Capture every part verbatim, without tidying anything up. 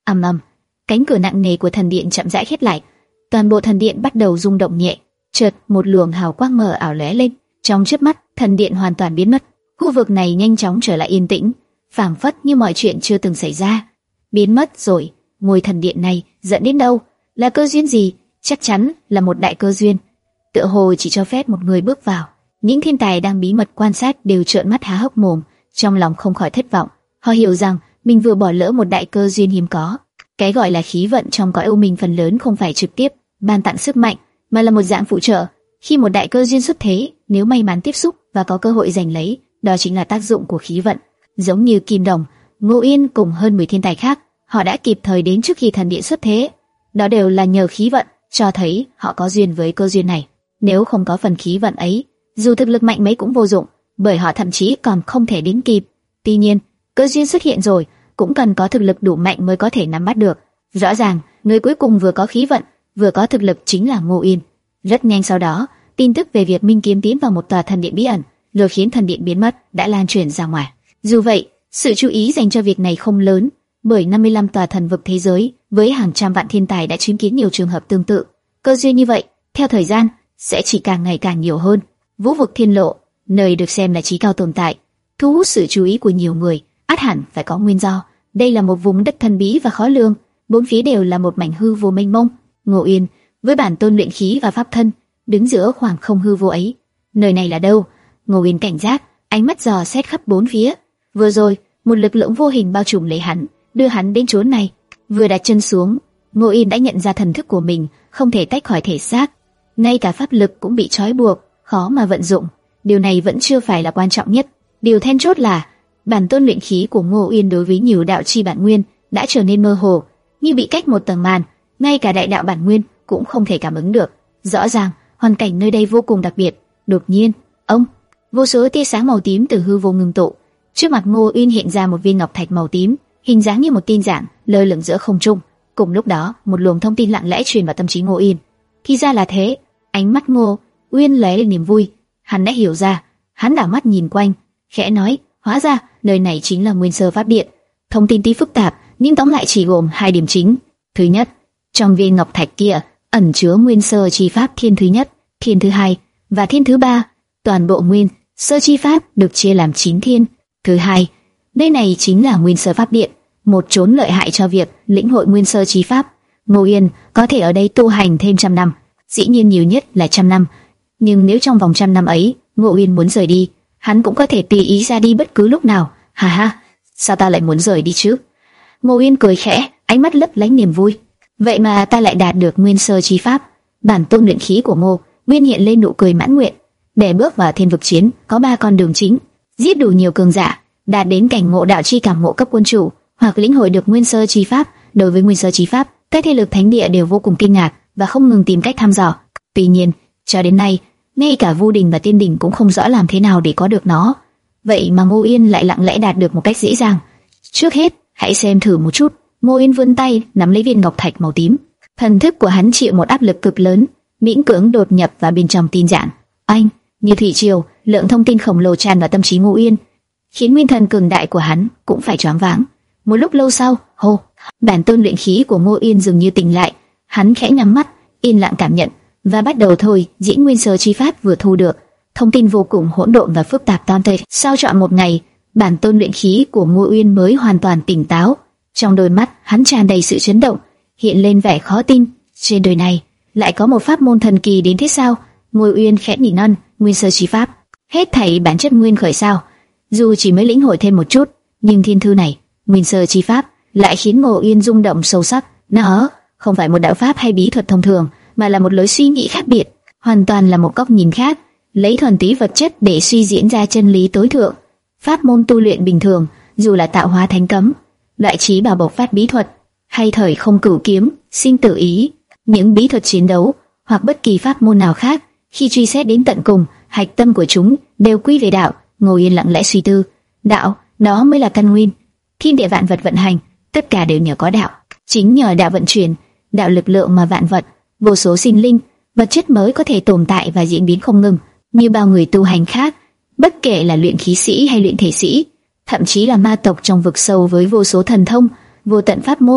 Ầm ầm, cánh cửa nặng nề của thần điện chậm rãi khép lại, toàn bộ thần điện bắt đầu rung động nhẹ. Chợt một luồng hào quang mờ ảo lóe lên, trong chớp mắt thần điện hoàn toàn biến mất. Khu vực này nhanh chóng trở lại yên tĩnh, phảng phất như mọi chuyện chưa từng xảy ra. Biến mất rồi, ngôi thần điện này dẫn đến đâu? Là cơ duyên gì? Chắc chắn là một đại cơ duyên. Tựa hồ chỉ cho phép một người bước vào. Những thiên tài đang bí mật quan sát đều trợn mắt há hốc mồm, trong lòng không khỏi thất vọng. Họ hiểu rằng mình vừa bỏ lỡ một đại cơ duyên hiếm có. Cái gọi là khí vận trong cõi u minh phần lớn không phải trực tiếp ban tặng sức mạnh, mà là một dạng phụ trợ. Khi một đại cơ duyên xuất thế, nếu may mắn tiếp xúc và có cơ hội giành lấy, đó chính là tác dụng của khí vận. Giống như Kim Đồng, Ngô Yên cùng hơn mười thiên tài khác, họ đã kịp thời đến trước khi thần điện xuất thế. Đó đều là nhờ khí vận, cho thấy họ có duyên với cơ duyên này. Nếu không có phần khí vận ấy, dù thực lực mạnh mấy cũng vô dụng, bởi họ thậm chí còn không thể đến kịp. Tuy nhiên, cơ duyên xuất hiện rồi, cũng cần có thực lực đủ mạnh mới có thể nắm bắt được. Rõ ràng, người cuối cùng vừa có khí vận, vừa có thực lực chính là Ngô Yên. Rất nhanh sau đó, tin tức về việc Minh Kiếm tiến vào một tòa thần điện bí ẩn, rồi khiến thần điện biến mất đã lan truyền ra ngoài. Dù vậy, sự chú ý dành cho việc này không lớn, bởi năm mươi lăm tòa thần vực thế giới với hàng trăm vạn thiên tài đã chứng kiến nhiều trường hợp tương tự. Cơ duyên như vậy, theo thời gian sẽ chỉ càng ngày càng nhiều hơn. Vũ vực Thiên Lộ, nơi được xem là chí cao tồn tại, thu hút sự chú ý của nhiều người, ắt hẳn phải có nguyên do. Đây là một vùng đất thần bí và khó lường, bốn phía đều là một mảnh hư vô mênh mông. Ngô Yên với bản tôn luyện khí và pháp thân đứng giữa khoảng không hư vô ấy. Nơi này là đâu? Ngô Yên cảnh giác, ánh mắt dò xét khắp bốn phía. Vừa rồi, một lực lượng vô hình bao trùm lấy hắn, đưa hắn đến chỗ này. Vừa đặt chân xuống, Ngô Yên đã nhận ra thần thức của mình không thể tách khỏi thể xác, ngay cả pháp lực cũng bị trói buộc, khó mà vận dụng. Điều này vẫn chưa phải là quan trọng nhất. Điều then chốt là bản tôn luyện khí của Ngô Yên đối với nhiều đạo chi bản nguyên đã trở nên mơ hồ, như bị cách một tầng màn, ngay cả đại đạo bản nguyên cũng không thể cảm ứng được. Rõ ràng, hoàn cảnh nơi đây vô cùng đặc biệt. Đột nhiên, ông, vô số tia sáng màu tím từ hư vô ngưng tụ. Trước mặt Ngô Yên hiện ra một viên ngọc thạch màu tím, hình dáng như một tin giảng, lơ lửng giữa không trung. Cùng lúc đó, một luồng thông tin lặng lẽ truyền vào tâm trí Ngô Yên. Thì ra là thế, ánh mắt Ngô Uyên lóe lên niềm vui. Hắn đã hiểu ra, hắn đảo mắt nhìn quanh, khẽ nói, hóa ra nơi này chính là Nguyên Sơ Pháp Điện. Thông tin tí phức tạp, nhưng tóm lại chỉ gồm hai điểm chính. Thứ nhất, trong viên ngọc thạch kia ẩn chứa Nguyên Sơ Chi Pháp thiên thứ nhất, thiên thứ hai và thiên thứ ba. Toàn bộ Nguyên Sơ Chi Pháp được chia làm chín thiên. Thứ hai, nơi này chính là Nguyên Sơ Pháp Điện, một chốn lợi hại cho việc lĩnh hội Nguyên Sơ Chi Pháp. Ngô Yên có thể ở đây tu hành thêm trăm năm, dĩ nhiên nhiều nhất là trăm năm. Nhưng nếu trong vòng trăm năm ấy, Ngô Yên muốn rời đi, hắn cũng có thể tùy ý ra đi bất cứ lúc nào. Ha ha, sao ta lại muốn rời đi chứ? Ngô Yên cười khẽ, ánh mắt lấp lánh niềm vui. Vậy mà ta lại đạt được Nguyên Sơ Chi Pháp. Bản tôn luyện khí của Ngô Nguyên hiện lên nụ cười mãn nguyện. Để bước vào thiên vực chiến, có ba con đường chính: giết đủ nhiều cường giả, đạt đến cảnh ngộ đạo chi cảm ngộ cấp quân chủ, hoặc lĩnh hội được Nguyên Sơ Chi Pháp. Đối với Nguyên Sơ Chi Pháp, các thế lực thánh địa đều vô cùng kinh ngạc và không ngừng tìm cách thăm dò. Tuy nhiên, cho đến nay, ngay cả Vu Đình và Tiên Đình cũng không rõ làm thế nào để có được nó. Vậy mà Ngô Yên lại lặng lẽ đạt được một cách dễ dàng. Trước hết, hãy xem thử một chút. Ngô Yên vươn tay nắm lấy viên ngọc thạch màu tím. Thần thức của hắn chịu một áp lực cực lớn, miễn cưỡng đột nhập vào bên trong tin giản. Anh, như thủy triều, lượng thông tin khổng lồ tràn vào tâm trí Ngô Yên, khiến nguyên thần cường đại của hắn cũng phải choáng váng. Một lúc lâu sau, hô, bản tôn luyện khí của Ngô Yên dường như tỉnh lại. Hắn khẽ nhắm mắt, yên lặng cảm nhận và bắt đầu thôi diễn Nguyên Sơ Chi Pháp vừa thu được. Thông tin vô cùng hỗn độn và phức tạp tan tệ. Sau trọn một ngày, bản tôn luyện khí của Ngô Uyên mới hoàn toàn tỉnh táo. Trong đôi mắt hắn tràn đầy sự chấn động, hiện lên vẻ khó tin. Trên đời này lại có một pháp môn thần kỳ đến thế sao? Ngô Uyên khẽ nỉ non, Nguyên Sơ Chi Pháp, hết thảy bản chất nguyên khởi sao? Dù chỉ mới lĩnh hội thêm một chút, nhưng thiên thư này, Nguyên Sơ Chi Pháp, lại khiến Ngô Uyên rung động sâu sắc. Nó không phải một đạo pháp hay bí thuật thông thường, mà là một lối suy nghĩ khác biệt, hoàn toàn là một góc nhìn khác, lấy thuần túy vật chất để suy diễn ra chân lý tối thượng. Pháp môn tu luyện bình thường, dù là tạo hóa thánh cấm, loại trí bảo bộc phát bí thuật, hay thời không cửu kiếm, sinh tử ý, những bí thuật chiến đấu, hoặc bất kỳ pháp môn nào khác, khi truy xét đến tận cùng, hạch tâm của chúng đều quy về đạo. Ngồi yên lặng lẽ suy tư, đạo, đó mới là căn nguyên. Thiên địa vạn vật vận hành, tất cả đều nhờ có đạo. Chính nhờ đạo vận chuyển, đạo lực lượng mà vạn vật, vô số sinh linh, vật chất mới có thể tồn tại và diễn biến không ngừng. Như bao người tu hành khác, bất kể là luyện khí sĩ hay luyện thể sĩ, thậm chí là ma tộc trong vực sâu với vô số thần thông, vô tận pháp môn,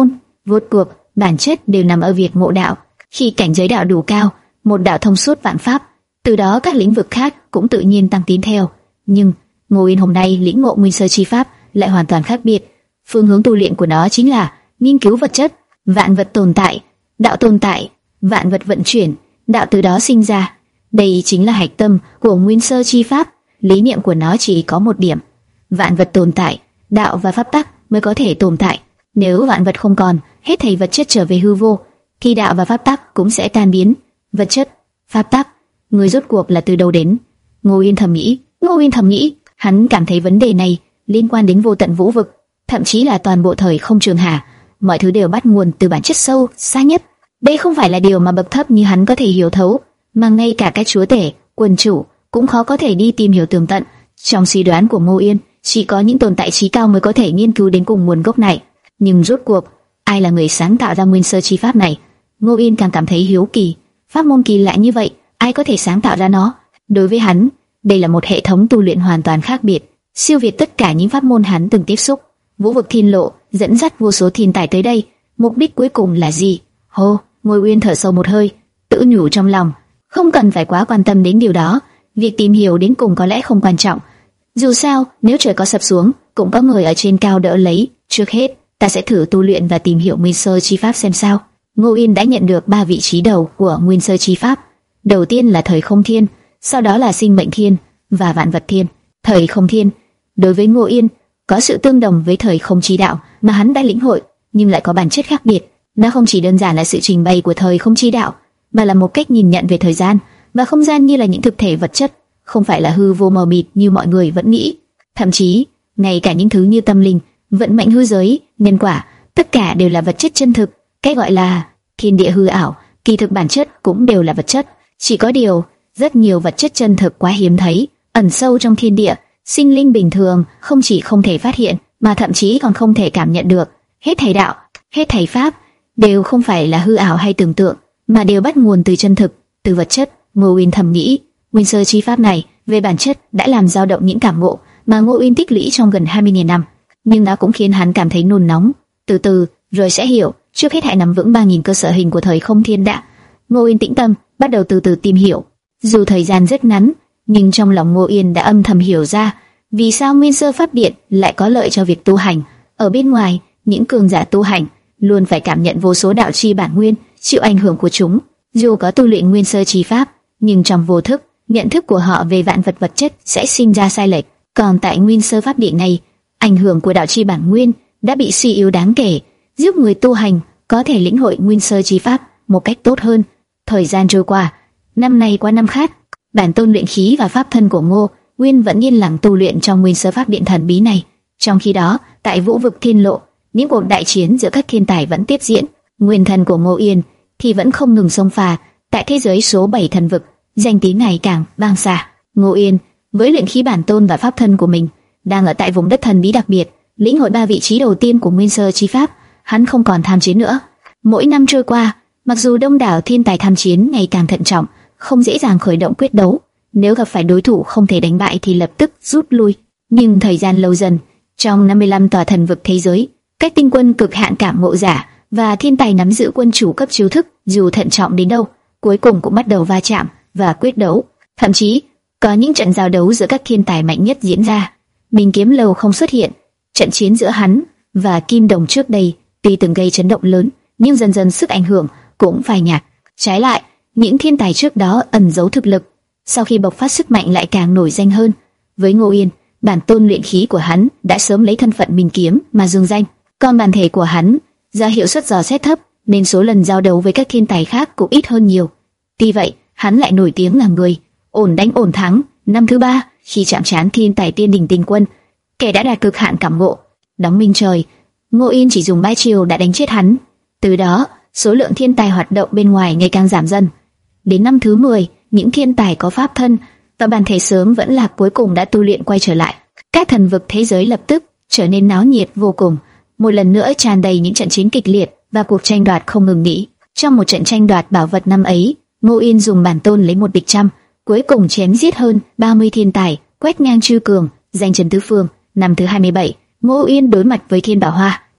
Rốt cuộc, bản chất đều nằm ở việc ngộ đạo. Khi cảnh giới đạo đủ cao, một đạo thông suốt vạn pháp, từ đó các lĩnh vực khác cũng tự nhiên tăng tiến theo. Nhưng Ngô Yên hôm nay lĩnh ngộ nguyên sơ chi pháp lại hoàn toàn khác biệt. Phương hướng tu luyện của nó chính là nghiên cứu vật chất, vạn vật tồn tại, đạo tồn tại, vạn vật vận chuyển, đạo từ đó sinh ra. Đây chính là hạch tâm của nguyên sơ chi pháp. Lý niệm của nó chỉ có một điểm: vạn vật tồn tại, đạo và pháp tắc mới có thể tồn tại. Nếu vạn vật không còn, hết thảy vật chất trở về hư vô, thì đạo và pháp tắc cũng sẽ tan biến. Vật chất, pháp tắc, người rốt cuộc là từ đâu đến? Ngô Yên thầm nghĩ. Ngô Yên thầm nghĩ, hắn cảm thấy vấn đề này liên quan đến vô tận vũ vực, thậm chí là toàn bộ thời không trường hà. Mọi thứ đều bắt nguồn từ bản chất sâu xa nhất. Đây không phải là điều mà bậc thấp như hắn có thể hiểu thấu, mà ngay cả các chúa tể, quân chủ cũng khó có thể đi tìm hiểu tường tận. Trong suy đoán của Ngô Yên, chỉ có những tồn tại trí cao mới có thể nghiên cứu đến cùng nguồn gốc này. Nhưng rốt cuộc, ai là người sáng tạo ra nguyên sơ chi pháp này? Ngô Yên càng cảm thấy hiếu kỳ. Pháp môn kỳ lạ như vậy, ai có thể sáng tạo ra nó? Đối với hắn, đây là một hệ thống tu luyện hoàn toàn khác biệt, siêu việt tất cả những pháp môn hắn từng tiếp xúc. Vũ vực thiên lộ dẫn dắt vô số thiên tài tới đây, mục đích cuối cùng là gì? Hô, Ngô Yên thở sâu một hơi, tự nhủ trong lòng, không cần phải quá quan tâm đến điều đó. Việc tìm hiểu đến cùng có lẽ không quan trọng. Dù sao, nếu trời có sập xuống, cũng có người ở trên cao đỡ lấy. Trước hết, ta sẽ thử tu luyện và tìm hiểu nguyên sơ chi pháp xem sao. Ngô Yên đã nhận được ba vị trí đầu của nguyên sơ chi pháp. Đầu tiên là thời không thiên, sau đó là sinh mệnh thiên và vạn vật thiên. Thời không thiên, đối với Ngô Yên, có sự tương đồng với thời không chi đạo mà hắn đã lĩnh hội, nhưng lại có bản chất khác biệt. Nó không chỉ đơn giản là sự trình bày của thời không chi đạo, mà là một cách nhìn nhận về thời gian và không gian như là những thực thể vật chất, không phải là hư vô mờ mịt như mọi người vẫn nghĩ. Thậm chí, ngay cả những thứ như tâm linh, vận mệnh hư giới, nhân quả, tất cả đều là vật chất chân thực. Cái gọi là thiên địa hư ảo, kỳ thực bản chất cũng đều là vật chất. Chỉ có điều, rất nhiều vật chất chân thực quá hiếm thấy, ẩn sâu trong thiên địa, sinh linh bình thường không chỉ không thể phát hiện, mà thậm chí còn không thể cảm nhận được. Hết thảy đạo, hết thảy pháp đều không phải là hư ảo hay tưởng tượng, mà đều bắt nguồn từ chân thực, từ vật chất. Ngô Uyên thầm nghĩ, nguyên sơ chi pháp này về bản chất đã làm dao động những cảm ngộ mà Ngô Uyên tích lũy trong gần hai mươi nghìn năm, nhưng nó cũng khiến hắn cảm thấy nôn nóng. Từ từ, rồi sẽ hiểu. Trước hết hãy nắm vững ba nghìn cơ sở hình của thời không thiên đã. Ngô Uyên tĩnh tâm, bắt đầu từ từ tìm hiểu. Dù thời gian rất ngắn, nhưng trong lòng Ngô Uyên đã âm thầm hiểu ra vì sao nguyên sơ pháp điện lại có lợi cho việc tu hành. Ở bên ngoài, những cường giả tu hành luôn phải cảm nhận vô số đạo chi bản nguyên, chịu ảnh hưởng của chúng. Dù có tu luyện nguyên sơ chi pháp, nhưng trong vô thức, nhận thức của họ về vạn vật vật chất sẽ sinh ra sai lệch. Còn tại nguyên sơ pháp điện này, ảnh hưởng của đạo chi bản nguyên đã bị suy yếu đáng kể, giúp người tu hành có thể lĩnh hội nguyên sơ chi pháp một cách tốt hơn. Thời gian trôi qua, năm này qua năm khác, bản tôn luyện khí và pháp thân của Ngô Uyên vẫn yên lặng tu luyện trong nguyên sơ pháp điện thần bí này. Trong khi đó, tại vũ vực thiên lộ, những cuộc đại chiến giữa các thiên tài vẫn tiếp diễn. Nguyên thần của Ngô Uyên thì vẫn không ngừng xông pha tại thế giới số bảy thần vực, danh tiếng ngày càng vang xa. Ngô Uyên với luyện khí bản tôn và pháp thân của mình đang ở tại vùng đất thần bí đặc biệt, lĩnh hội ba vị trí đầu tiên của nguyên sơ chi pháp. Hắn không còn tham chiến nữa. Mỗi năm trôi qua, mặc dù đông đảo thiên tài tham chiến ngày càng thận trọng, không dễ dàng khởi động quyết đấu, nếu gặp phải đối thủ không thể đánh bại thì lập tức rút lui. Nhưng thời gian lâu dần, trong năm mươi lăm tòa thần vực thế giới, các tinh quân cực hạn cảm ngộ giả và thiên tài nắm giữ quân chủ cấp chiêu thức, dù thận trọng đến đâu, cuối cùng cũng bắt đầu va chạm và quyết đấu. Thậm chí, có những trận giao đấu giữa các thiên tài mạnh nhất diễn ra. Minh Kiếm Lâu không xuất hiện. Trận chiến giữa hắn và Kim Đồng trước đây tuy từng gây chấn động lớn, nhưng dần dần sức ảnh hưởng cũng phai nhạt. Trái lại, những thiên tài trước đó ẩn giấu thực lực, sau khi bộc phát sức mạnh lại càng nổi danh hơn. Với Ngô Uyên, bản tôn luyện khí của hắn đã sớm lấy thân phận Minh Kiếm mà dương danh, còn bản thể của hắn do hiệu suất dò xét thấp, nên số lần giao đấu với các thiên tài khác cũng ít hơn nhiều. Tuy vậy, hắn lại nổi tiếng là người ổn đánh ổn thắng. Năm thứ ba, khi chạm trán thiên tài Tiên Đình Tinh Quân, kẻ đã đạt cực hạn cảm ngộ, đóng minh trời, Ngô Uyên chỉ dùng ba chiều đã đánh chết hắn. Từ đó, số lượng thiên tài hoạt động bên ngoài ngày càng giảm dần. Đến năm thứ mười, những thiên tài có pháp thân và bản thể sớm vẫn lạc cuối cùng đã tu luyện quay trở lại. Các thần vực thế giới lập tức trở nên náo nhiệt vô cùng, một lần nữa tràn đầy những trận chiến kịch liệt và cuộc tranh đoạt không ngừng nghỉ. Trong một trận tranh đoạt bảo vật năm ấy, Ngô Uyên dùng bản tôn lấy một địch trăm, cuối cùng chém giết hơn ba mươi thiên tài, quét ngang chư cường, danh chấn tứ phương. Năm thứ hai mươi bảy, Ngô Uyên đối mặt với Thiên Bảo Hoa,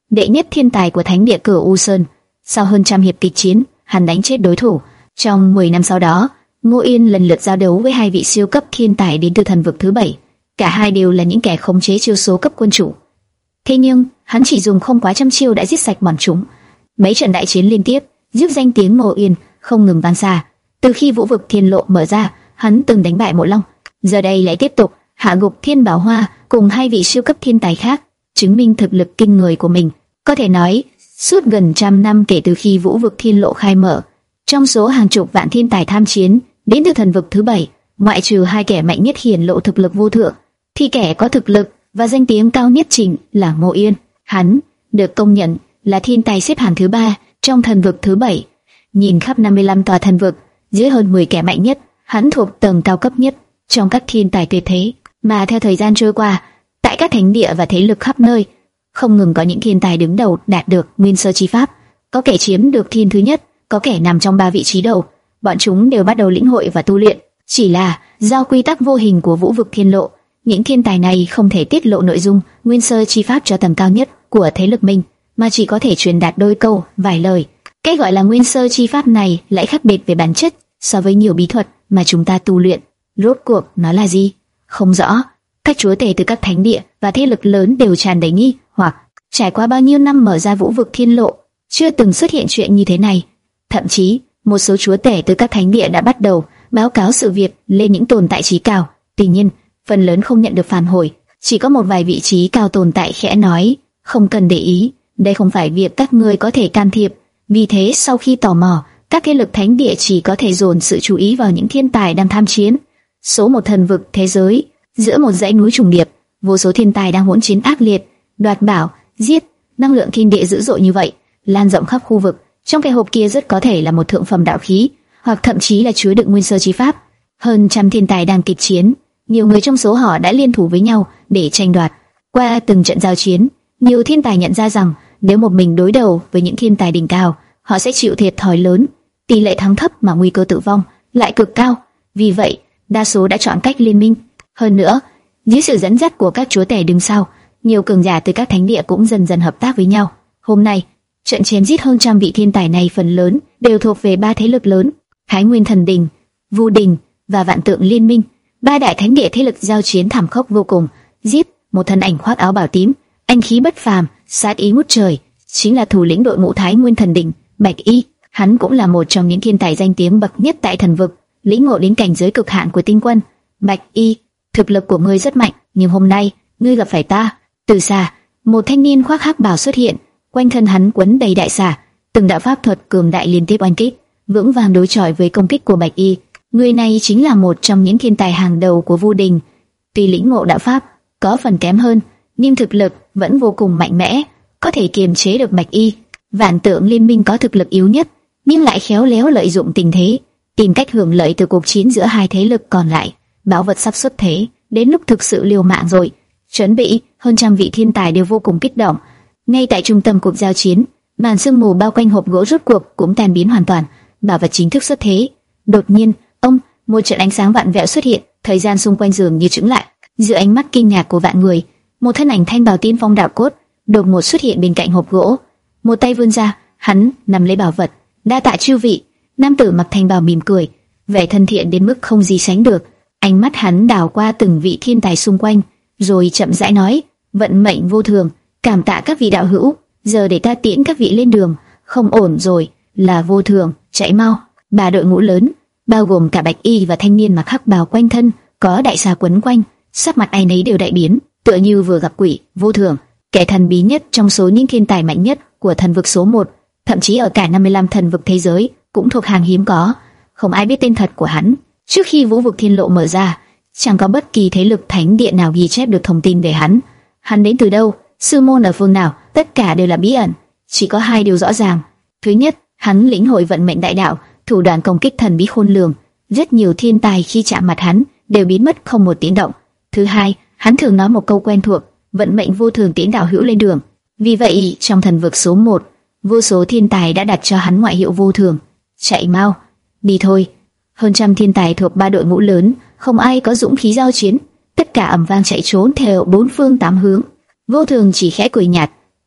đệ nhất thiên tài của thánh địa Cửu U Sơn. Sau hơn trăm hiệp kịch chiến, hắn đánh chết đối thủ. Trong mười năm sau đó, Ngô Yên lần lượt giao đấu với hai vị siêu cấp thiên tài đến từ thần vực thứ bảy. Cả hai đều là những kẻ khống chế chiêu số cấp quân chủ. Thế nhưng, hắn chỉ dùng không quá trăm chiêu đã giết sạch bọn chúng. Mấy trận đại chiến liên tiếp giúp danh tiếng Ngô Yên không ngừng vang xa. Từ khi Vũ vực Thiên Lộ mở ra, hắn từng đánh bại Mộ Long, giờ đây lại tiếp tục hạ gục Thiên Bảo Hoa cùng hai vị siêu cấp thiên tài khác, chứng minh thực lực kinh người của mình. Có thể nói, suốt gần trăm năm kể từ khi Vũ vực Thiên Lộ khai mở, trong số hàng chục vạn thiên tài tham chiến đến từ thần vực thứ bảy, ngoại trừ hai kẻ mạnh nhất hiển lộ thực lực vô thượng, thì kẻ có thực lực và danh tiếng cao nhất chính là Ngô Yên. Hắn được công nhận là thiên tài xếp hạng thứ ba trong thần vực thứ bảy. Nhìn khắp năm mươi lăm tòa thần vực, dưới hơn mười kẻ mạnh nhất, hắn thuộc tầng cao cấp nhất trong các thiên tài tuyệt thế. Mà theo thời gian trôi qua, tại các thánh địa và thế lực khắp nơi, không ngừng có những thiên tài đứng đầu đạt được nguyên sơ chi pháp. Có kẻ chiếm được thiên thứ nhất, có kẻ nằm trong ba vị trí đầu. Bọn chúng đều bắt đầu lĩnh hội và tu luyện. Chỉ là do quy tắc vô hình của Vũ vực Thiên Lộ, những thiên tài này không thể tiết lộ nội dung nguyên sơ chi pháp cho tầng cao nhất của thế lực mình, mà chỉ có thể truyền đạt đôi câu, vài lời. Cái gọi là nguyên sơ chi pháp này lại khác biệt về bản chất so với nhiều bí thuật mà chúng ta tu luyện. Rốt cuộc nó là gì? Không rõ. Các chúa tể từ các thánh địa và thế lực lớn đều tràn đầy nghi hoặc. Trải qua bao nhiêu năm mở ra Vũ vực Thiên Lộ, chưa từng xuất hiện chuyện như thế này. Thậm chí, một số chúa tể từ các thánh địa đã bắt đầu báo cáo sự việc lên những tồn tại trí cao. Tuy nhiên, phần lớn không nhận được phản hồi. Chỉ có một vài vị trí cao tồn tại khẽ nói, không cần để ý, đây không phải việc các ngươi có thể can thiệp. Vì thế, sau khi tò mò, các thế lực thánh địa chỉ có thể dồn sự chú ý vào những thiên tài đang tham chiến. Số một thần vực thế giới, giữa một dãy núi trùng điệp, vô số thiên tài đang hỗn chiến ác liệt, đoạt bảo, giết. Năng lượng thiên địa dữ dội như vậy, lan rộng khắp khu vực. Trong cái hộp kia rất có thể là một thượng phẩm đạo khí, hoặc thậm chí là chứa đựng nguyên sơ chi pháp. Hơn trăm thiên tài đang kịch chiến, nhiều người trong số họ đã liên thủ với nhau để tranh đoạt. Qua từng trận giao chiến, nhiều thiên tài nhận ra rằng nếu một mình đối đầu với những thiên tài đỉnh cao, họ sẽ chịu thiệt thòi lớn. Tỷ lệ thắng thấp mà nguy cơ tử vong lại cực cao. Vì vậy, đa số đã chọn cách liên minh. Hơn nữa, dưới sự dẫn dắt của các chúa tể đứng sau, nhiều cường giả từ các thánh địa cũng dần dần hợp tác với nhau. Hôm nay, trận chém giết hơn trăm vị thiên tài này phần lớn đều thuộc về ba thế lực lớn: Thái Nguyên Thần Đình, Vu Đình và Vạn Tượng Liên Minh. Ba đại thánh địa thế lực giao chiến thảm khốc vô cùng. Giết một thân ảnh khoác áo bào tím, anh khí bất phàm, sát ý ngút trời, chính là thủ lĩnh đội ngũ Thái Nguyên Thần Đình, Bạch Y. Hắn cũng là một trong những thiên tài danh tiếng bậc nhất tại thần vực, lĩnh ngộ đến cảnh giới cực hạn của tinh quân. Bạch Y, thực lực của ngươi rất mạnh, nhưng hôm nay ngươi gặp phải ta. Từ xa, một thanh niên khoác hắc bào xuất hiện, quanh thân hắn quấn đầy đại xà, từng đạo pháp thuật cường đại liên tiếp oanh kích, vững vàng đối chọi với công kích của Bạch Y. Người này chính là một trong những thiên tài hàng đầu của Vu Đình. Tuy lĩnh ngộ đạo pháp có phần kém hơn, nhưng thực lực vẫn vô cùng mạnh mẽ, có thể kiềm chế được Bạch Y. Vạn Tượng Liên Minh có thực lực yếu nhất, nhưng lại khéo léo lợi dụng tình thế, tìm cách hưởng lợi từ cuộc chiến giữa hai thế lực còn lại. Bảo vật sắp xuất thế, đến lúc thực sự liều mạng rồi. Chuẩn bị, hơn trăm vị thiên tài đều vô cùng kích động. Ngay tại trung tâm cuộc giao chiến, màn sương mù bao quanh hộp gỗ rốt cuộc cũng tan biến hoàn toàn. Bảo vật chính thức xuất thế. Đột nhiên, ông, một trận ánh sáng vạn vẹo xuất hiện, thời gian xung quanh dường như chững lại. Giữa ánh mắt kinh ngạc của vạn người, một thân ảnh thanh bào tiên phong đạo cốt đột ngột xuất hiện bên cạnh hộp gỗ. Một tay vươn ra, hắn nắm lấy bảo vật. Đa tạ chư vị. Nam tử mặc thanh bào mỉm cười, vẻ thân thiện đến mức không gì sánh được. Ánh mắt hắn đảo qua từng vị thiên tài xung quanh, rồi chậm rãi nói: vận mệnh vô thường, cảm tạ các vị đạo hữu, giờ để ta tiễn các vị lên đường. Không ổn rồi, là vô thường, chạy mau. Ba đội ngũ lớn, bao gồm cả Bạch Y và thanh niên mặc hắc bào quanh thân có đại xà quấn quanh, sắc mặt ai nấy đều đại biến, tựa như vừa gặp quỷ. Vô thường, kẻ thần bí nhất trong số những thiên tài mạnh nhất của thần vực số một, thậm chí ở cả năm mươi lăm thần vực thế giới cũng thuộc hàng hiếm có. Không ai biết tên thật của hắn. Trước khi Vũ vực Thiên Lộ mở ra, chẳng có bất kỳ thế lực thánh địa nào ghi chép được thông tin về hắn. Hắn đến từ đâu, sư môn ở phương nào, tất cả đều là bí ẩn. Chỉ có hai điều rõ ràng. Thứ nhất, hắn lĩnh hội vận mệnh đại đạo, thủ đoạn công kích thần bí khôn lường. Rất nhiều thiên tài khi chạm mặt hắn đều biến mất không một tiếng động. Thứ hai, hắn thường nói một câu quen thuộc: vận mệnh vô thường tiễn đạo hữu lên đường. Vì vậy, trong thần vực số một, vô số thiên tài đã đặt cho hắn ngoại hiệu vô thường. Chạy mau, đi thôi. Hơn trăm thiên tài thuộc ba đội ngũ lớn, không ai có dũng khí giao chiến, tất cả ầm vang chạy trốn theo bốn phương tám hướng. Vô thường chỉ khẽ cười nhạt,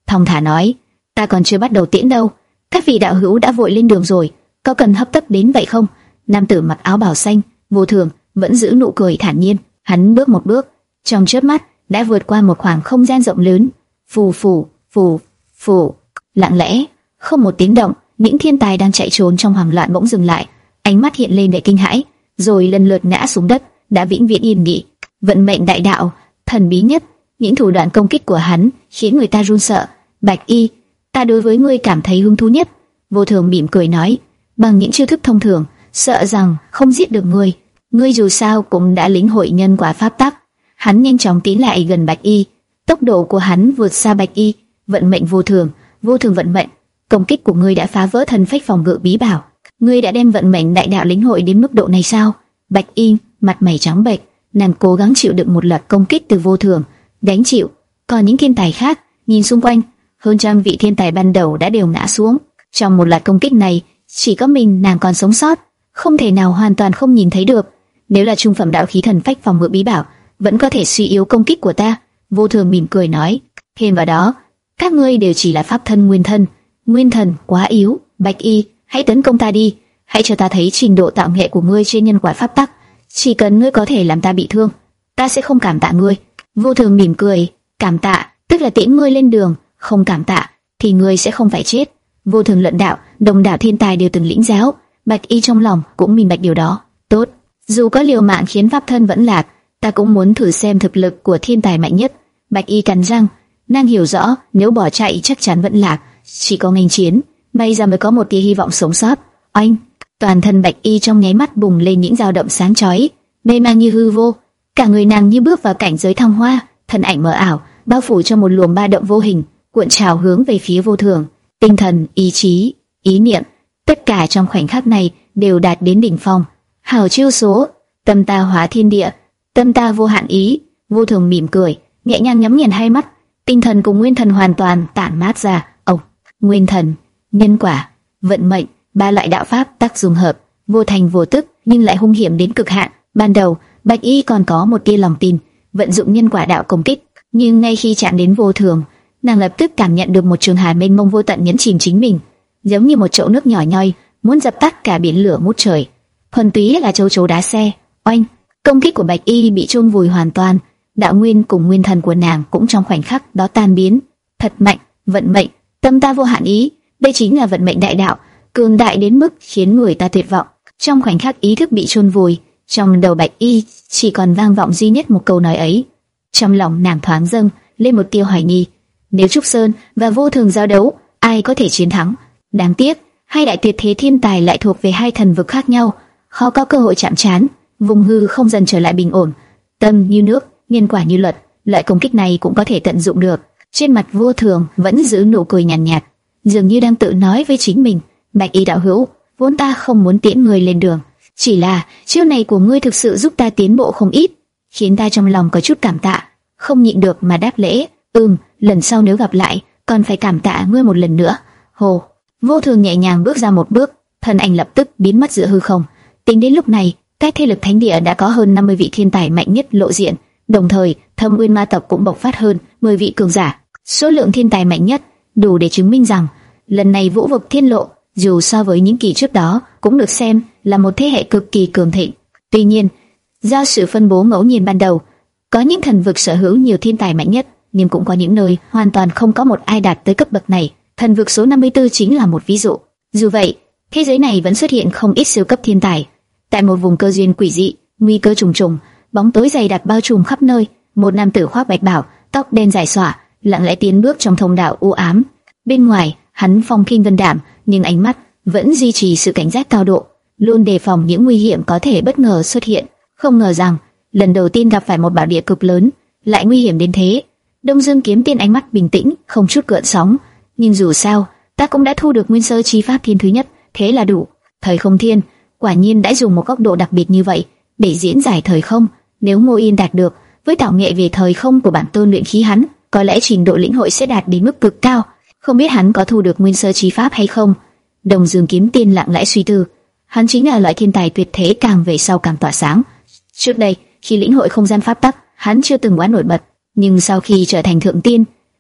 thong thả nói: ta còn chưa bắt đầu tiễn đâu, các vị đạo hữu đã vội lên đường rồi, có cần hấp tấp đến vậy không? Nam tử mặc áo bào xanh, Vô Thường, vẫn giữ nụ cười thản nhiên. Hắn bước một bước, trong chớp mắt đã vượt qua một khoảng không gian rộng lớn. Phù phù phù phù, lặng lẽ, không một tiếng động, những thiên tài đang chạy trốn trong hoảng loạn bỗng dừng lại, ánh mắt hiện lên đầy kinh hãi, rồi lần lượt ngã xuống đất, đã vĩnh viễn yên nghỉ. Vận mệnh đại đạo, thần bí nhất, những thủ đoạn công kích của hắn khiến người ta run sợ. Bạch Y, ta đối với ngươi cảm thấy hứng thú nhất. Vô Thường mỉm cười nói, bằng những chiêu thức thông thường, sợ rằng không giết được ngươi. Ngươi dù sao cũng đã lĩnh hội nhân quả pháp tắc. Hắn nhanh chóng tiến lại gần Bạch Y, tốc độ của hắn vượt xa Bạch Y. Vận mệnh vô thường, vô thường vận mệnh, công kích của ngươi đã phá vỡ thần phách phòng ngự bí bảo. Ngươi đã đem vận mệnh đại đạo lĩnh hội đến mức độ này sao? Bạch Y mặt mày trắng bệch, nàng cố gắng chịu đựng một loạt công kích từ vô thường, gánh chịu. Còn những thiên tài khác, nhìn xung quanh, hơn trăm vị thiên tài ban đầu đã đều ngã xuống. Trong một loạt công kích này, chỉ có mình nàng còn sống sót, không thể nào hoàn toàn không nhìn thấy được. Nếu là trung phẩm đạo khí thần phách phòng ngự bí bảo, vẫn có thể suy yếu công kích của ta. Vô Thường mỉm cười nói, thêm vào đó, các ngươi đều chỉ là pháp thân nguyên thân, nguyên thần quá yếu. Bạch Y, hãy tấn công ta đi, hãy cho ta thấy trình độ tạo nghệ của ngươi trên nhân quả pháp tắc. Chỉ cần ngươi có thể làm ta bị thương, ta sẽ không cảm tạ ngươi. Vô Thường mỉm cười, cảm tạ tức là tiễn ngươi lên đường, không cảm tạ thì ngươi sẽ không phải chết. Vô Thường luận đạo, đồng đạo thiên tài đều từng lĩnh giáo, Bạch Y trong lòng cũng minh bạch điều đó. Tốt, dù có liều mạng khiến pháp thân vẫn lạc, ta cũng muốn thử xem thực lực của thiên tài mạnh nhất. Bạch Y cắn răng, nàng hiểu rõ nếu bỏ chạy chắc chắn vẫn lạc, chỉ có nghênh chiến, may ra mới có một tia hy vọng sống sót. Oanh, toàn thân Bạch Y trong nháy mắt bùng lên những dao động sáng chói, mê mang như hư vô, cả người nàng như bước vào cảnh giới thăng hoa, thân ảnh mờ ảo, bao phủ trong một luồng ba động vô hình, cuộn trào hướng về phía Vô Thường. Tinh thần, ý chí, ý niệm, tất cả trong khoảnh khắc này đều đạt đến đỉnh phong. Hào chiêu số, tâm ta hóa thiên địa, tâm ta vô hạn ý. Vô Thường mỉm cười, nhẹ nhàng nhắm nghiền hai mắt, tinh thần cùng nguyên thần hoàn toàn tản mát ra. Ông, nguyên thần, nhân quả, vận mệnh, ba loại đạo pháp tác dung hợp, vô thành vô tức nhưng lại hung hiểm đến cực hạn. Ban đầu, Bạch Y còn có một tia lòng tin, vận dụng nhân quả đạo công kích, nhưng ngay khi chạm đến Vô Thường, nàng lập tức cảm nhận được một trường hà mênh mông vô tận nhấn chìm chính mình, giống như một chậu nước nhỏ nhoi muốn dập tắt cả biển lửa ngút trời. Thuần túy là châu chấu đá xe. Oanh, công kích của Bạch Y bị chôn vùi hoàn toàn, đạo nguyên cùng nguyên thần của nàng cũng trong khoảnh khắc đó tan biến. Thật mạnh, vận mệnh, tâm ta vô hạn ý, đây chính là vận mệnh đại đạo, cường đại đến mức khiến người ta tuyệt vọng. Trong khoảnh khắc ý thức bị chôn vùi, trong đầu Bạch Y chỉ còn vang vọng duy nhất một câu nói ấy. Trong lòng nàng thoáng dâng lên một tia hoài nghi, nếu Trúc Sơn và Vô Thường giao đấu, ai có thể chiến thắng? Đáng tiếc, hai đại tuyệt thế thiên tài lại thuộc về hai thần vực khác nhau, khó có cơ hội chạm trán. Vùng hư không dần trở lại bình ổn, tâm như nước, nhân quả như luật, loại công kích này cũng có thể tận dụng được. Trên mặt Vô Thường vẫn giữ nụ cười nhàn nhạt, nhạt, dường như đang tự nói với chính mình. Bạch Y đạo hữu, vốn ta không muốn tiễn người lên đường, chỉ là chiêu này của ngươi thực sự giúp ta tiến bộ không ít, khiến ta trong lòng có chút cảm tạ, không nhịn được mà đáp lễ. Ừm, lần sau nếu gặp lại, còn phải cảm tạ ngươi một lần nữa. Hồ. Vô Thường nhẹ nhàng bước ra một bước, thân ảnh lập tức biến mất giữa hư không. Tính đến lúc này, các thế lực thánh địa đã có hơn năm mươi vị thiên tài mạnh nhất lộ diện, đồng thời Thâm Uyên Ma tộc cũng bộc phát hơn mười vị cường giả. Số lượng thiên tài mạnh nhất đủ để chứng minh rằng lần này Vũ vực thiên lộ, dù so với những kỳ trước đó, cũng được xem là một thế hệ cực kỳ cường thịnh. Tuy nhiên, do sự phân bố ngẫu nhiên ban đầu, có những thần vực sở hữu nhiều thiên tài mạnh nhất, nhưng cũng có những nơi hoàn toàn không có một ai đạt tới cấp bậc này. Thần vực số năm mươi tư chính là một ví dụ. Dù vậy, thế giới này vẫn xuất hiện không ít siêu cấp thiên tài. Tại một vùng cơ duyên quỷ dị, nguy cơ trùng trùng, bóng tối dày đặc bao trùm khắp nơi, một nam tử khoác bạch bào, tóc đen dài xõa, lặng lẽ tiến bước trong thông đạo u ám. Bên ngoài, hắn phong khinh vân đạm, nhưng ánh mắt vẫn duy trì sự cảnh giác cao độ, luôn đề phòng những nguy hiểm có thể bất ngờ xuất hiện. Không ngờ rằng, lần đầu tiên gặp phải một bảo địa cực lớn, lại nguy hiểm đến thế. Đông Dương Kiếm Tiên ánh mắt bình tĩnh, không chút gợn sóng. Nhưng dù sao, ta cũng đã thu được Nguyên Sơ Chi Pháp Thiên thứ nhất, thế là đủ. Thời Không Thiên quả nhiên đã dùng một góc độ đặc biệt như vậy để diễn giải thời không. Nếu Ngô Yên đạt được, với tạo nghệ về thời không của bản tôn luyện khí hắn, có lẽ trình độ lĩnh hội sẽ đạt đến mức cực cao. Không biết hắn có thu được Nguyên Sơ Chi Pháp hay không? Đông Dương Kiếm Tiên lặng lẽ suy tư. Hắn chính là loại thiên tài tuyệt thế, càng về sau càng tỏa sáng. Trước đây, khi lĩnh hội không gian pháp tắc, hắn chưa từng quá nổi bật, nhưng sau khi trở thành thượng tiên,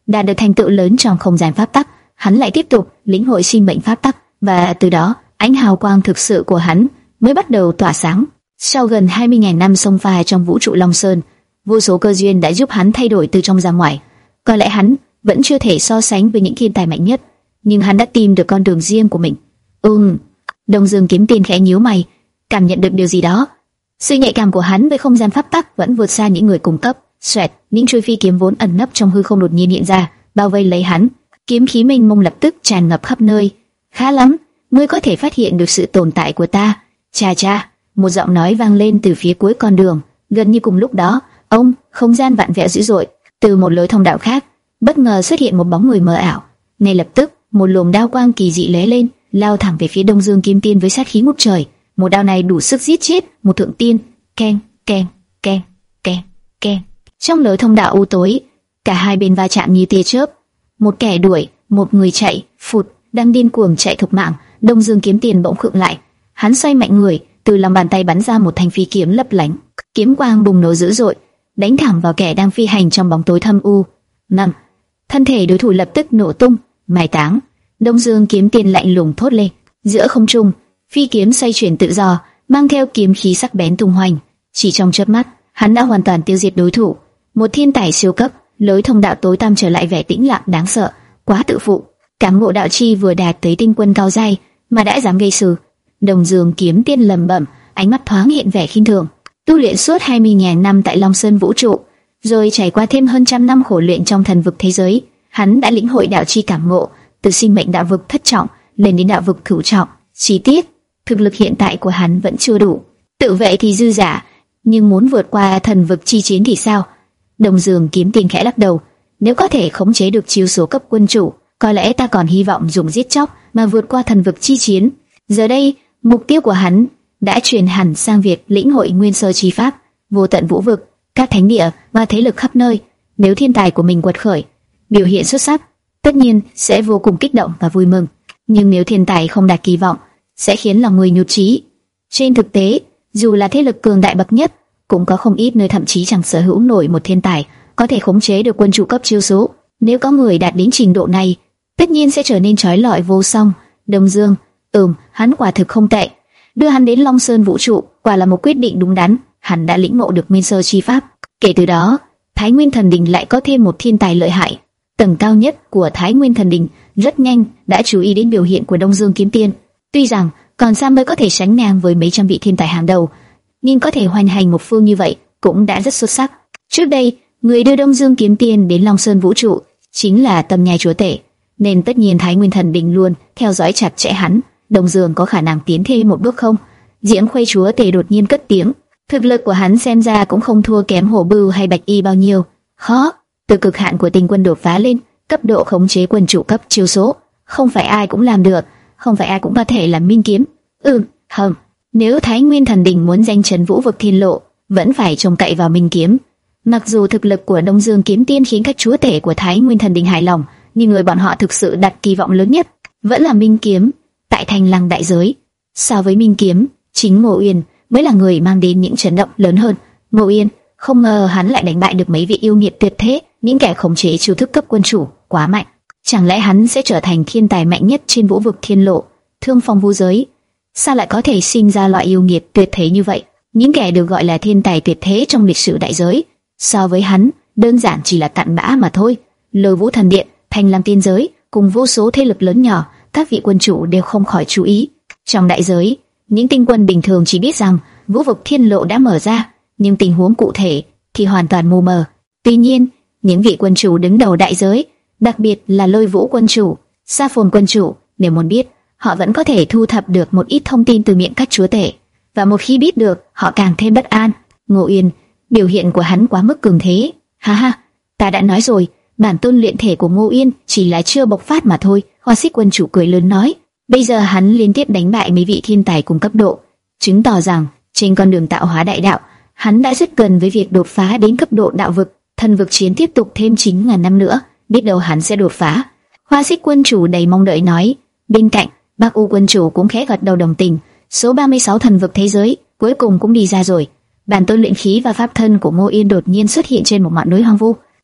đạt được thành tựu lớn trong không gian pháp tắc, hắn lại tiếp tục lĩnh hội sinh mệnh pháp tắc, và từ đó ánh hào quang thực sự của hắn mới bắt đầu tỏa sáng. Sau gần hai mươi nghìn năm xông pha trong vũ trụ Long Sơn, vô số cơ duyên đã giúp hắn thay đổi từ trong ra ngoài. Có lẽ hắn vẫn chưa thể so sánh với những thiên tài mạnh nhất, nhưng hắn đã tìm được con đường riêng của mình. Ừm, Đông Dương Kiếm Tiên khẽ nhíu mày, cảm nhận được điều gì đó. Sự nhạy cảm của hắn với không gian pháp tắc vẫn vượt xa những người cùng cấp. Xoẹt, những chuôi phi kiếm vốn ẩn nấp trong hư không đột nhiên hiện ra, bao vây lấy hắn. Kiếm khí mênh mông lập tức tràn ngập khắp nơi. Khá lắm, ngươi có thể phát hiện được sự tồn tại của ta. Cha cha, một giọng nói vang lên từ phía cuối con đường. Gần như cùng lúc đó, ông, không gian vặn vẹo dữ dội. Từ một lối thông đạo khác, bất ngờ xuất hiện một bóng người mờ ảo. Ngay lập tức, một luồng đao quang kỳ dị lóe lên, lao thẳng về phía Đông Dương Kiếm Tiên với sát khí ngút trời. Một đao này đủ sức giết chết một thượng tiên. Keng, keng, keng, keng, keng. Trong lối thông đạo u tối, cả hai bên va chạm như tia chớp. Một kẻ đuổi, một người chạy, phụt, đang điên cuồng chạy thục mạng. Đông Dương Kiếm Tiên bỗng khựng lại, hắn xoay mạnh người, từ lòng bàn tay bắn ra một thanh phi kiếm lấp lánh, kiếm quang bùng nổ dữ dội, đánh thẳng vào kẻ đang phi hành trong bóng tối thâm u. Năm, thân thể đối thủ lập tức nổ tung, mai táng. Đông Dương Kiếm Tiên lạnh lùng thốt lên, giữa không trung, phi kiếm xoay chuyển tự do, mang theo kiếm khí sắc bén tung hoành. Chỉ trong chớp mắt, hắn đã hoàn toàn tiêu diệt đối thủ. Một thiên tài siêu cấp, lối thông đạo tối tăm trở lại vẻ tĩnh lặng đáng sợ. Quá tự phụ, cảm ngộ đạo chi vừa đạt tới tinh quân cao giai mà đã dám gây sự. Đông Dương Kiếm Tiên lẩm bẩm, ánh mắt thoáng hiện vẻ khinh thường. Tu luyện suốt hai mươi nghìn năm tại Long Sơn vũ trụ, rồi trải qua thêm hơn trăm năm khổ luyện trong thần vực thế giới, hắn đã lĩnh hội đạo chi cảm ngộ, từ sinh mệnh đạo vực thất trọng lên đến đạo vực cửu trọng. Chi tiết, thực lực hiện tại của hắn vẫn chưa đủ, tự vệ thì dư giả, nhưng muốn vượt qua thần vực chi chiến thì sao? Đông Dương Kiếm Tiên khẽ lắc đầu, nếu có thể khống chế được chiêu số cấp quân chủ, có lẽ ta còn hy vọng dùng giết chóc mà vượt qua thần vực chi chiến. Giờ đây, mục tiêu của hắn đã chuyển hẳn sang việc lĩnh hội nguyên sơ chi pháp, vô tận vũ vực, các thánh địa và thế lực khắp nơi. Nếu thiên tài của mình quật khởi, biểu hiện xuất sắc, tất nhiên sẽ vô cùng kích động và vui mừng. Nhưng nếu thiên tài không đạt kỳ vọng, sẽ khiến lòng người nhụt chí. Trên thực tế, dù là thế lực cường đại bậc nhất, cũng có không ít nơi thậm chí chẳng sở hữu nổi một thiên tài có thể khống chế được quân chủ cấp chiêu số. Nếu có người đạt đến trình độ này, tất nhiên sẽ trở nên chói lọi vô song. Đông Dương, ừm, hắn quả thực không tệ. Đưa hắn đến Long Sơn vũ trụ, quả là một quyết định đúng đắn. Hắn đã lĩnh ngộ được nguyên sơ chi pháp. Kể từ đó, Thái Nguyên Thần Đình lại có thêm một thiên tài lợi hại. Tầng cao nhất của Thái Nguyên Thần Đình rất nhanh đã chú ý đến biểu hiện của Đông Dương Kiếm Tiên. Tuy rằng còn xa mới có thể sánh ngang với mấy trăm vị thiên tài hàng đầu, nhưng có thể hoành hành một phương như vậy cũng đã rất xuất sắc. Trước đây, người đưa Đông Dương Kiếm Tiên đến Long Sơn vũ trụ chính là Tâm Nhai Chúa Tể, nên tất nhiên Thái Nguyên Thần Đình luôn theo dõi chặt chẽ hắn. Đông Dương có khả năng tiến thêm một bước không? Diễm Khuê Chúa Tể đột nhiên cất tiếng. Thực lực của hắn xem ra cũng không thua kém Hổ Bưu hay Bạch Y bao nhiêu. Khó, từ cực hạn của tinh quân đột phá lên cấp độ khống chế quân chủ cấp chiêu số, không phải ai cũng làm được, không phải ai cũng có thể làm minh kiếm. Ừ, không. Nếu Thái Nguyên Thần Đình muốn danh chấn vũ vực thiên lộ, vẫn phải trông cậy vào minh kiếm. Mặc dù thực lực của Đông Dương Kiếm Tiên khiến các chúa tể của Thái Nguyên Thần Đình hài lòng, nhưng người bọn họ thực sự đặt kỳ vọng lớn nhất vẫn là minh kiếm tại Thanh Lăng đại giới. So với minh kiếm, chính Ngô Uyên mới là người mang đến những chấn động lớn hơn. Ngô Uyên, không ngờ hắn lại đánh bại được mấy vị yêu nghiệt tuyệt thế, những kẻ khống chế chiêu thức cấp quân chủ, quá mạnh. Chẳng lẽ hắn sẽ trở thành thiên tài mạnh nhất trên vũ vực thiên lộ, thương phong vũ giới? Sao lại có thể sinh ra loại yêu nghiệt tuyệt thế như vậy? Những kẻ được gọi là thiên tài tuyệt thế trong lịch sử đại giới, so với hắn, đơn giản chỉ là cặn bã mà thôi. Lôi Vũ Thần Điện, Thanh Lam Tiên Giới, cùng vô số thế lực lớn nhỏ, các vị quân chủ đều không khỏi chú ý. Trong đại giới, những tinh quân bình thường chỉ biết rằng vũ vực thiên lộ đã mở ra, nhưng tình huống cụ thể thì hoàn toàn mù mờ. Tuy nhiên, những vị quân chủ đứng đầu đại giới, đặc biệt là Lôi Vũ quân chủ, Sa Phồn quân chủ, nếu muốn biết, họ vẫn có thể thu thập được một ít thông tin từ miệng các chúa tể, và một khi biết được, họ càng thêm bất an. Ngô Uyên, biểu hiện của hắn quá mức cường thế. Ha ha, ta đã nói rồi, bản tôn luyện thể của Ngô Uyên chỉ là chưa bộc phát mà thôi. Hoa Xích quân chủ cười lớn nói, bây giờ hắn liên tiếp đánh bại mấy vị thiên tài cùng cấp độ, chứng tỏ rằng trên con đường tạo hóa đại đạo, hắn đã rất gần với việc đột phá đến cấp độ đạo vực. Thần vực chiến tiếp tục thêm chín ngàn năm nữa, biết đâu hắn sẽ đột phá. Hoa Xích quân chủ đầy mong đợi nói. Bên cạnh, Bắc U quân chủ cũng khẽ gật đầu đồng tình. Số ba mươi sáu thần vực thế giới cuối cùng cũng đi ra rồi. Bản tôn luyện khí và pháp thân của Ngô Yên đột nhiên xuất hiện trên một ngọn núi hoang vu.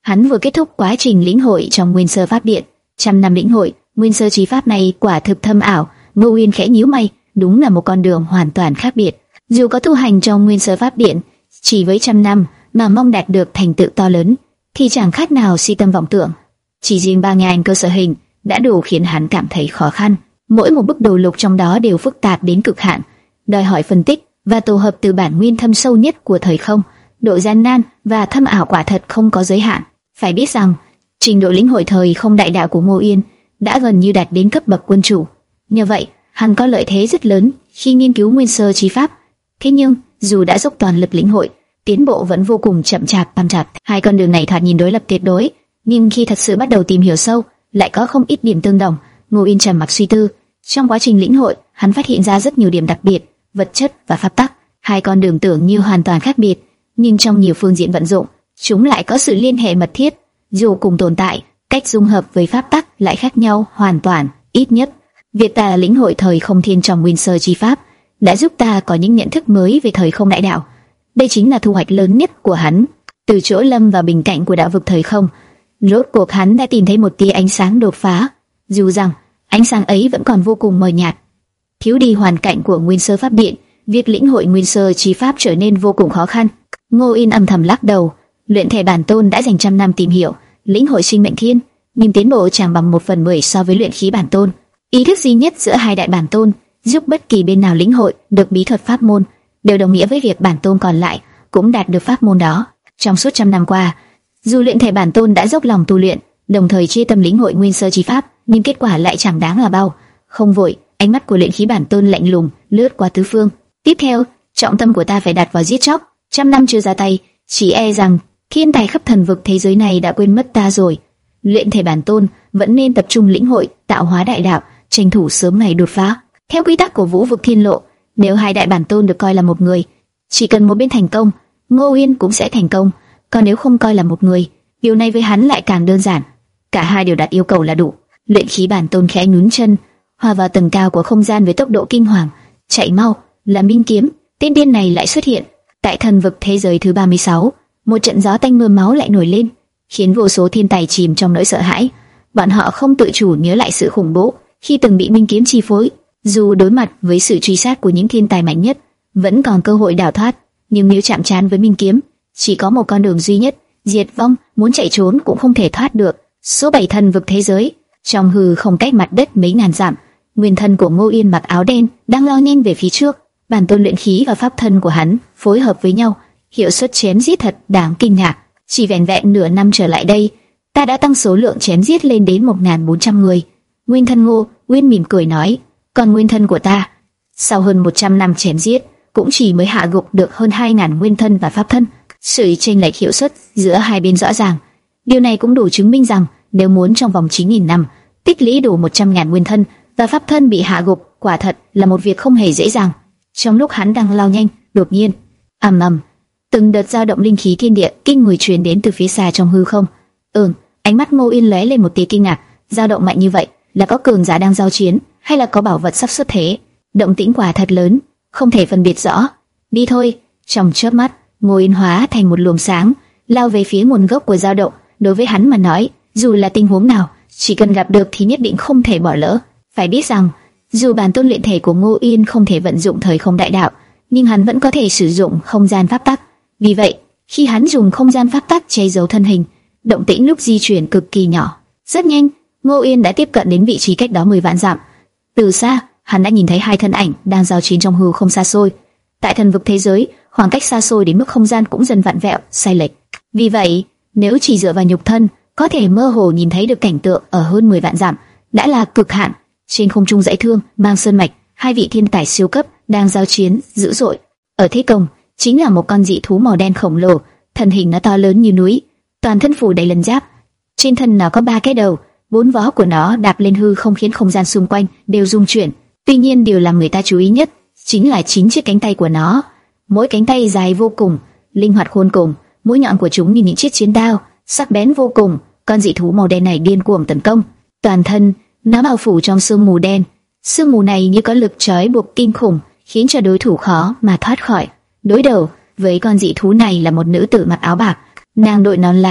Hắn vừa kết thúc quá trình lĩnh hội trong Nguyên Sơ Pháp Điện. Trăm năm lĩnh hội Nguyên Sơ Chi Pháp này quả thực thâm ảo. Ngô Uyên khẽ nhíu mày, đúng là một con đường hoàn toàn khác biệt. Dù có tu hành trong Nguyên Sơ Pháp Điện, chỉ với trăm năm mà mong đạt được thành tựu to lớn, thì chẳng khác nào si tâm vọng tưởng. Chỉ riêng ba ngàn cơ sở hình đã đủ khiến hắn cảm thấy khó khăn. Mỗi một bức đồ lục trong đó đều phức tạp đến cực hạn, đòi hỏi phân tích và tổ hợp từ bản nguyên thâm sâu nhất của thời không. Độ gian nan và thâm ảo quả thật không có giới hạn. Phải biết rằng, trình độ lĩnh hội thời không đại đạo của Ngô Uyên đã gần như đạt đến cấp bậc quân chủ. Nhờ vậy, hắn có lợi thế rất lớn khi nghiên cứu Nguyên Sơ Chi Pháp. Thế nhưng, dù đã dốc toàn lực lĩnh hội, tiến bộ vẫn vô cùng chậm chạp, băm chặt. Hai con đường này thoạt nhìn đối lập tuyệt đối, nhưng khi thật sự bắt đầu tìm hiểu sâu, lại có không ít điểm tương đồng. Ngô Uyên trầm mặc suy tư. Trong quá trình lĩnh hội, hắn phát hiện ra rất nhiều điểm đặc biệt, vật chất và pháp tắc. Hai con đường tưởng như hoàn toàn khác biệt, nhưng trong nhiều phương diện vận dụng, chúng lại có sự liên hệ mật thiết. Dù cùng tồn tại, cách dung hợp với pháp tắc lại khác nhau hoàn toàn. Ít nhất, việc ta lĩnh hội thời không thiên trong Nguyên Sơ Chi Pháp đã giúp ta có những nhận thức mới về thời không đại đạo. Đây chính là thu hoạch lớn nhất của hắn. Từ chỗ lâm vào bình cảnh của đạo vực thời không, rốt cuộc hắn đã tìm thấy một tia ánh sáng đột phá. Dù rằng ánh sáng ấy vẫn còn vô cùng mờ nhạt, thiếu đi hoàn cảnh của Nguyên Sơ Pháp Điện, việc lĩnh hội Nguyên Sơ Chi Pháp trở nên vô cùng khó khăn. Ngô Uyên âm thầm lắc đầu. Luyện thể bản tôn đã dành trăm năm tìm hiểu, lĩnh hội sinh mệnh thiên, nhưng tiến bộ chẳng bằng một phần mười so với luyện khí bản tôn. Ý thức duy nhất giữa hai đại bản tôn giúp bất kỳ bên nào lĩnh hội được bí thuật pháp môn đều đồng nghĩa với việc bản tôn còn lại cũng đạt được pháp môn đó. Trong suốt trăm năm qua, dù luyện thể bản tôn đã dốc lòng tu luyện, đồng thời chia tâm lĩnh hội Nguyên Sơ Chi Pháp, nhưng kết quả lại chẳng đáng là bao. Không vội, ánh mắt của luyện khí bản tôn lạnh lùng lướt qua tứ phương. Tiếp theo, trọng tâm của ta phải đặt vào giết chóc. Trăm năm chưa ra tay, chỉ e rằng thiên tài khắp thần vực thế giới này đã quên mất ta rồi. Luyện thể bản tôn vẫn nên tập trung lĩnh hội, tạo hóa đại đạo, tranh thủ sớm ngày đột phá. Theo quy tắc của Vũ vực Thiên Lộ, nếu hai đại bản tôn được coi là một người, chỉ cần một bên thành công, Ngô Uyên cũng sẽ thành công. Còn nếu không coi là một người, điều này với hắn lại càng đơn giản. Cả hai đều đạt yêu cầu là đủ. Luyện khí bản tôn khẽ nhún chân, hòa vào tầng cao của không gian với tốc độ kinh hoàng. Chạy mau, là Minh Kiếm. Tên điên này lại xuất hiện. Tại thần vực thế giới thứ ba mươi sáu, một trận gió tanh mưa máu lại nổi lên, khiến vô số thiên tài chìm trong nỗi sợ hãi. Bọn họ không tự chủ nhớ lại sự khủng bố khi từng bị Minh Kiếm chi phối. Dù đối mặt với sự truy sát của những thiên tài mạnh nhất, vẫn còn cơ hội đào thoát, nhưng nếu chạm trán với Minh Kiếm, chỉ có một con đường duy nhất, diệt vong. Muốn chạy trốn cũng không thể thoát được. Số bảy thần vực thế giới, trong hư không cách mặt đất mấy ngàn dặm, nguyên thân của Ngô Uyên mặc áo đen đang lao nhanh về phía trước. Bản tôn luyện khí và pháp thân của hắn phối hợp với nhau, hiệu suất chém giết thật đáng kinh ngạc. Chỉ vẻn vẹn nửa năm trở lại đây, ta đã tăng số lượng chém giết lên đến một nghìn bốn trăm người. Nguyên thân Ngô Uyên mỉm cười nói, còn nguyên thân của ta, sau hơn một trăm năm chém giết, cũng chỉ mới hạ gục được hơn hai nghìn nguyên thân và pháp thân. Sự chênh lệch hiệu suất giữa hai bên rõ ràng. Điều này cũng đủ chứng minh rằng nếu muốn trong vòng chín nghìn năm tích lũy đủ một trăm nghìn nguyên thân và pháp thân bị hạ gục, quả thật là một việc không hề dễ dàng. Trong lúc hắn đang lao nhanh, đột nhiên, ầm ầm, từng đợt dao động linh khí thiên địa kinh người truyền đến từ phía xa trong hư không. Ừm, ánh mắt Ngô Uyên lóe lên một tia kinh ngạc. Dao động mạnh như vậy, là có cường giả đang giao chiến, hay là có bảo vật sắp xuất thế? Động tĩnh quả thật lớn, không thể phân biệt rõ. Đi thôi. Trong chớp mắt, Ngô Uyên hóa thành một luồng sáng, lao về phía nguồn gốc của dao động. Đối với hắn mà nói, dù là tình huống nào, chỉ cần gặp được thì nhất định không thể bỏ lỡ. Phải biết rằng, dù bản tôn luyện thể của Ngô Uyên không thể vận dụng thời không đại đạo, nhưng hắn vẫn có thể sử dụng không gian pháp tắc. Vì vậy, khi hắn dùng không gian pháp tắc che giấu thân hình, động tĩnh lúc di chuyển cực kỳ nhỏ. Rất nhanh, Ngô Uyên đã tiếp cận đến vị trí cách đó mười vạn dặm. Từ xa, hắn đã nhìn thấy hai thân ảnh đang giao chiến trong hư không xa xôi. Tại thần vực thế giới, khoảng cách xa xôi đến mức không gian cũng dần vặn vẹo, sai lệch. Vì vậy, nếu chỉ dựa vào nhục thân, có thể mơ hồ nhìn thấy được cảnh tượng ở hơn mười vạn dặm, đã là cực hạn. Trên không trung dãy thương, mang sơn mạch, hai vị thiên tài siêu cấp đang giao chiến dữ dội. Ở thế công, chính là một con dị thú màu đen khổng lồ, thân hình nó to lớn như núi, toàn thân phủ đầy lân giáp. Trên thân nó có ba cái đầu, bốn vó của nó đạp lên hư không khiến không gian xung quanh đều rung chuyển. Tuy nhiên điều làm người ta chú ý nhất chính là chín chiếc cánh tay của nó. Mỗi cánh tay dài vô cùng, linh hoạt khôn cùng, mũi nhọn của chúng như những chiếc chiến đao, sắc bén vô cùng. Con dị thú màu đen này điên cuồng tấn công, toàn thân nó bao phủ trong sương mù đen. Sương mù này như có lực trói buộc kinh khủng, khiến cho đối thủ khó mà thoát khỏi. Đối đầu với con dị thú này là một nữ tử mặc áo bạc, nàng đội nón lá,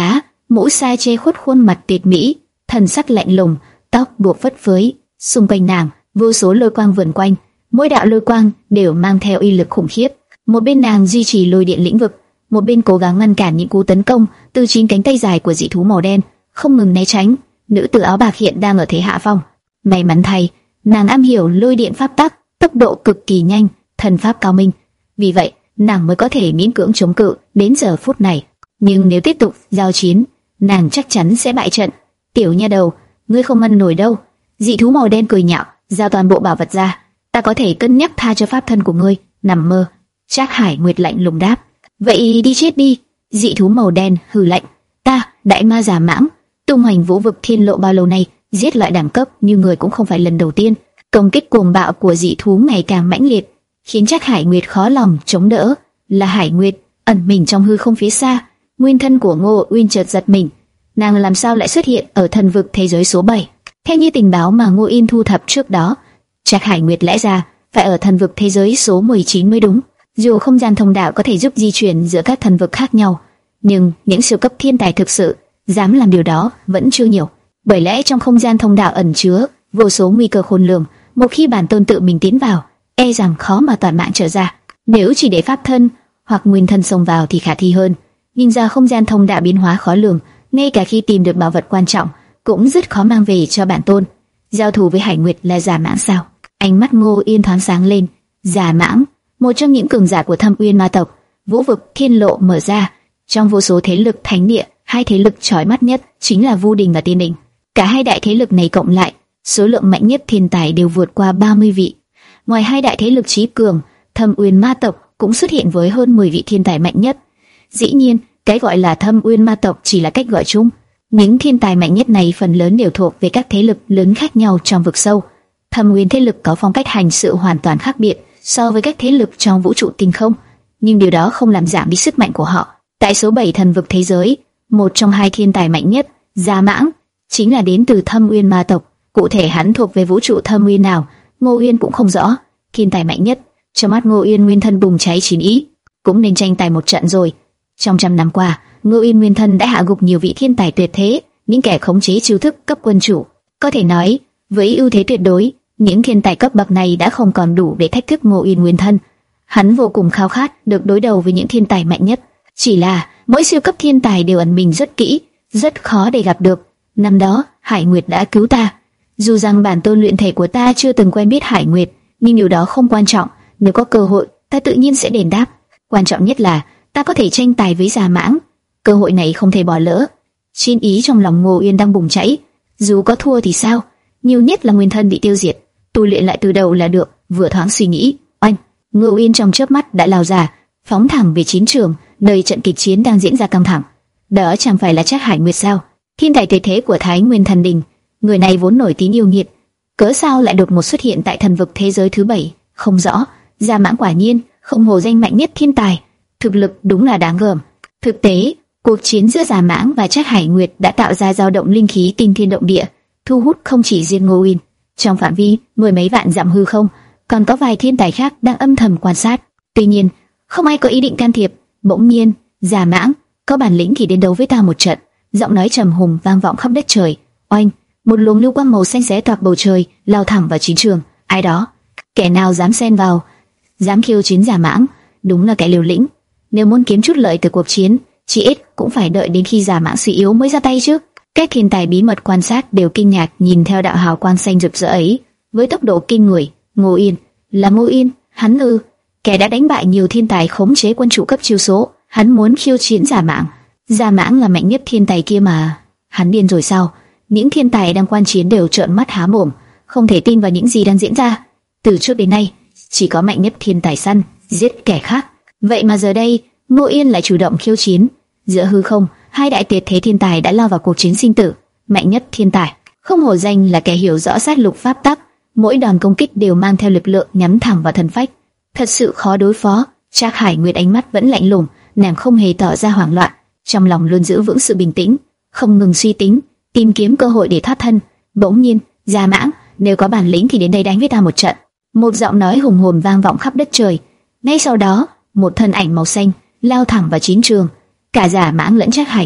mũ sa che khuất khuôn mặt tuyệt mỹ, thần sắc lạnh lùng, tóc buộc phất phới, xung quanh nàng vô số lôi quang vần quanh, mỗi đạo lôi quang đều mang theo uy lực khủng khiếp. Một bên nàng duy trì lôi điện lĩnh vực, một bên cố gắng ngăn cản những cú tấn công từ chín cánh tay dài của dị thú màu đen, không ngừng né tránh. Nữ tử áo bạc hiện đang ở thế hạ phong. May mắn thay, nàng am hiểu lôi điện pháp tắc, tốc độ cực kỳ nhanh, thần pháp cao minh, vì vậy nàng mới có thể miễn cưỡng chống cự đến giờ phút này. Nhưng nếu tiếp tục giao chiến, nàng chắc chắn sẽ bại trận. Tiểu nha đầu, ngươi không ăn nổi đâu. Dị thú màu đen cười nhạo, giao toàn bộ bảo vật ra, ta có thể cân nhắc tha cho pháp thân của ngươi. Nằm mơ. Trác Hải Nguyệt lạnh lùng đáp. Vậy đi chết đi. Dị thú màu đen hừ lạnh. Ta, đại ma giả mãng, tung hoành vũ vực thiên lộ bao lâu nay, giết loại đẳng cấp như người cũng không phải lần đầu tiên. Công kích cuồng bạo của dị thú ngày càng mãnh liệt, khiến Trác Hải Nguyệt khó lòng chống đỡ. Là Hải Nguyệt ẩn mình trong hư không phía xa. Nguyên thân của Ngô Uyên chợt giật mình, nàng làm sao lại xuất hiện ở thần vực thế giới số bảy? Theo như tình báo mà Ngô Uyên thu thập trước đó, Trác Hải Nguyệt lẽ ra phải ở thần vực thế giới số mười chín mới đúng. Dù không gian thông đạo có thể giúp di chuyển giữa các thần vực khác nhau, nhưng những siêu cấp thiên tài thực sự dám làm điều đó vẫn chưa nhiều. Bởi lẽ trong không gian thông đạo ẩn chứa vô số nguy cơ khôn lường, một khi bản tôn tự mình tiến vào, e rằng khó mà toàn mạng trở ra. Nếu chỉ để pháp thân hoặc nguyên thân xông vào thì khả thi hơn. Nhìn ra không gian thông đạo biến hóa khó lường, ngay cả khi tìm được bảo vật quan trọng cũng rất khó mang về cho bản tôn. Giao thủ với Hải Nguyệt là giả mãng sao? Ánh mắt Ngô Yên thoáng sáng lên. Giả mãng, một trong những cường giả của Thâm Uyên ma tộc. Vũ vực thiên lộ mở ra, trong vô số thế lực thánh địa, hai thế lực chói mắt nhất chính là Vu Đình và Tiên Đình. Cả hai đại thế lực này cộng lại, số lượng mạnh nhất thiên tài đều vượt qua ba mươi vị. Ngoài hai đại thế lực chí cường, Thâm Uyên ma tộc cũng xuất hiện với hơn mười vị thiên tài mạnh nhất. Dĩ nhiên, cái gọi là Thâm Uyên ma tộc chỉ là cách gọi chung. Những thiên tài mạnh nhất này phần lớn đều thuộc về các thế lực lớn khác nhau trong vực sâu. Thâm Uyên thế lực có phong cách hành sự hoàn toàn khác biệt so với các thế lực trong vũ trụ tinh không, nhưng điều đó không làm giảm đi sức mạnh của họ. Tại số bảy thần vực thế giới, một trong hai thiên tài mạnh nhất, Gia Mãng, chính là đến từ Thâm Uyên ma tộc. Cụ thể hắn thuộc về vũ trụ Thâm Uyên nào, Ngô Uyên cũng không rõ. Thiên tài mạnh nhất, trong mắt Ngô Uyên nguyên thân bùng cháy chín ý, cũng nên tranh tài một trận rồi. Trong trăm năm qua, Ngô Uyên nguyên thân đã hạ gục nhiều vị thiên tài tuyệt thế, những kẻ khống chế chiêu thức cấp quân chủ. Có thể nói, với ưu thế tuyệt đối, những thiên tài cấp bậc này đã không còn đủ để thách thức Ngô Uyên nguyên thân. Hắn vô cùng khao khát được đối đầu với những thiên tài mạnh nhất. Chỉ là mỗi siêu cấp thiên tài đều ẩn mình rất kỹ, rất khó để gặp được. Năm đó, Hải Nguyệt đã cứu ta. Dù rằng bản tôn luyện thể của ta chưa từng quen biết Hải Nguyệt, nhưng điều đó không quan trọng. Nếu có cơ hội, ta tự nhiên sẽ đền đáp. Quan trọng nhất là ta có thể tranh tài với Gia Mãng. Cơ hội này không thể bỏ lỡ. Chiến ý trong lòng Ngô Uyên đang bùng cháy. Dù có thua thì sao? Nhiều nhất là nguyên thân bị tiêu diệt, tu luyện lại từ đầu là được. Vừa thoáng suy nghĩ, oanh, Ngô Uyên trong chớp mắt đã lao ra, phóng thẳng về chiến trường, nơi trận kịch chiến đang diễn ra căng thẳng. Đó chẳng phải là Trác Hải Nguyệt sao? Thiên tài tuyệt thế của Thái Nguyên Thần Đình. Người này vốn nổi tiếng yêu nghiệt, cớ sao lại đột ngột xuất hiện tại thần vực thế giới thứ bảy? Không rõ. Gia Mãng quả nhiên không hổ danh mạnh nhất thiên tài, thực lực đúng là đáng gờm. Thực tế, cuộc chiến giữa Gia Mãng và Trác Hải Nguyệt đã tạo ra dao động linh khí kinh thiên động địa, thu hút không chỉ riêng Ngô Uyên. Trong phạm vi mười mấy vạn dặm hư không, còn có vài thiên tài khác đang âm thầm quan sát. Tuy nhiên, không ai có ý định can thiệp. Bỗng nhiên, Gia Mãng, có bản lĩnh thì đến đấu với ta một trận. Giọng nói trầm hùng vang vọng khắp đất trời. Oanh, một luồng lưu quang màu xanh xé toạc bầu trời, lao thẳng vào chiến trường. Ai đó, kẻ nào dám xen vào, dám khiêu chiến Gia Mãng, đúng là kẻ liều lĩnh. Nếu muốn kiếm chút lợi từ cuộc chiến, chỉ ít cũng phải đợi đến khi Gia Mãng suy yếu mới ra tay chứ. Các thiên tài bí mật quan sát đều kinh ngạc nhìn theo đạo hào quang xanh rực rỡ ấy với tốc độ kinh người. Ngô Uyên, là Ngô Uyên, hắn ư? Kẻ đã đánh bại nhiều thiên tài khống chế quân chủ cấp chiêu số, hắn muốn khiêu chiến Gia Mãng. Gia Mãng là mạnh nhất thiên tài kia mà. Hắn điên rồi sao? Những thiên tài đang quan chiến đều trợn mắt há mồm, không thể tin vào những gì đang diễn ra. Từ trước đến nay, chỉ có mạnh nhất thiên tài săn giết kẻ khác, vậy mà giờ đây Ngô Uyên lại chủ động khiêu chiến. Giữa hư không, hai đại tuyệt thế thiên tài đã lao vào cuộc chiến sinh tử. Mạnh nhất thiên tài, không hổ danh là kẻ hiểu rõ sát lục pháp tắc, mỗi đòn công kích đều mang theo lực lượng nhắm thẳng vào thần phách, thật sự khó đối phó. Trác Hải Nguyệt ánh mắt vẫn lạnh lùng, nàng không hề tỏ ra hoảng loạn, trong lòng luôn giữ vững sự bình tĩnh, không ngừng suy tính, tìm kiếm cơ hội để thoát thân. Bỗng nhiên, Gia Mãng, nếu có bản lĩnh thì đến đây đánh với ta một trận. Một giọng nói hùng hồn vang vọng khắp đất trời. Ngay sau đó, một thân ảnh màu xanh lao thẳng vào chiến trường. Cả Gia Mãng lẫn Trác Hải Nguyệt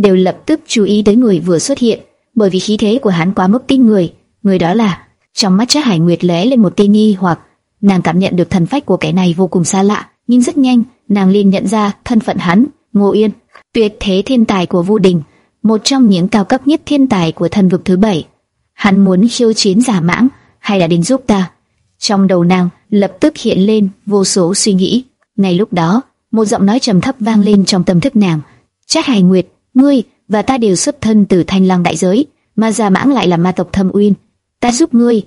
đều lập tức chú ý tới người vừa xuất hiện, bởi vì khí thế của hắn quá mức kinh người. Người đó là... Trong mắt Trác Hải Nguyệt lóe lên một tia nghi hoặc, nàng cảm nhận được thần phách của kẻ này vô cùng xa lạ, nhưng rất nhanh nàng liền nhận ra thân phận hắn. Ngô Yên, tuyệt thế thiên tài của Vu Đình, một trong những cao cấp nhất thiên tài của thần vực thứ bảy. Hắn muốn khiêu chiến Giả Mãng hay là đến giúp ta? Trong đầu nàng lập tức hiện lên vô số suy nghĩ. Ngay lúc đó, một giọng nói trầm thấp vang lên trong tâm thức nàng. Trác Hải Nguyệt, ngươi và ta đều xuất thân từ Thanh Lăng đại giới, mà Giả Mãng lại là ma tộc Thâm Uyên. Ta giúp ngươi.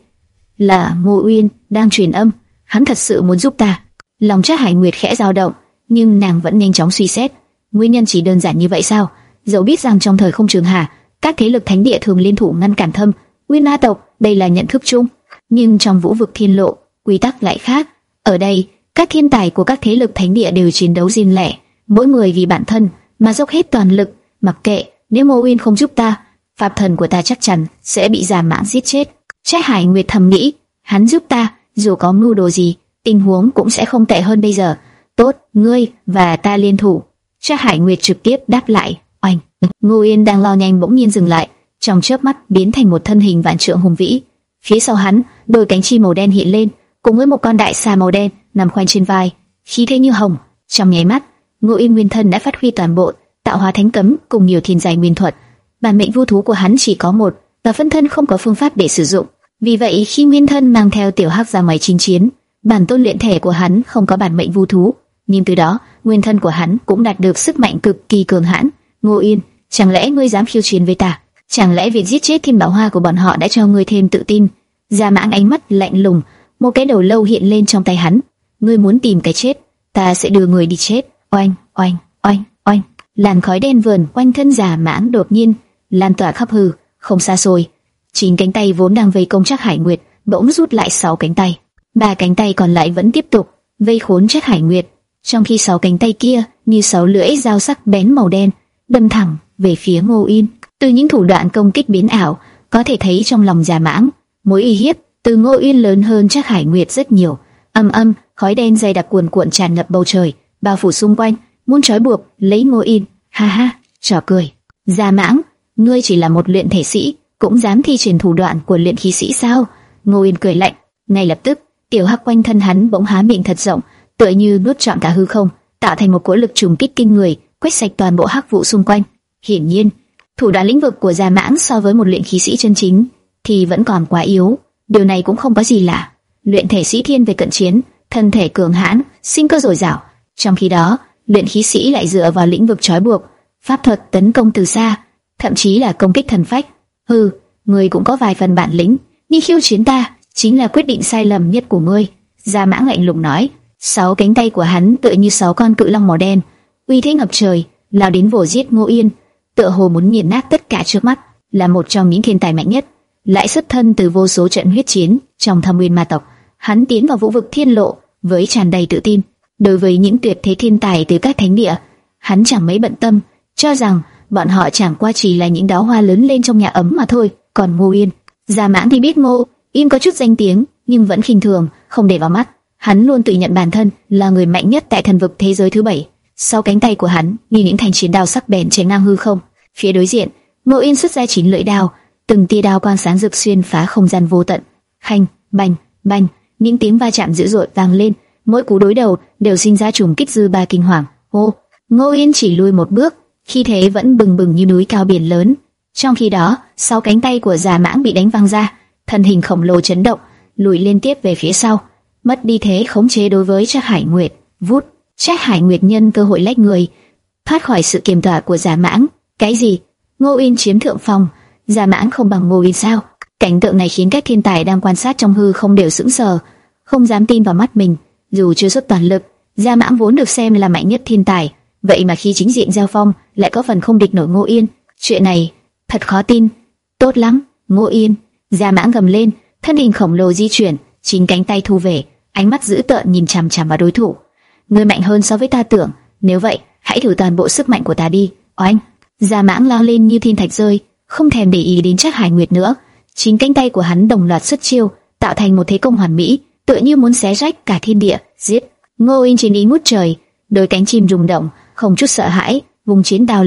Là Ngô Uyên đang truyền âm, hắn thật sự muốn giúp ta. Lòng Trác Hải Nguyệt khẽ dao động, nhưng nàng vẫn nhanh chóng suy xét. Nguyên nhân chỉ đơn giản như vậy sao? Dẫu biết rằng trong thời không trường hà, các thế lực thánh địa thường liên thủ ngăn cản Thâm Uyên ma tộc, đây là nhận thức chung, nhưng trong vũ vực thiên lộ, quy tắc lại khác. Ở đây, các thiên tài của các thế lực thánh địa đều chiến đấu riêng lẻ, mỗi người vì bản thân mà dốc hết toàn lực. Mặc kệ nếu Ngô Uyên không giúp ta, pháp thần của ta chắc chắn sẽ bị Giả Mãng giết chết. Trác Hải Nguyệt thầm nghĩ, hắn giúp ta, dù có mưu đồ gì, tình huống cũng sẽ không tệ hơn bây giờ. Tốt, ngươi và ta liên thủ. Trác Hải Nguyệt trực tiếp đáp lại. Oanh! Ngô Uyên đang lao nhanh bỗng nhiên dừng lại, trong chớp mắt biến thành một thân hình vạn trượng hùng vĩ. Phía sau hắn, đôi cánh chim màu đen hiện lên, cùng với một con đại xà màu đen nằm khoanh trên vai, khí thế như hồng. Trong nháy mắt, Ngô Uyên nguyên thân đã phát huy toàn bộ, tạo hóa thánh cấm cùng nhiều thiên giai nguyên thuật. Bản mệnh vu thú của hắn chỉ có một, và phân thân không có phương pháp để sử dụng. Vì vậy khi nguyên thân mang theo tiểu hắc ra ngoài chinh chiến, bản tôn luyện thể của hắn không có bản mệnh vu thú, nhưng từ đó nguyên thân của hắn cũng đạt được sức mạnh cực kỳ cường hãn. Ngô Yên, chẳng lẽ ngươi dám khiêu chiến với ta? Chẳng lẽ việc giết chết Thiên Bảo Hoa của bọn họ đã cho ngươi thêm tự tin? Giả Mãng ánh mắt lạnh lùng, một cái đầu lâu hiện lên trong tay hắn. Ngươi muốn tìm cái chết, ta sẽ đưa ngươi đi chết. Oanh, oanh, oanh, oanh. Làn khói đen vờn quanh thân Giả Mãng đột nhiên lan tỏa khắp hư không xa xôi. Chín cánh tay vốn đang vây công Trác Hải Nguyệt bỗng rút lại sáu cánh tay, ba cánh tay còn lại vẫn tiếp tục vây khốn Trác Hải Nguyệt, trong khi sáu cánh tay kia như sáu lưỡi dao sắc bén màu đen đâm thẳng về phía Ngô Yên. Từ những thủ đoạn công kích biến ảo, có thể thấy trong lòng Giả Mãng, mối uy hiếp từ Ngô Yên lớn hơn Trác Hải Nguyệt rất nhiều. Âm âm, khói đen dày đặc cuồn cuộn tràn ngập bầu trời, bao phủ xung quanh, muốn trói buộc lấy Ngô Yên. Ha ha, trò cười. Giả Mãng, ngươi chỉ là một luyện thể sĩ, cũng dám thi triển thủ đoạn của luyện khí sĩ sao? Ngô Yên cười lạnh. Ngay lập tức, tiểu hắc quanh thân hắn bỗng há miệng thật rộng, tựa như nuốt trọn cả hư không, tạo thành một cỗ lực trùng kích kinh người, quét sạch toàn bộ hắc vụ xung quanh. Hiển nhiên, thủ đoạn lĩnh vực của Giả Mãng so với một luyện khí sĩ chân chính thì vẫn còn quá yếu. Điều này cũng không có gì lạ. Luyện thể sĩ thiên về cận chiến, thân thể cường hãn, sinh cơ dồi dào. Trong khi đó, luyện khí sĩ lại dựa vào lĩnh vực trói buộc, pháp thuật tấn công từ xa, thậm chí là công kích thần phách. Hừ, ngươi cũng có vài phần bản lĩnh, nhưng khiêu chiến ta chính là quyết định sai lầm nhất của ngươi. Giả Mãng lạnh lùng nói. Sáu cánh tay của hắn tựa như sáu con cự long màu đen, uy thế ngập trời, lao đến vồ giết Ngô Yên, tựa hồ muốn nghiền nát tất cả trước mắt. Là một trong những thiên tài mạnh nhất, lại xuất thân từ vô số trận huyết chiến trong Thâm Uyên ma tộc, hắn tiến vào vũ vực thiên lộ với tràn đầy tự tin. Đối với những tuyệt thế thiên tài từ các thánh địa, hắn chẳng mấy bận tâm, cho rằng bọn họ chẳng qua chỉ là những đóa hoa lớn lên trong nhà ấm mà thôi. Còn Ngô Yên, Giả Mãng thì biết Ngô Yên có chút danh tiếng, nhưng vẫn khinh thường, không để vào mắt. Hắn luôn tự nhận bản thân là người mạnh nhất tại thần vực thế giới thứ bảy. Sau cánh tay của hắn như những thanh chiến đao sắc bén chém ngang hư không. Phía đối diện, Ngô Yên xuất ra chín lưỡi đao, từng tia đao quang sáng rực xuyên phá không gian vô tận. Khanh, bành, bành, những tiếng va chạm dữ dội vang lên, mỗi cú đối đầu đều sinh ra trùng kích dư ba kinh hoàng. Ô, Ngô Yên chỉ lùi một bước, khi thế vẫn bừng bừng như núi cao biển lớn. Trong khi đó, sáu cánh tay của Giả Mãng bị đánh văng ra, thân hình khổng lồ chấn động, lùi liên tiếp về phía sau, mất đi thế khống chế đối với Trác Hải Nguyệt. Vút, Trác Hải Nguyệt nhân cơ hội lách người, thoát khỏi sự kiềm tỏa của Giả Mãng. Cái gì? Ngô Yên chiếm thượng phong, Giả Mãng không bằng Ngô Yên sao? Cảnh tượng này khiến các thiên tài đang quan sát trong hư không đều sững sờ, không dám tin vào mắt mình. Dù chưa xuất toàn lực, Giả Mãng vốn được xem là mạnh nhất thiên tài, vậy mà khi chính diện giao phong lại có phần không địch nổi Ngô Yên. Chuyện này thật khó tin. Tốt lắm, Ngô Yên! Giả Mãng gầm lên, thân hình khổng lồ di chuyển, chín cánh tay thu về, ánh mắt dữ tợn nhìn chằm chằm vào đối thủ. Ngươi mạnh hơn so với ta tưởng, nếu vậy, hãy thử toàn bộ sức mạnh của ta đi. Oanh! Giả Mãng lao lên như thiên thạch rơi, không thèm để ý đến Trác Hải Nguyệt nữa. Chín cánh tay của hắn đồng loạt xuất chiêu, tạo thành một thế công hoàn mỹ, tựa như muốn xé rách cả thiên địa. Giết! Ngô Yên chiến ý ngút trời, đôi cánh chim rung động, không chút sợ hãi, vùng chiến đao lên,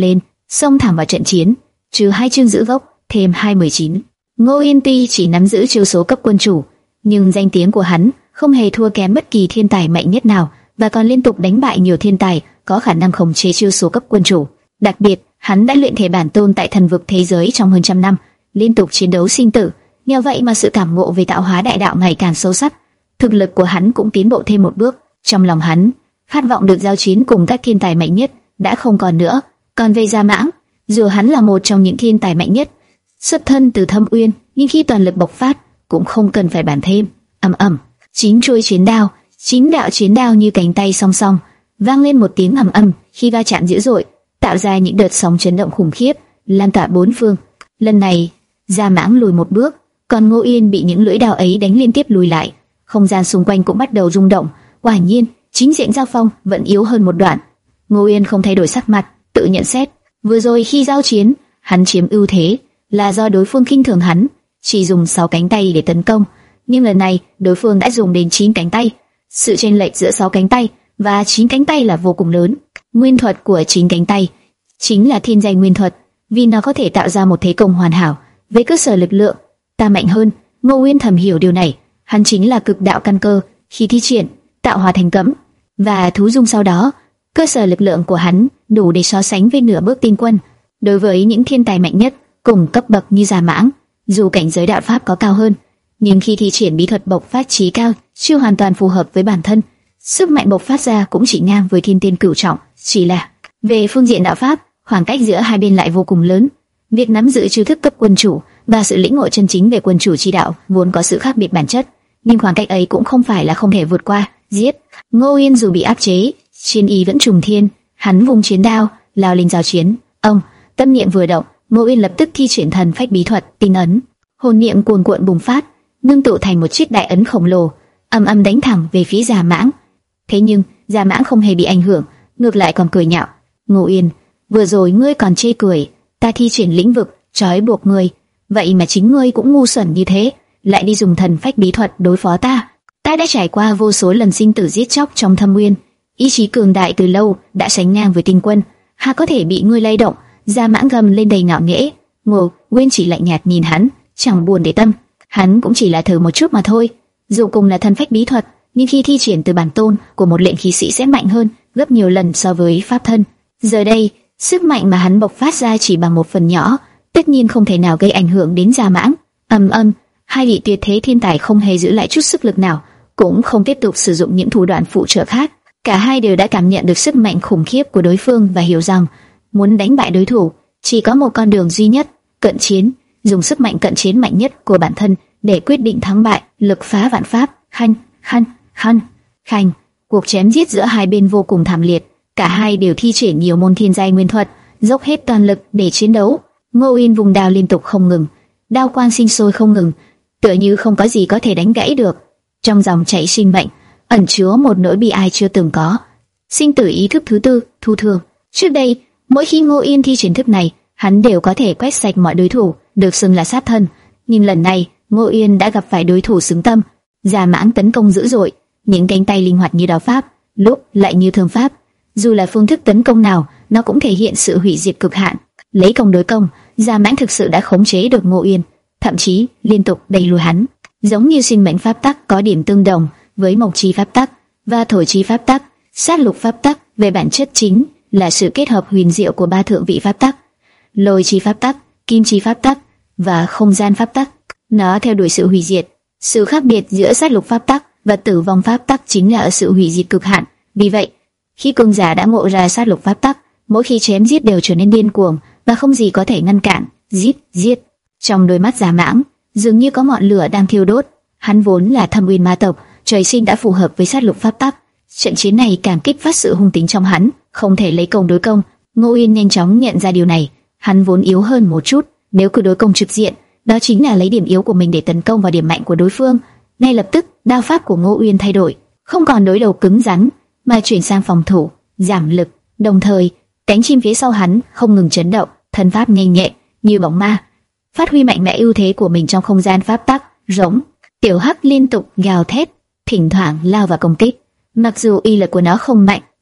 xông thẳng vào trận chiến. Trừ hai chương giữ gốc, thêm hai mười chín. Ngô Yên tuy chỉ nắm giữ chiêu số cấp quân chủ, nhưng danh tiếng của hắn không hề thua kém bất kỳ thiên tài mạnh nhất nào, và còn liên tục đánh bại nhiều thiên tài có khả năng khống chế chiêu số cấp quân chủ. Đặc biệt, hắn đã luyện thể bản tôn tại thần vực thế giới trong hơn trăm năm, liên tục chiến đấu sinh tử. Nhờ vậy mà sự cảm ngộ về tạo hóa đại đạo ngày càng sâu sắc, thực lực của hắn cũng tiến bộ thêm một bước. Trong lòng hắn, khát vọng được giao chiến cùng các thiên tài mạnh nhất đã không còn nữa. Còn về Gia Mãng, dù hắn là một trong những thiên tài mạnh nhất, xuất thân từ Thâm Uyên, nhưng khi toàn lực bộc phát cũng không cần phải bàn thêm. Ầm ầm, chín chuôi chiến đao, chín đạo chiến đao như cánh tay song song, vang lên một tiếng ầm ầm khi va chạm dữ dội, tạo ra những đợt sóng chấn động khủng khiếp, lan tỏa bốn phương. Lần này, Gia Mãng lùi một bước, còn Ngô Yên bị những lưỡi đao ấy đánh liên tiếp lùi lại. Không gian xung quanh cũng bắt đầu rung động. Quả nhiên, chính diện giao phong vẫn yếu hơn một đoạn. Ngô Yên không thay đổi sắc mặt, tự nhận xét, vừa rồi khi giao chiến, hắn chiếm ưu thế là do đối phương khinh thường hắn, chỉ dùng sáu cánh tay để tấn công, nhưng lần này đối phương đã dùng đến chín cánh tay. Sự chênh lệch giữa sáu cánh tay và chín cánh tay là vô cùng lớn. Nguyên thuật của chín cánh tay chính là thiên danh nguyên thuật, vì nó có thể tạo ra một thế công hoàn hảo. Với cơ sở lực lượng, ta mạnh hơn. Ngô Uyên thầm hiểu điều này, hắn chính là cực đạo căn cơ, khi thi triển tạo hóa thành cấm và thú dung sau đó, cơ sở lực lượng của hắn đủ để so sánh với nửa bước tinh quân. Đối với những thiên tài mạnh nhất cùng cấp bậc như Gia Mãng, dù cảnh giới đạo pháp có cao hơn, nhưng khi thi triển bí thuật bộc phát trí cao chưa hoàn toàn phù hợp với bản thân, sức mạnh bộc phát ra cũng chỉ ngang với thiên tiên cửu trọng. Chỉ là về phương diện đạo pháp, khoảng cách giữa hai bên lại vô cùng lớn. Việc nắm giữ chiêu thức cấp quân chủ và sự lĩnh ngộ chân chính về quân chủ chi đạo vốn có sự khác biệt bản chất, nhưng khoảng cách ấy cũng không phải là không thể vượt qua. Giết! Ngô Yên dù bị áp chế, chiến ý vẫn trùng thiên, hắn vung chiến đao lao lên giao chiến. Ông tâm niệm vừa động, Ngô Yên lập tức thi triển thần phách bí thuật tinh ấn, hồn niệm cuồn cuộn bùng phát, ngưng tụ thành một chiếc đại ấn khổng lồ, ầm ầm đánh thẳng về phía Gia Mãng. Thế nhưng Gia Mãng không hề bị ảnh hưởng, ngược lại còn cười nhạo. Ngô Yên, vừa rồi ngươi còn chê cười ta thi triển lĩnh vực trói buộc ngươi, vậy mà chính ngươi cũng ngu xuẩn như thế, lại đi dùng thần phách bí thuật đối phó ta. Ta đã trải qua vô số lần sinh tử giết chóc trong Thâm Nguyên, ý chí cường đại từ lâu đã sánh ngang với tinh quân, hà có thể bị ngươi lay động? Gia Mãng gầm lên đầy ngạo nghễ. Ngô Uyên chỉ lạnh nhạt nhìn hắn, chẳng buồn để tâm. Hắn cũng chỉ là thử một chút mà thôi. Dù cùng là thần phách bí thuật, nhưng khi thi triển từ bản tôn của một lệnh khí sĩ sẽ mạnh hơn gấp nhiều lần so với pháp thân. Giờ đây, sức mạnh mà hắn bộc phát ra chỉ bằng một phần nhỏ, tất nhiên không thể nào gây ảnh hưởng đến Gia Mãng. Ầm ầm, hai vị tuyệt thế thiên tài không hề giữ lại chút sức lực nào, cũng không tiếp tục sử dụng những thủ đoạn phụ trợ khác. Cả hai đều đã cảm nhận được sức mạnh khủng khiếp của đối phương và hiểu rằng muốn đánh bại đối thủ chỉ có một con đường duy nhất: cận chiến, dùng sức mạnh cận chiến mạnh nhất của bản thân để quyết định thắng bại, lực phá vạn pháp. Khanh, khanh, khanh, khanh. Cuộc chém giết giữa hai bên vô cùng thảm liệt, cả hai đều thi triển nhiều môn thiên giai nguyên thuật, dốc hết toàn lực để chiến đấu. Ngô Uyên vùng đao liên tục không ngừng, đao quang sinh sôi không ngừng, tựa như không có gì có thể đánh gãy được. Trong dòng chảy sinh mệnh ẩn chứa một nỗi bi ai chưa từng có. Sinh tử ý thức thứ tư, thu thường. Trước đây, mỗi khi Ngô Yên thi triển thức này, hắn đều có thể quét sạch mọi đối thủ, được xưng là sát thân. Nhưng lần này, Ngô Yên đã gặp phải đối thủ xứng tâm. Gia Mãng tấn công dữ dội, những cánh tay linh hoạt như đao pháp, lúc lại như thương pháp. Dù là phương thức tấn công nào, nó cũng thể hiện sự hủy diệt cực hạn. Lấy công đối công, Gia Mãng thực sự đã khống chế được Ngô Yên, thậm chí liên tục đẩy lùi hắn. Giống như sinh mệnh pháp tắc có điểm tương đồng với mộc chi pháp tắc và thổ chi pháp tắc, sát lục pháp tắc về bản chất chính là sự kết hợp huyền diệu của ba thượng vị pháp tắc: lôi chi pháp tắc, kim chi pháp tắc và không gian pháp tắc. Nó theo đuổi sự hủy diệt. Sự khác biệt giữa sát lục pháp tắc và tử vong pháp tắc chính là ở sự hủy diệt cực hạn. Vì vậy, khi cường giả đã ngộ ra sát lục pháp tắc, mỗi khi chém giết đều trở nên điên cuồng và không gì có thể ngăn cản. Giết, giết. Trong đôi mắt Gia Mãng dường như có ngọn lửa đang thiêu đốt. Hắn vốn là Thâm Uyên ma tộc, trời sinh đã phù hợp với sát lục pháp tắc. Trận chiến này càng kích phát sự hung tính trong hắn, không thể lấy công đối công. Ngô Uyên nhanh chóng nhận ra điều này. Hắn vốn yếu hơn một chút, nếu cứ đối công trực diện, đó chính là lấy điểm yếu của mình để tấn công vào điểm mạnh của đối phương. Ngay lập tức, đao pháp của Ngô Uyên thay đổi, không còn đối đầu cứng rắn, mà chuyển sang phòng thủ, giảm lực. Đồng thời, cánh chim phía sau hắn không ngừng chấn động, thân pháp nhanh nhẹ như bóng ma, phát huy mạnh mẽ ưu thế của mình trong không gian pháp tắc. Giống Tiểu Hắc liên tục gào thét, thỉnh thoảng lao vào công kích. Mặc dù uy lực của nó không mạnh,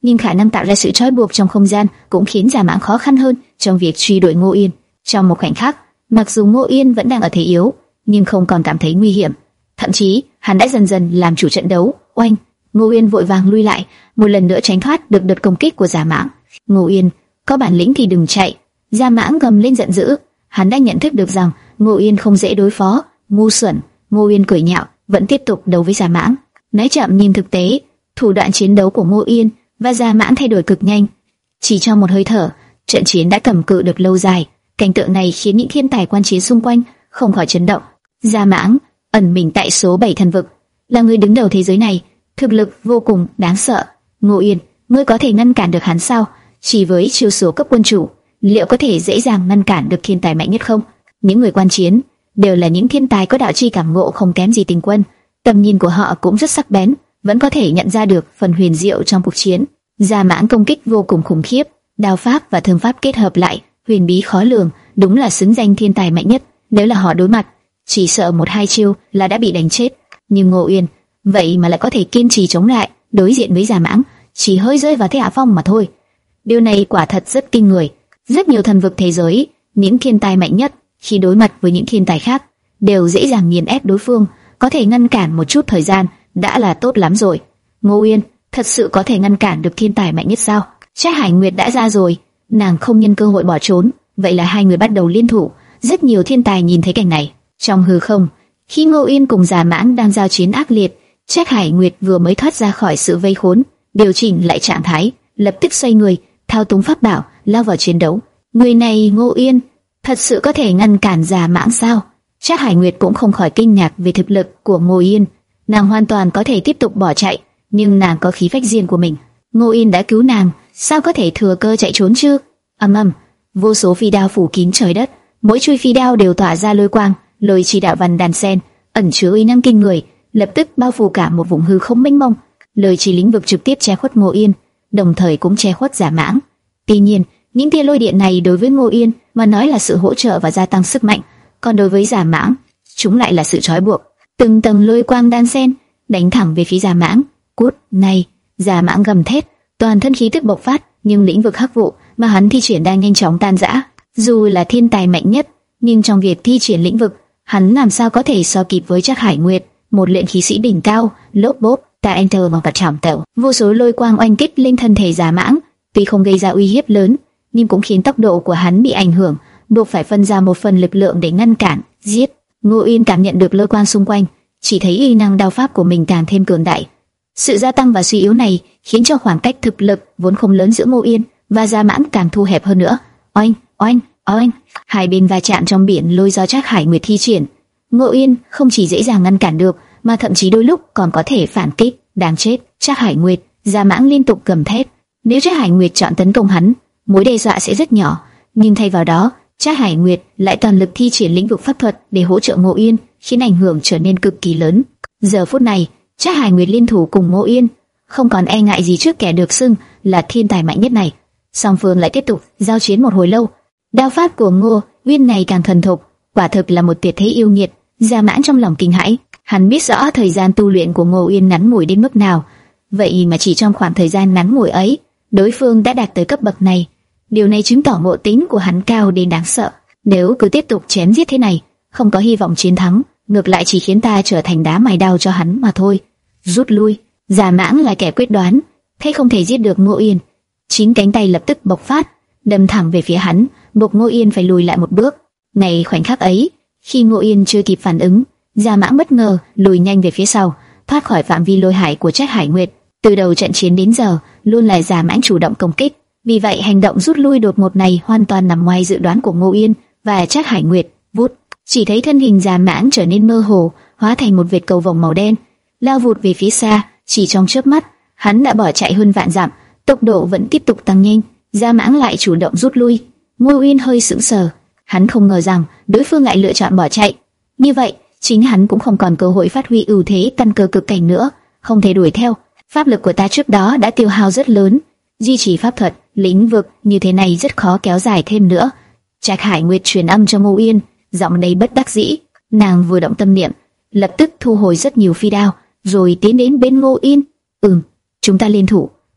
nhưng khả năng tạo ra sự trói buộc trong không gian cũng khiến Giả Mãng khó khăn hơn trong việc truy đuổi Ngô Yên. Trong một khoảnh khắc, mặc dù Ngô Yên vẫn đang ở thế yếu, nhưng không còn cảm thấy nguy hiểm. Thậm chí, hắn đã dần dần làm chủ trận đấu. Oanh! Ngô Yên vội vàng lui lại, một lần nữa tránh thoát được đợt công kích của Giả Mãng. Ngô Yên, có bản lĩnh thì đừng chạy! Giả Mãng gầm lên giận dữ. Hắn đã nhận thức được rằng Ngô Yên không dễ đối phó. Ngu xuẩn! Ngô Yên cười nhạo, vẫn tiếp tục đấu với Giả Mãng. Nói chậm nhìn thực tế, thủ đoạn chiến đấu của Ngô Yên và Giả Mãng thay đổi cực nhanh. Chỉ trong một hơi thở, trận chiến đã cầm cự được lâu dài. Cảnh tượng này khiến những thiên tài quan chiến xung quanh không khỏi chấn động. Giả Mãng ẩn mình tại số bảy thần vực, là người đứng đầu thế giới này, thực lực vô cùng đáng sợ. Ngô Yên, ngươi có thể ngăn cản được hắn sao? Chỉ với chiêu số cấp quân chủ, liệu có thể dễ dàng ngăn cản được thiên tài mạnh nhất không? Những người quan chiến đều là những thiên tài có đạo chi cảm ngộ không kém gì Tình Quân, tầm nhìn của họ cũng rất sắc bén, vẫn có thể nhận ra được phần huyền diệu trong cuộc chiến. Giả Mãng công kích vô cùng khủng khiếp, đao pháp và thương pháp kết hợp lại, huyền bí khó lường, đúng là xứng danh thiên tài mạnh nhất. Nếu là họ đối mặt, chỉ sợ một hai chiêu là đã bị đánh chết. Nhưng Ngô Yên, vậy mà lại có thể kiên trì chống lại, đối diện với Giả Mãng, chỉ hơi rơi vào thế hạ phong mà thôi. Điều này quả thật rất kinh người. Rất nhiều thần vực thế giới, những thiên tài mạnh nhất khi đối mặt với những thiên tài khác đều dễ dàng nghiền ép đối phương, có thể ngăn cản một chút thời gian đã là tốt lắm rồi. Ngô Yên thật sự có thể ngăn cản được thiên tài mạnh nhất sao? Trác Hải Nguyệt đã ra rồi, nàng không nhân cơ hội bỏ trốn, vậy là hai người bắt đầu liên thủ. Rất nhiều thiên tài nhìn thấy cảnh này, trong hư không, khi Ngô Yên cùng Giả Mãng đang giao chiến ác liệt, Trác Hải Nguyệt vừa mới thoát ra khỏi sự vây khốn, điều chỉnh lại trạng thái, lập tức xoay người, thao túng pháp bảo, lao vào chiến đấu. Người này Ngô Yên thật sự có thể ngăn cản Giả Mãng sao? Trác Hải Nguyệt cũng không khỏi kinh ngạc về thực lực của Ngô Yên. Nàng hoàn toàn có thể tiếp tục bỏ chạy, nhưng nàng có khí phách riêng của mình. Ngô Yên đã cứu nàng, sao có thể thừa cơ chạy trốn chứ? Ầm ầm, vô số phi đao phủ kín trời đất, mỗi chuôi phi đao đều tỏa ra lôi quang, lôi chi đạo văn đan sen, ẩn chứa uy năng kinh người, lập tức bao phủ cả một vùng hư không mênh mông. Lôi chi lĩnh vực trực tiếp che khuất Ngô Yên, đồng thời cũng che khuất Giả Mãng. Tuy nhiên, những tia lôi điện này đối với Ngô Yên mà nói là sự hỗ trợ và gia tăng sức mạnh, còn đối với Giả Mãng, chúng lại là sự trói buộc. Từng tầng lôi quang đan sen đánh thẳng về phía Giả Mãng. Cút, này! Giả Mãng gầm thét, toàn thân khí tức bộc phát, nhưng lĩnh vực hắc vụ mà hắn thi triển đang nhanh chóng tan rã. Dù là thiên tài mạnh nhất, nhưng trong việc thi triển lĩnh vực, hắn làm sao có thể so kịp với Trác Hải Nguyệt, một luyện khí sĩ đỉnh cao. Lốp bốp, ta enter bằng vật trảm tẩu, vô số lôi quang oanh kích lên thân thể Giả Mãng, tuy không gây ra uy hiếp lớn, nhưng cũng khiến tốc độ của hắn bị ảnh hưởng, buộc phải phân ra một phần lực lượng để ngăn cản, giết. Ngô Yên cảm nhận được lôi quang xung quanh, chỉ thấy uy năng đao pháp của mình càng thêm cường đại. Sự gia tăng và suy yếu này khiến cho khoảng cách thực lực vốn không lớn giữa Ngô Yên và Giả Mãng càng thu hẹp hơn nữa. Oanh, oanh, oanh, hai bên va chạm trong biển lôi do Trác Hải Nguyệt thi triển. Ngô Yên không chỉ dễ dàng ngăn cản được, mà thậm chí đôi lúc còn có thể phản kích. Đáng chết! Trác Hải Nguyệt, Giả Mãng liên tục gầm thét. Nếu Trác Hải Nguyệt chọn tấn công hắn, mối đe dọa sẽ rất nhỏ, nhưng thay vào đó, Trác Hải Nguyệt lại toàn lực thi triển lĩnh vực pháp thuật để hỗ trợ Ngô Yên, khiến ảnh hưởng trở nên cực kỳ lớn. Giờ phút này, Trác Hải Nguyệt liên thủ cùng Ngô Yên, không còn e ngại gì trước kẻ được xưng là thiên tài mạnh nhất này. Song phương lại tiếp tục giao chiến một hồi lâu. Đao pháp của Ngô Uyên này càng thuần thục, quả thực là một tuyệt thế yêu nghiệt. Giả Mãng trong lòng kinh hãi, hắn biết rõ thời gian tu luyện của Ngô Uyên ngắn ngủi đến mức nào, vậy mà chỉ trong khoảng thời gian ngắn ngủi ấy, đối phương đã đạt tới cấp bậc này. Điều này chứng tỏ ngộ tính của hắn cao đến đáng sợ. Nếu cứ tiếp tục chém giết thế này, không có hy vọng chiến thắng, ngược lại chỉ khiến ta trở thành đá mài đao cho hắn mà thôi. Rút lui. Giả Mãng là kẻ quyết đoán, thấy không thể giết được Ngô Yên, chín cánh tay lập tức bộc phát, đâm thẳng về phía hắn, buộc Ngô Yên phải lùi lại một bước. Ngay khoảnh khắc ấy, khi Ngô Yên chưa kịp phản ứng, Giả Mãng bất ngờ lùi nhanh về phía sau, thoát khỏi phạm vi lôi hải của Trác Hải Nguyệt. Từ đầu trận chiến đến giờ, luôn là Giả Mãng chủ động công kích, vì vậy hành động rút lui đột ngột này hoàn toàn nằm ngoài dự đoán của Ngô Yên và Trác Hải Nguyệt. Vút, chỉ thấy thân hình Giả Mãng trở nên mơ hồ, hóa thành một vệt cầu vồng màu đen, lao vụt về phía xa. Chỉ trong chớp mắt, hắn đã bỏ chạy hơn vạn dặm, tốc độ vẫn tiếp tục tăng nhanh. Giả Mãng lại chủ động rút lui. Ngô Uyên hơi sững sờ, hắn không ngờ rằng đối phương lại lựa chọn bỏ chạy. Như vậy, chính hắn cũng không còn cơ hội phát huy ưu thế căn cơ cực cảnh nữa, không thể đuổi theo. Pháp lực của ta trước đó đã tiêu hao rất lớn, duy trì pháp thuật, lĩnh vực như thế này rất khó kéo dài thêm nữa. Trác Hải Nguyệt truyền âm cho Ngô Uyên, giọng đầy bất đắc dĩ. Nàng vừa động tâm niệm, lập tức thu hồi rất nhiều phi đao, rồi tiến đến bên Ngô Uyên. Ừm, chúng ta liên thủ.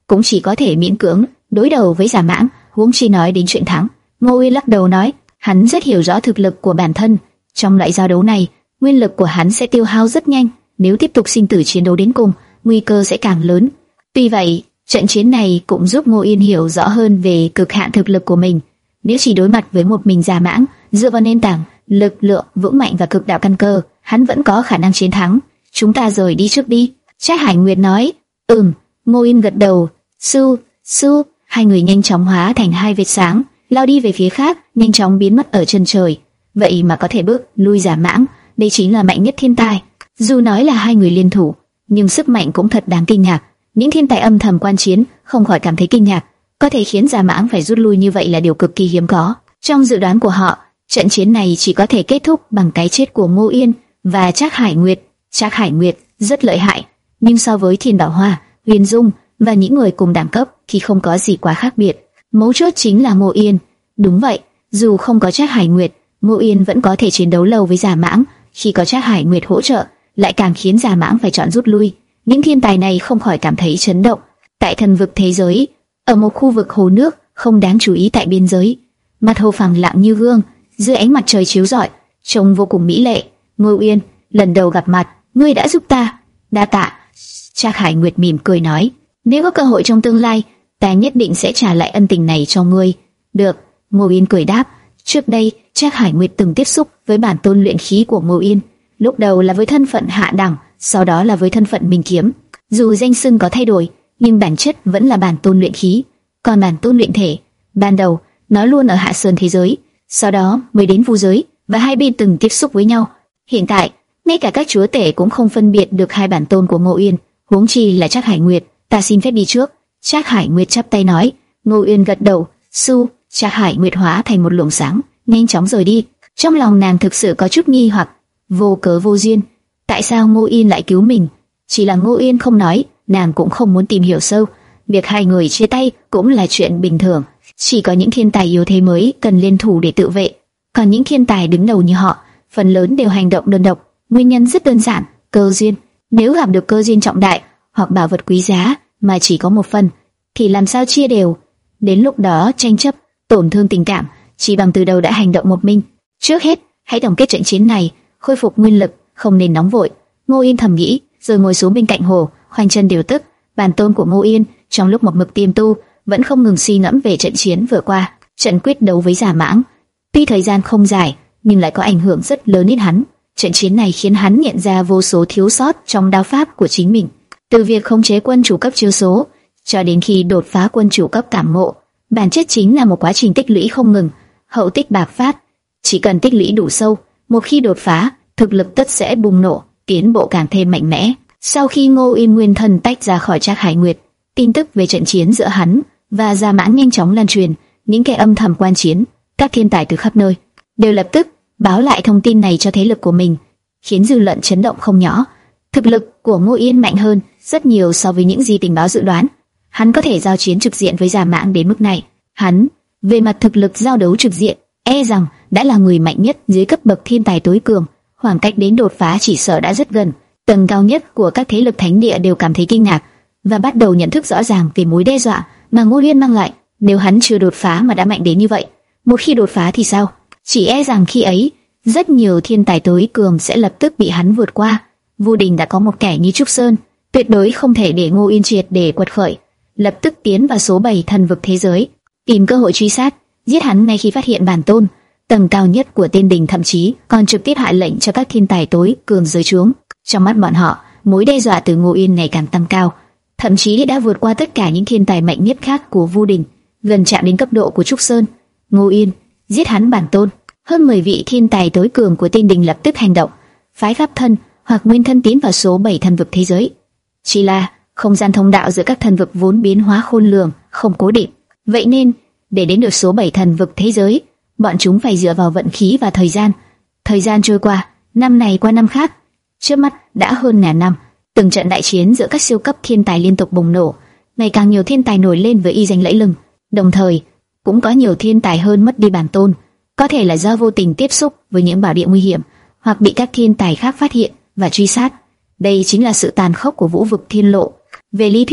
cũng chỉ có thể miễn cưỡng đối đầu với Giả Mãng, huống chi nói đến chuyện thắng. Ngô Uyên lắc đầu nói, hắn rất hiểu rõ thực lực của bản thân, trong loại giao đấu này, nguyên lực của hắn sẽ tiêu hao rất nhanh, nếu tiếp tục sinh tử chiến đấu đến cùng, nguy cơ sẽ càng lớn. Tuy vậy, trận chiến này cũng giúp Ngô Uyên hiểu rõ hơn về cực hạn thực lực của mình. Nếu chỉ đối mặt với một mình Giả Mãng, dựa vào nền tảng lực lượng vững mạnh và cực đạo căn cơ, hắn vẫn có khả năng chiến thắng. Chúng ta rời đi trước đi. Trác Hải Nguyệt nói. Ừm. Ngô Uyên gật đầu. Su, su. Hai người nhanh chóng hóa thành hai vệt sáng, lao đi về phía khác, nhanh chóng biến mất ở chân trời. Vậy mà có thể bước lui Giả Mãng, đây chính là mạnh nhất thiên tài. Dù nói là hai người liên thủ, nhưng sức mạnh cũng thật đáng kinh ngạc. Những thiên tài âm thầm quan chiến không khỏi cảm thấy kinh ngạc. Có thể khiến Giả Mãng phải rút lui như vậy là điều cực kỳ hiếm có. Trong dự đoán của họ, trận chiến này chỉ có thể kết thúc bằng cái chết của Ngô Uyên và Trác Hải Nguyệt. Trác Hải Nguyệt rất lợi hại, nhưng so với Thiên Bảo Hoa, Huyền Dung và những người cùng đẳng cấp thì không có gì quá khác biệt. Mấu chốt chính là Ngô Uyên. Đúng vậy, dù không có Trác Hải Nguyệt, Ngô Uyên vẫn có thể chiến đấu lâu với Giả Mãng. Khi có Trác Hải Nguyệt hỗ trợ, lại càng khiến Giả Mãng phải chọn rút lui. Những thiên tài này không khỏi cảm thấy chấn động. Tại thần vực thế giới, ở một khu vực hồ nước không đáng chú ý tại biên giới, mặt hồ phẳng lặng như gương, dưới ánh mặt trời chiếu rọi, trông vô cùng mỹ lệ. Ngô Uyên, lần đầu gặp mặt, ngươi đã giúp ta. Đa tạ. Trác Hải Nguyệt mỉm cười nói, nếu có cơ hội trong tương lai, ta nhất định sẽ trả lại ân tình này cho ngươi. Được. Ngô Uyên cười đáp. Trước đây, Trác Hải Nguyệt từng tiếp xúc với bản tôn luyện khí của Ngô Uyên, lúc đầu là với thân phận hạ đẳng, sau đó là với thân phận Minh Kiếm. Dù danh xưng có thay đổi, nhưng bản chất vẫn là bản tôn luyện khí. Còn bản tôn luyện thể, ban đầu nó luôn ở hạ sơn thế giới, sau đó mới đến vu giới, và hai bên từng tiếp xúc với nhau. Hiện tại, ngay cả các chúa tể cũng không phân biệt được hai bản tôn của Ngô Uyên, huống chi là Trác Hải Nguyệt. Ta xin phép đi trước. Trác Hải Nguyệt chắp tay nói. Ngô Uyên gật đầu. Su. Trác Hải Nguyệt hóa thành một luồng sáng, nhanh chóng rời đi. Trong lòng nàng thực sự có chút nghi hoặc, vô cớ vô duyên, tại sao Ngô Uyên lại cứu mình? Chỉ là Ngô Uyên không nói, nàng cũng không muốn tìm hiểu sâu. Việc hai người chia tay cũng là chuyện bình thường. Chỉ có những thiên tài yếu thế mới cần liên thủ để tự vệ, còn những thiên tài đứng đầu như họ, phần lớn đều hành động đơn độc. Nguyên nhân rất đơn giản, cơ duyên. Nếu gặp được cơ duyên trọng đại hoặc bảo vật quý giá mà chỉ có một phần, thì làm sao chia đều? Đến lúc đó tranh chấp, tổn thương tình cảm, chỉ bằng từ đầu đã hành động một mình. Trước hết, hãy tổng kết trận chiến này, khôi phục nguyên lực, không nên nóng vội. Ngô Yên thầm nghĩ, rồi ngồi xuống bên cạnh hồ, khoanh chân điều tức. Bản tôn của Ngô Yên trong lúc một mực tiềm tu, vẫn không ngừng suy ngẫm về trận chiến vừa qua, trận quyết đấu với Giả Mãng. Tuy thời gian không dài, nhưng lại có ảnh hưởng rất lớn đến hắn. Trận chiến này khiến hắn nhận ra vô số thiếu sót trong đao pháp của chính mình, từ việc khống chế quân chủ cấp chiêu số cho đến khi đột phá quân chủ cấp cảm ngộ. Bản chất chính là một quá trình tích lũy không ngừng, hậu tích bạc phát. Chỉ cần tích lũy đủ sâu, một khi đột phá, thực lực tất sẽ bùng nổ, tiến bộ càng thêm mạnh mẽ. Sau khi Ngô Yên nguyên thần tách ra khỏi Trác Hải Nguyệt, tin tức về trận chiến giữa hắn và Giả Mãng nhanh chóng lan truyền. Những kẻ âm thầm quan chiến, các thiên tài từ khắp nơi đều lập tức báo lại thông tin này cho thế lực của mình, khiến dư luận chấn động không nhỏ. Thực lực của Ngô Yên mạnh hơn rất nhiều so với những gì tình báo dự đoán. Hắn có thể giao chiến trực diện với Giả Mãng đến mức này. Hắn, về mặt thực lực giao đấu trực diện, e rằng đã là người mạnh nhất dưới cấp bậc thiên tài tối cường. Khoảng cách đến đột phá chỉ sợ đã rất gần. Tầng cao nhất của các thế lực thánh địa đều cảm thấy kinh ngạc và bắt đầu nhận thức rõ ràng về mối đe dọa mà Ngô Yên mang lại. Nếu hắn chưa đột phá mà đã mạnh đến như vậy, một khi đột phá thì sao? Chỉ e rằng khi ấy, rất nhiều thiên tài tối cường sẽ lập tức bị hắn vượt qua. Vu Đình đã có một kẻ như Trúc Sơn, tuyệt đối không thể để Ngô Yên triệt để quật khởi. Lập tức tiến vào số bảy thần vực thế giới, tìm cơ hội truy sát, giết hắn ngay khi phát hiện bản tôn. Tầng cao nhất của Tiên Đình thậm chí còn trực tiếp hạ lệnh cho các thiên tài tối cường rơi xuống. Trong mắt bọn họ, mối đe dọa từ Ngô Yên ngày càng tăng cao, thậm chí đã vượt qua tất cả những thiên tài mạnh nhất khác của Vu Đình, gần chạm đến cấp độ của Trúc Sơn. Ngô Yên giết hắn bản tôn. Hơn mười vị thiên tài tối cường của Tiên Đình lập tức hành động, phái pháp thân hoặc nguyên thân tiến vào số bảy thần vực thế giới. Chỉ là không gian thông đạo giữa các thần vực vốn biến hóa khôn lường, không cố định. Vậy nên, để đến được số bảy thần vực thế giới, bọn chúng phải dựa vào vận khí và thời gian. Thời gian trôi qua, năm này qua năm khác, trước mắt đã hơn ngàn năm. Từng trận đại chiến giữa các siêu cấp thiên tài liên tục bùng nổ, ngày càng nhiều thiên tài nổi lên với uy danh lẫy lừng. Đồng thời, cũng có nhiều thiên tài hơn mất đi bản tôn, có thể là do vô tình tiếp xúc với những bảo địa nguy hiểm, hoặc bị các thiên tài khác phát hiện và truy sát. Đây chính là sự tàn khốc của vũ vực thiên lộ. Về lý thuyết,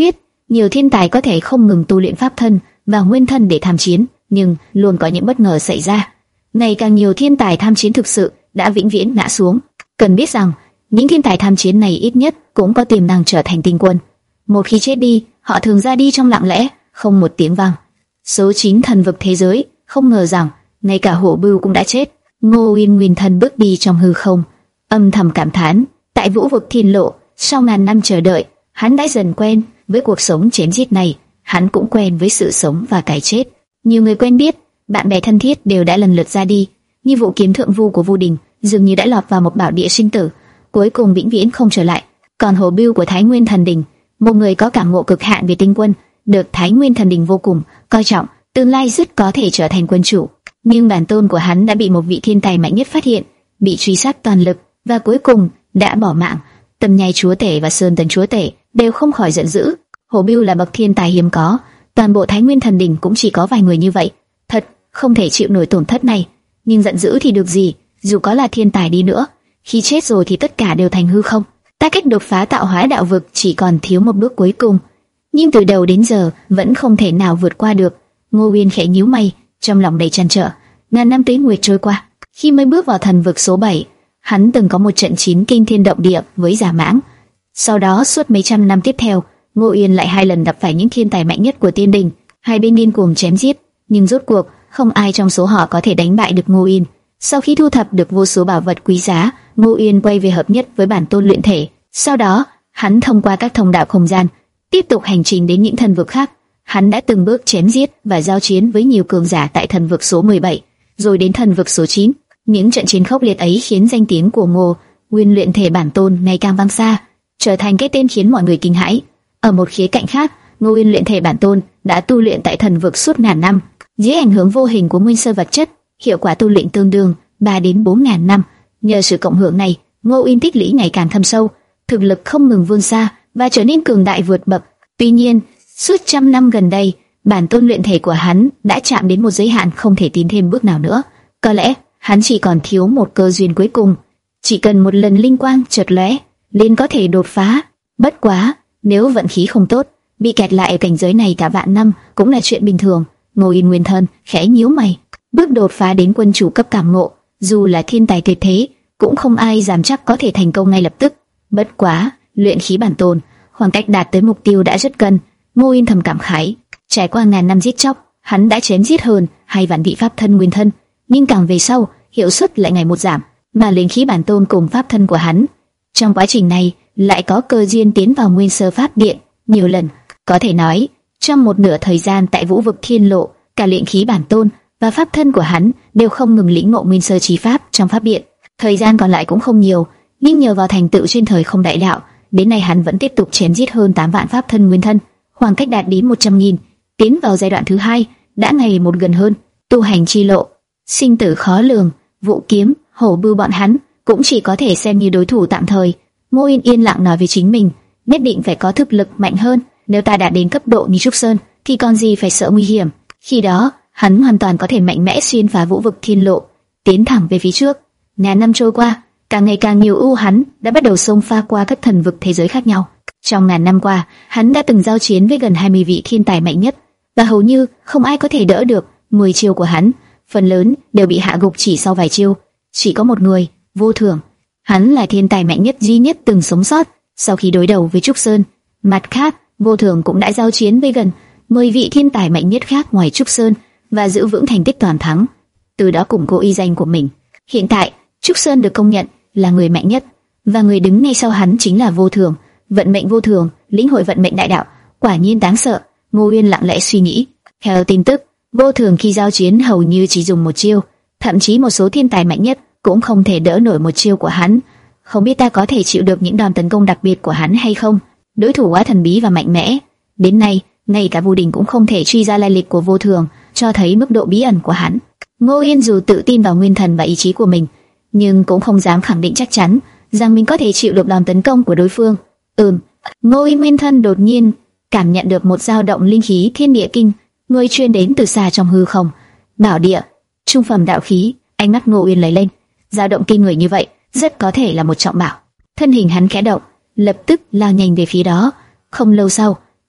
Nhiều thiên tài có thể không ngừng tu luyện pháp thân và nguyên thân để tham chiến, nhưng luôn có những bất ngờ xảy ra. Ngày càng nhiều thiên tài tham chiến thực sự đã vĩnh viễn ngã xuống. Cần biết rằng, những thiên tài tham chiến này ít nhất cũng có tiềm năng trở thành tinh quân. Một khi chết đi, họ thường ra đi trong lặng lẽ, không một tiếng vang. Số chín thần vực thế giới không ngờ rằng ngay cả Hổ Bưu cũng đã chết. Ngô Uyên nguyên thân bước đi trong hư không, âm thầm cảm thán. Tại Vũ vực Thiên Lộ, sau ngàn năm chờ đợi, hắn đã dần quen với cuộc sống chém giết này. Hắn cũng quen với sự sống và cái chết. Nhiều người quen biết, bạn bè thân thiết đều đã lần lượt ra đi. Như Vũ Kiếm Thượng Vu của Vu Đình dường như đã lọt vào một bảo địa sinh tử, cuối cùng vĩnh viễn không trở lại. Còn Hổ Bưu của Thái Nguyên Thần Đình, một người có cảm ngộ cực hạn về tinh quân, được Thái Nguyên Thần Đình vô cùng coi trọng, tương lai rất có thể trở thành quân chủ. Nhưng bản tôn của hắn đã bị một vị thiên tài mạnh nhất phát hiện, bị truy sát toàn lực và cuối cùng đã bỏ mạng. Tâm Nhai Chúa Tể và Sơn Tần Chúa Tể đều không khỏi giận dữ. Hổ Bưu là bậc thiên tài hiếm có, toàn bộ Thái Nguyên Thần Đình cũng chỉ có vài người như vậy, thật không thể chịu nổi tổn thất này. Nhưng giận dữ thì được gì, dù có là thiên tài đi nữa, khi chết rồi thì tất cả đều thành hư không. Ta cách đột phá tạo hóa đạo vực chỉ còn thiếu một bước cuối cùng, nhưng từ đầu đến giờ vẫn không thể nào vượt qua được. Ngô Uyên khẽ nhíu mày, trong lòng đầy trăn trở. Ngàn năm tuế nguyệt trôi qua, khi mới bước vào thần vực số bảy, hắn từng có một trận chiến kinh thiên động địa với Giả Mãng. Sau đó suốt mấy trăm năm tiếp theo, Ngô Uyên lại hai lần gặp phải những thiên tài mạnh nhất của Tiên Đình, hai bên điên cuồng chém giết, nhưng rốt cuộc không ai trong số họ có thể đánh bại được Ngô Uyên. Sau khi thu thập được vô số bảo vật quý giá, Ngô Uyên quay về hợp nhất với bản tôn luyện thể. Sau đó, hắn thông qua các thông đạo không gian, tiếp tục hành trình đến những thần vực khác. Hắn đã từng bước chém giết và giao chiến với nhiều cường giả tại thần vực số mười bảy, rồi đến thần vực số chín. Những trận chiến khốc liệt ấy khiến danh tiếng của Ngô Uyên luyện thể bản tôn ngày càng vang xa, trở thành cái tên khiến mọi người kinh hãi. Ở một khía cạnh khác, Ngô Uyên luyện thể bản tôn đã tu luyện tại thần vực suốt ngàn năm, dưới ảnh hưởng vô hình của nguyên sơ vật chất, hiệu quả tu luyện tương đương ba đến bốn ngàn năm. Nhờ sự cộng hưởng này, Ngô Uyên tích lũy ngày càng thâm sâu, thực lực không ngừng vươn xa và trở nên cường đại vượt bậc. Tuy nhiên, suốt trăm năm gần đây, bản tôn luyện thể của hắn đã chạm đến một giới hạn không thể tiến thêm bước nào nữa. Có lẽ hắn chỉ còn thiếu một cơ duyên cuối cùng, chỉ cần một lần linh quang chợt lóe, liền có thể đột phá. Bất quá, nếu vận khí không tốt, bị kẹt lại ở cảnh giới này cả vạn năm cũng là chuyện bình thường. Ngô Uyên nguyên thân khẽ nhíu mày, bước đột phá đến quân chủ cấp cảm ngộ, dù là thiên tài tuyệt thế, cũng không ai dám chắc có thể thành công ngay lập tức. Bất quá, luyện khí bản tôn, khoảng cách đạt tới mục tiêu đã rất gần. Ngô Uyên thầm cảm khái, trải qua ngàn năm giết chóc, hắn đã chém giết hơn hai vạn vị pháp thân nguyên thân, nhưng càng về sau, hiệu suất lại ngày một giảm, mà luyện khí bản tôn cùng pháp thân của hắn, trong quá trình này lại có cơ duyên tiến vào nguyên sơ pháp điện nhiều lần. Có thể nói, trong một nửa thời gian tại Vũ vực Thiên Lộ, cả luyện khí bản tôn và pháp thân của hắn đều không ngừng lĩnh ngộ nguyên sơ chi pháp trong pháp điện. Thời gian còn lại cũng không nhiều, nhưng nhờ vào thành tựu trên thời không đại đạo, đến nay hắn vẫn tiếp tục chém giết hơn tám vạn pháp thân nguyên thân, khoảng cách đạt đến một trăm nghìn. Tiến vào giai đoạn thứ hai, đã ngày một gần hơn. Tu hành chi lộ, sinh tử khó lường, Vũ Kiếm, Hổ Bưu bọn hắn cũng chỉ có thể xem như đối thủ tạm thời. Ngô Uyên yên lặng nói với chính mình, nhất định phải có thực lực mạnh hơn. Nếu ta đạt đến cấp độ như Trúc Sơn, thì còn gì phải sợ nguy hiểm. Khi đó, hắn hoàn toàn có thể mạnh mẽ xuyên phá Vũ vực Thiên Lộ, tiến thẳng về phía trước. Ngàn năm trôi qua, càng ngày càng nhiều ưu hắn đã bắt đầu xông pha qua các thần vực thế giới khác nhau. Trong ngàn năm qua, hắn đã từng giao chiến với gần hai mươi vị thiên tài mạnh nhất, và hầu như không ai có thể đỡ được mười chiêu của hắn. Phần lớn đều bị hạ gục chỉ sau vài chiêu. Chỉ có một người, Vô Thường, hắn là thiên tài mạnh nhất duy nhất từng sống sót sau khi đối đầu với Trúc Sơn. Mặt khác, Vô Thường cũng đã giao chiến với gần mười vị thiên tài mạnh nhất khác ngoài Trúc Sơn và giữ vững thành tích toàn thắng, từ đó củng cố uy danh của mình. Hiện tại, Trúc Sơn được công nhận là người mạnh nhất, và người đứng ngay sau hắn chính là Vô Thường. Vận mệnh vô thường, lĩnh hội vận mệnh đại đạo, quả nhiên đáng sợ. Ngô Uyên lặng lẽ suy nghĩ. Theo tin tức, Vô Thường khi giao chiến hầu như chỉ dùng một chiêu, thậm chí một số thiên tài mạnh nhất cũng không thể đỡ nổi một chiêu của hắn. Không biết ta có thể chịu được những đòn tấn công đặc biệt của hắn hay không? Đối thủ quá thần bí và mạnh mẽ, đến nay ngay cả Vu Đình cũng không thể truy ra lai lịch của Vô Thường, cho thấy mức độ bí ẩn của hắn. Ngô Uyên dù tự tin vào nguyên thần và ý chí của mình, nhưng cũng không dám khẳng định chắc chắn rằng mình có thể chịu được đòn tấn công của đối phương. Ừm, Ngô Uyên nguyên thân đột nhiên cảm nhận được một dao động linh khí thiên địa kinh, người truyền đến từ xa trong hư không. Bảo địa, trung phẩm đạo khí. Ánh mắt Ngô Uyên lấy lên, dao động kinh người như vậy, rất có thể là một trọng bảo. Thân hình hắn khẽ động, lập tức lao nhanh về phía đó. Không lâu sau,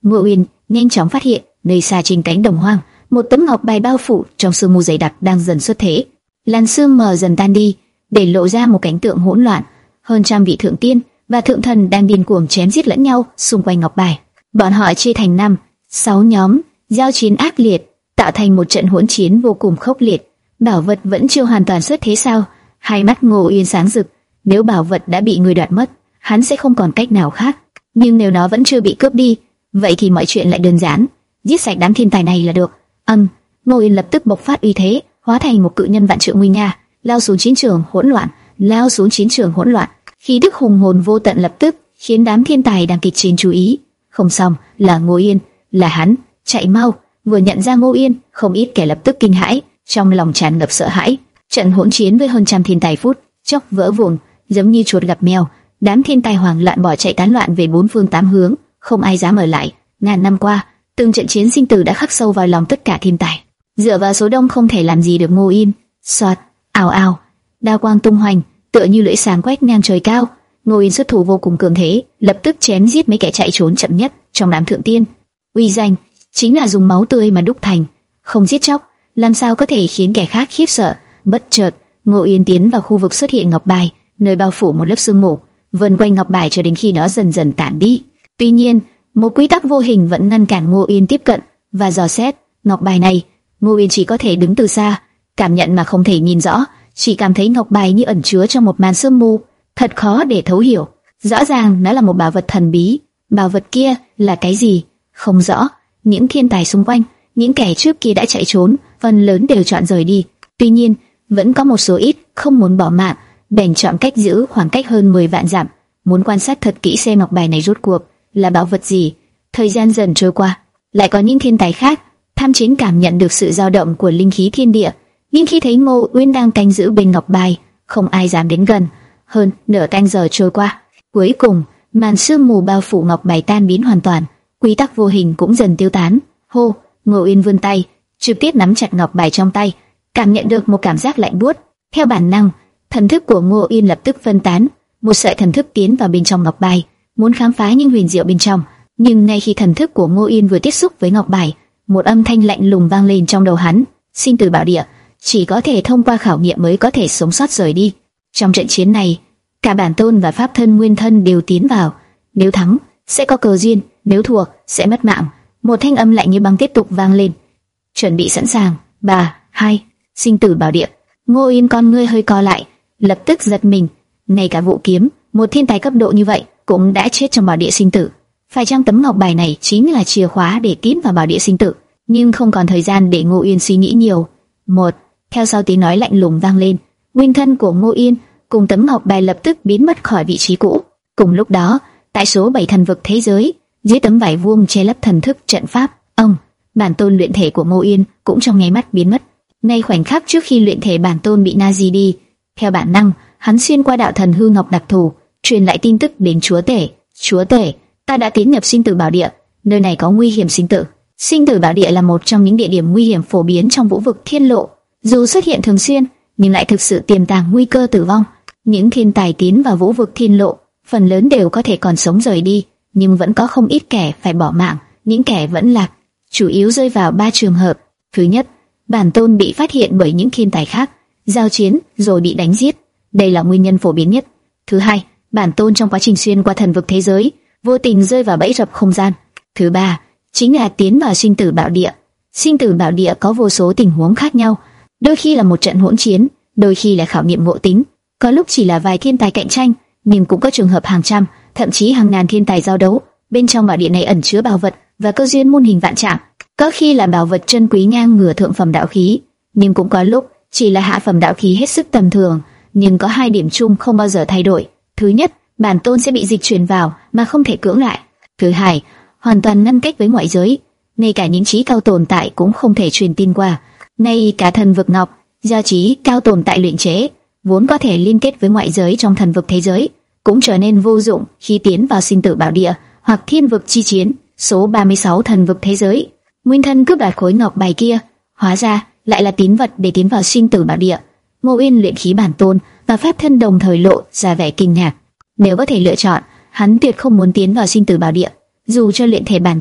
Ngô Uyên nhanh chóng phát hiện nơi xa trên cánh đồng hoang, một tấm ngọc bài bao phủ trong sương mù dày đặc đang dần xuất thế. Làn sương mờ dần tan đi, để lộ ra một cảnh tượng hỗn loạn. Hơn trăm vị thượng tiên và thượng thần đang điên cuồng chém giết lẫn nhau xung quanh ngọc bài. Bọn họ chia thành năm, sáu nhóm, giao chiến ác liệt, tạo thành một trận hỗn chiến vô cùng khốc liệt. Bảo vật vẫn chưa hoàn toàn xuất thế sao? Hai mắt Ngô Uyên sáng rực. Nếu bảo vật đã bị người đoạt mất, hắn sẽ không còn cách nào khác. Nhưng nếu nó vẫn chưa bị cướp đi, vậy thì mọi chuyện lại đơn giản, giết sạch đám thiên tài này là được. Âm, Ngô Uyên lập tức bộc phát uy thế, hóa thành một cự nhân vạn trượng nguy nga, lao xuống chiến trường hỗn loạn, lao xuống chiến trường hỗn loạn. Khí tức hùng hồn vô tận lập tức khiến đám thiên tài đang kịch chiến chú ý. Không xong, là Ngô Uyên, là hắn, chạy mau! Vừa nhận ra Ngô Uyên, không ít kẻ lập tức kinh hãi, trong lòng tràn ngập sợ hãi. Trận hỗn chiến với hơn trăm thiên tài phút chốc vỡ vụn, giống như chuột gặp mèo. Đám thiên tài hoảng loạn bỏ chạy tán loạn về bốn phương tám hướng, không ai dám ở lại. Ngàn năm qua, từng trận chiến sinh tử đã khắc sâu vào lòng tất cả thiên tài. Dựa vào số đông không thể làm gì được Ngô Uyên. Soạt, ào ào, đao quang tung hoành, tựa như lưỡi sáng quét ngang trời cao. Ngô Uyên xuất thủ vô cùng cường thế, lập tức chém giết mấy kẻ chạy trốn chậm nhất trong đám thượng tiên. Uy danh chính là dùng máu tươi mà đúc thành, không giết chóc, làm sao có thể khiến kẻ khác khiếp sợ. Bất chợt, Ngô Uyên tiến vào khu vực xuất hiện ngọc bài, nơi bao phủ một lớp sương mù, vần quanh ngọc bài cho đến khi nó dần dần tản đi. Tuy nhiên, một quy tắc vô hình vẫn ngăn cản Ngô Uyên tiếp cận và dò xét ngọc bài này. Ngô Uyên chỉ có thể đứng từ xa, cảm nhận mà không thể nhìn rõ, chỉ cảm thấy ngọc bài như ẩn chứa trong một màn sương mù, thật khó để thấu hiểu. Rõ ràng nó là một bảo vật thần bí. Bảo vật kia là cái gì? Không rõ. Những thiên tài xung quanh, những kẻ trước kia đã chạy trốn, phần lớn đều chọn rời đi. Tuy nhiên, vẫn có một số ít không muốn bỏ mạng, bèn chọn cách giữ khoảng cách hơn mười vạn dặm, muốn quan sát thật kỹ xem ngọc bài này rốt cuộc là bảo vật gì. Thời gian dần trôi qua, lại có những thiên tài khác tham chiến cảm nhận được sự dao động của linh khí thiên địa, nhưng khi thấy Ngô Uyên đang canh giữ bên ngọc bài, không ai dám đến gần. Hơn nửa canh giờ trôi qua, cuối cùng màn sương mù bao phủ ngọc bài tan biến hoàn toàn, quy tắc vô hình cũng dần tiêu tán. Hô, Ngô Uyên vươn tay, trực tiếp nắm chặt ngọc bài trong tay, cảm nhận được một cảm giác lạnh buốt. Theo bản năng, thần thức của Ngô Uyên lập tức phân tán, một sợi thần thức tiến vào bên trong ngọc bài, muốn khám phá những huyền diệu bên trong. Nhưng ngay khi thần thức của Ngô Uyên vừa tiếp xúc với ngọc bài, một âm thanh lạnh lùng vang lên trong đầu hắn: sinh tử bảo địa, chỉ có thể thông qua khảo nghiệm mới có thể sống sót rời đi. Trong trận chiến này, cả bản tôn và pháp thân nguyên thân đều tiến vào. Nếu thắng, sẽ có cơ duyên; nếu thua, sẽ mất mạng. Một thanh âm lạnh như băng tiếp tục vang lên. Chuẩn bị sẵn sàng. Ba, hai, sinh tử bảo địa. Ngô Uyên con ngươi hơi co lại, lập tức giật mình. Ngay cả Vũ Kiếm, một thiên tài cấp độ như vậy, cũng đã chết trong bảo địa sinh tử. Phải chăng tấm ngọc bài này chính là chìa khóa để tiến vào bảo địa sinh tử? Nhưng không còn thời gian để Ngô Uyên suy nghĩ nhiều. Một, theo sau tiếng nói lạnh lùng vang lên, nguyên thân của Ngô Uyên cùng tấm ngọc bài lập tức biến mất khỏi vị trí cũ. Cùng lúc đó, tại số bảy thần vực thế giới, dưới tấm vải vuông che lấp thần thức trận pháp, ông, bản tôn luyện thể của Ngô Uyên cũng trong nháy mắt biến mất. Ngay khoảnh khắc trước khi luyện thể bản tôn bị Nazi đi, theo bản năng, hắn xuyên qua đạo thần hư ngọc đặc thù, truyền lại tin tức đến chúa tể. Chúa tể, ta đã tiến nhập sinh tử bảo địa, nơi này có nguy hiểm sinh tử. Sinh tử bảo địa là một trong những địa điểm nguy hiểm phổ biến trong vũ vực thiên lộ, dù xuất hiện thường xuyên, nhưng lại thực sự tiềm tàng nguy cơ tử vong. Những thiên tài tiến vào vũ vực thiên lộ, phần lớn đều có thể còn sống rời đi, nhưng vẫn có không ít kẻ phải bỏ mạng. Những kẻ vẫn lạc, chủ yếu rơi vào ba trường hợp. Thứ nhất, bản tôn bị phát hiện bởi những thiên tài khác, giao chiến rồi bị đánh giết, đây là nguyên nhân phổ biến nhất. Thứ hai, bản tôn trong quá trình xuyên qua thần vực thế giới, vô tình rơi vào bẫy rập không gian. Thứ ba, chính là tiến vào sinh tử bảo địa. Sinh tử bảo địa có vô số tình huống khác nhau, đôi khi là một trận hỗn chiến, đôi khi là khảo nghiệm ngộ tính, có lúc chỉ là vài thiên tài cạnh tranh, nhưng cũng có trường hợp hàng trăm, thậm chí hàng ngàn thiên tài giao đấu. Bên trong bảo địa này ẩn chứa bảo vật và cơ duyên muôn hình vạn trạng, có khi là bảo vật chân quý ngang ngửa thượng phẩm đạo khí, nhưng cũng có lúc chỉ là hạ phẩm đạo khí hết sức tầm thường. Nhưng có hai điểm chung không bao giờ thay đổi. Thứ nhất, bản tôn sẽ bị dịch chuyển vào mà không thể cưỡng lại. Thứ hai, hoàn toàn ngăn cách với ngoại giới, ngay cả những trí cao tồn tại cũng không thể truyền tin qua. Ngay cả thần vực ngọc, do trí cao tồn tại luyện chế, vốn có thể liên kết với ngoại giới trong thần vực thế giới, cũng trở nên vô dụng khi tiến vào sinh tử bảo địa hoặc thiên vực chi chiến. Số ba mươi sáu thần vực thế giới, nguyên thân cướp đoạt khối ngọc bài kia, hóa ra lại là tín vật để tiến vào sinh tử bảo địa. Ngô Uyên luyện khí bản tôn và pháp thân đồng thời lộ ra vẻ kinh ngạc. Nếu có thể lựa chọn, hắn tuyệt không muốn tiến vào sinh tử bảo địa. Dù cho luyện thể bản tôn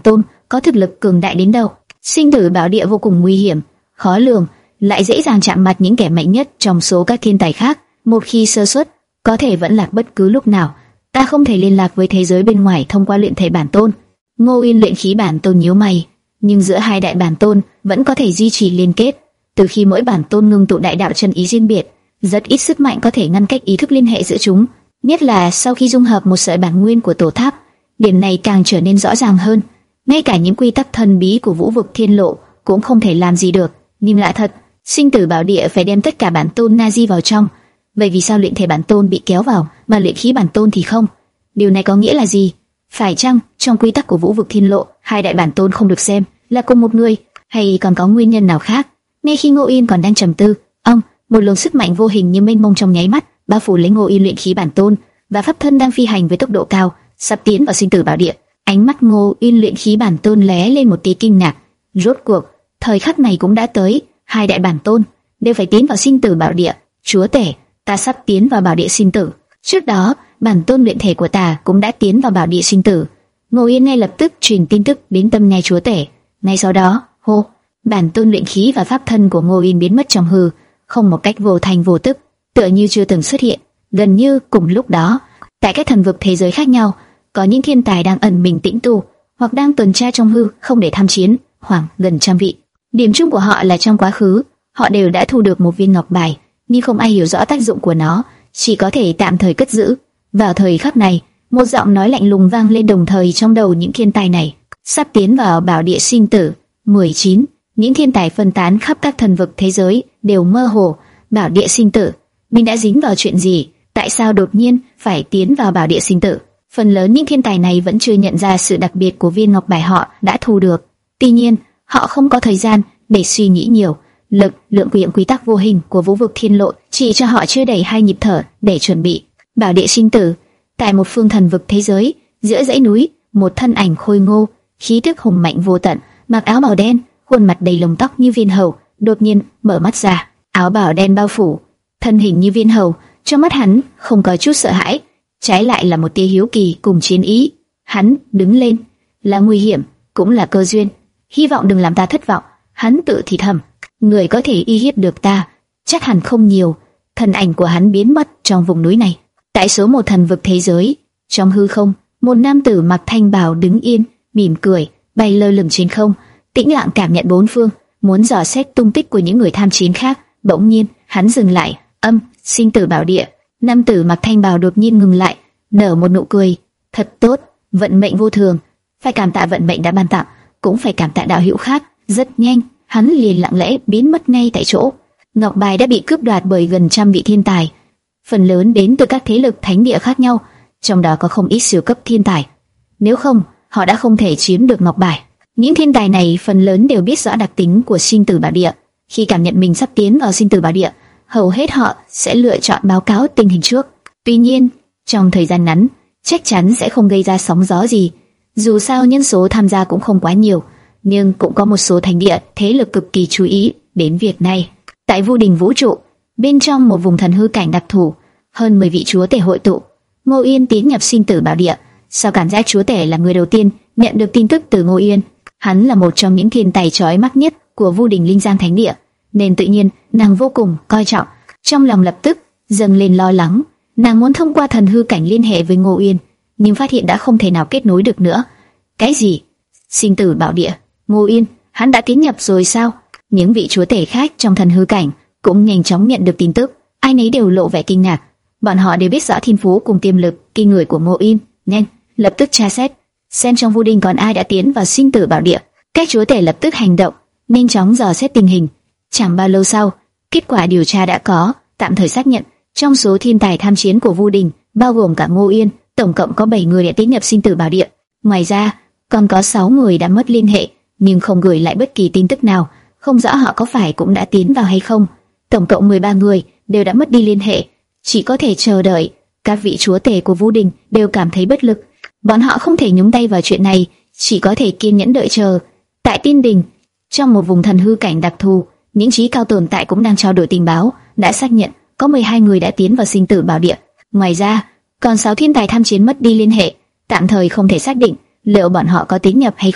có thực lực cường đại đến đâu. Sinh tử bảo địa vô cùng nguy hiểm, khó lường, lại dễ dàng chạm mặt những kẻ mạnh nhất trong số các thiên tài khác. Một khi sơ suất, có thể vẫn lạc bất cứ lúc nào. Ta không thể liên lạc với thế giới bên ngoài thông qua luyện thể bản tôn. Ngô Yên luyện khí bản tôn nhíu mày, nhưng giữa hai đại bản tôn vẫn có thể duy trì liên kết. Từ khi mỗi bản tôn ngưng tụ đại đạo chân ý riêng biệt, rất ít sức mạnh có thể ngăn cách ý thức liên hệ giữa chúng. Nhất là sau khi dung hợp một sợi bản nguyên của tổ tháp, điểm này càng trở nên rõ ràng hơn. Ngay cả những quy tắc thần bí của vũ vực thiên lộ cũng không thể làm gì được. Nhưng lạ thật, sinh tử bảo địa phải đem tất cả bản tôn Nazi vào trong. Vậy vì sao luyện thể bản tôn bị kéo vào, mà luyện khí bản tôn thì không? Điều này có nghĩa là gì? Phải chăng trong quy tắc của vũ vực thiên lộ, hai đại bản tôn không được xem là cùng một người, hay còn có nguyên nhân nào khác? Ngay khi Ngô Yên còn đang trầm tư, ông, một luồng sức mạnh vô hình như mênh mông trong nháy mắt bao phủ lấy Ngô Yên luyện khí bản tôn, và pháp thân đang phi hành với tốc độ cao, sắp tiến vào sinh tử bảo địa. Ánh mắt Ngô Yên luyện khí bản tôn lóe lên một tia kinh ngạc. Rốt cuộc, thời khắc này cũng đã tới, hai đại bản tôn đều phải tiến vào sinh tử bảo địa. Chúa tể, ta sắp tiến vào bảo địa sinh tử. Trước đó, bản tôn luyện thể của ta cũng đã tiến vào bảo địa sinh tử. Ngô Yên ngay lập tức truyền tin tức đến tâm nhai chúa tể. Ngay sau đó, hô, bản tôn luyện khí và pháp thân của Ngô Yên biến mất trong hư không một cách vô thành vô tức, tựa như chưa từng xuất hiện. Gần như cùng lúc đó, tại các thần vực thế giới khác nhau, có những thiên tài đang ẩn mình tĩnh tu, hoặc đang tuần tra trong hư không để tham chiến, khoảng gần trăm vị. Điểm chung của họ là trong quá khứ, họ đều đã thu được một viên ngọc bài, nhưng không ai hiểu rõ tác dụng của nó, chỉ có thể tạm thời cất giữ. Vào thời khắc này, một giọng nói lạnh lùng vang lên đồng thời trong đầu những thiên tài này. Sắp tiến vào bảo địa sinh tử. mười chín. Những thiên tài phân tán khắp các thần vực thế giới đều mơ hồ. Bảo địa sinh tử, mình đã dính vào chuyện gì? Tại sao đột nhiên phải tiến vào bảo địa sinh tử? Phần lớn những thiên tài này vẫn chưa nhận ra sự đặc biệt của viên ngọc bài họ đã thu được. Tuy nhiên, họ không có thời gian để suy nghĩ nhiều. Lực lượng quyện quy tắc vô hình của vũ vực thiên lộ chỉ cho họ chưa đầy hai nhịp thở để chuẩn bị. Bảo địa sinh tử. Tại một phương thần vực thế giới, giữa dãy núi, một thân ảnh khôi ngô, khí tức hùng mạnh vô tận, mặc áo màu đen, khuôn mặt đầy lông tóc như viên hầu, đột nhiên mở mắt ra. Áo bào đen bao phủ thân hình như viên hầu, trong mắt hắn không có chút sợ hãi, trái lại là một tia hiếu kỳ cùng chiến ý. Hắn đứng lên, là nguy hiểm, cũng là cơ duyên. Hy vọng đừng làm ta thất vọng. Hắn tự thì thầm, người có thể uy hiếp được ta chắc hẳn không nhiều. Thân ảnh của hắn biến mất trong vùng núi này. Tại số một thần vực thế giới, trong hư không, một nam tử mặc thanh bào đứng yên, mỉm cười, bay lơ lửng trên không, tĩnh lặng cảm nhận bốn phương, muốn dò xét tung tích của những người tham chiến khác. Bỗng nhiên, hắn dừng lại. Âm, sinh tử bảo địa. Nam tử mặc thanh bào đột nhiên ngừng lại, nở một nụ cười. Thật tốt, vận mệnh vô thường. Phải cảm tạ vận mệnh đã ban tặng, cũng phải cảm tạ đạo hữu khác. Rất nhanh, hắn liền lặng lẽ biến mất ngay tại chỗ. Ngọc bài đã bị cướp đoạt bởi gần trăm vị thiên tài, phần lớn đến từ các thế lực thánh địa khác nhau, trong đó có không ít siêu cấp thiên tài. Nếu không, họ đã không thể chiếm được ngọc bài. Những thiên tài này phần lớn đều biết rõ đặc tính của sinh tử bảo địa. Khi cảm nhận mình sắp tiến vào sinh tử bảo địa, hầu hết họ sẽ lựa chọn báo cáo tình hình trước. Tuy nhiên, trong thời gian ngắn, chắc chắn sẽ không gây ra sóng gió gì. Dù sao nhân số tham gia cũng không quá nhiều, nhưng cũng có một số thánh địa thế lực cực kỳ chú ý đến việc này. Tại Vu Đình vũ trụ, bên trong một vùng thần hư cảnh đặc thù, hơn mười vị chúa tể hội tụ. Ngô Yên tiến nhập sinh tử bảo địa. Sao cảm giác chúa tể là người đầu tiên nhận được tin tức từ Ngô Yên? Hắn là một trong những thiên tài chói mắt nhất của Vu Đình Linh Giang Thánh Địa, nên tự nhiên nàng vô cùng coi trọng. Trong lòng lập tức dâng lên lo lắng. Nàng muốn thông qua thần hư cảnh liên hệ với Ngô Yên, nhưng phát hiện đã không thể nào kết nối được nữa. Cái gì? Sinh tử bảo địa? Ngô Yên, hắn đã tiến nhập rồi sao? Những vị chúa tể khác trong thần hư cảnh cũng nhanh chóng nhận được tin tức, ai nấy đều lộ vẻ kinh ngạc. Bọn họ đều biết rõ thiên phú cùng tiềm lực kinh người của Ngô Yên. Nhanh, lập tức tra xét, xem trong Vu Đình còn ai đã tiến vào sinh tử bảo địa. Các chúa tể lập tức hành động, nhanh chóng dò xét tình hình. Chẳng bao lâu sau, kết quả điều tra đã có, tạm thời xác nhận trong số thiên tài tham chiến của Vu Đình, bao gồm cả Ngô Yên, tổng cộng có bảy người đã tiến nhập sinh tử bảo địa. Ngoài ra, còn có sáu người đã mất liên hệ, nhưng không gửi lại bất kỳ tin tức nào, không rõ họ có phải cũng đã tiến vào hay không. Tổng cộng mười ba người đều đã mất đi liên hệ, chỉ có thể chờ đợi. Các vị chúa tể của Vu Đình đều cảm thấy bất lực, bọn họ không thể nhúng tay vào chuyện này, chỉ có thể kiên nhẫn đợi chờ. Tại Tiên Đình, trong một vùng thần hư cảnh đặc thù, những trí cao tồn tại cũng đang trao đổi tình báo, đã xác nhận có mười hai người đã tiến vào sinh tử bảo địa. Ngoài ra, còn sáu thiên tài tham chiến mất đi liên hệ, tạm thời không thể xác định liệu bọn họ có tiến nhập hay không.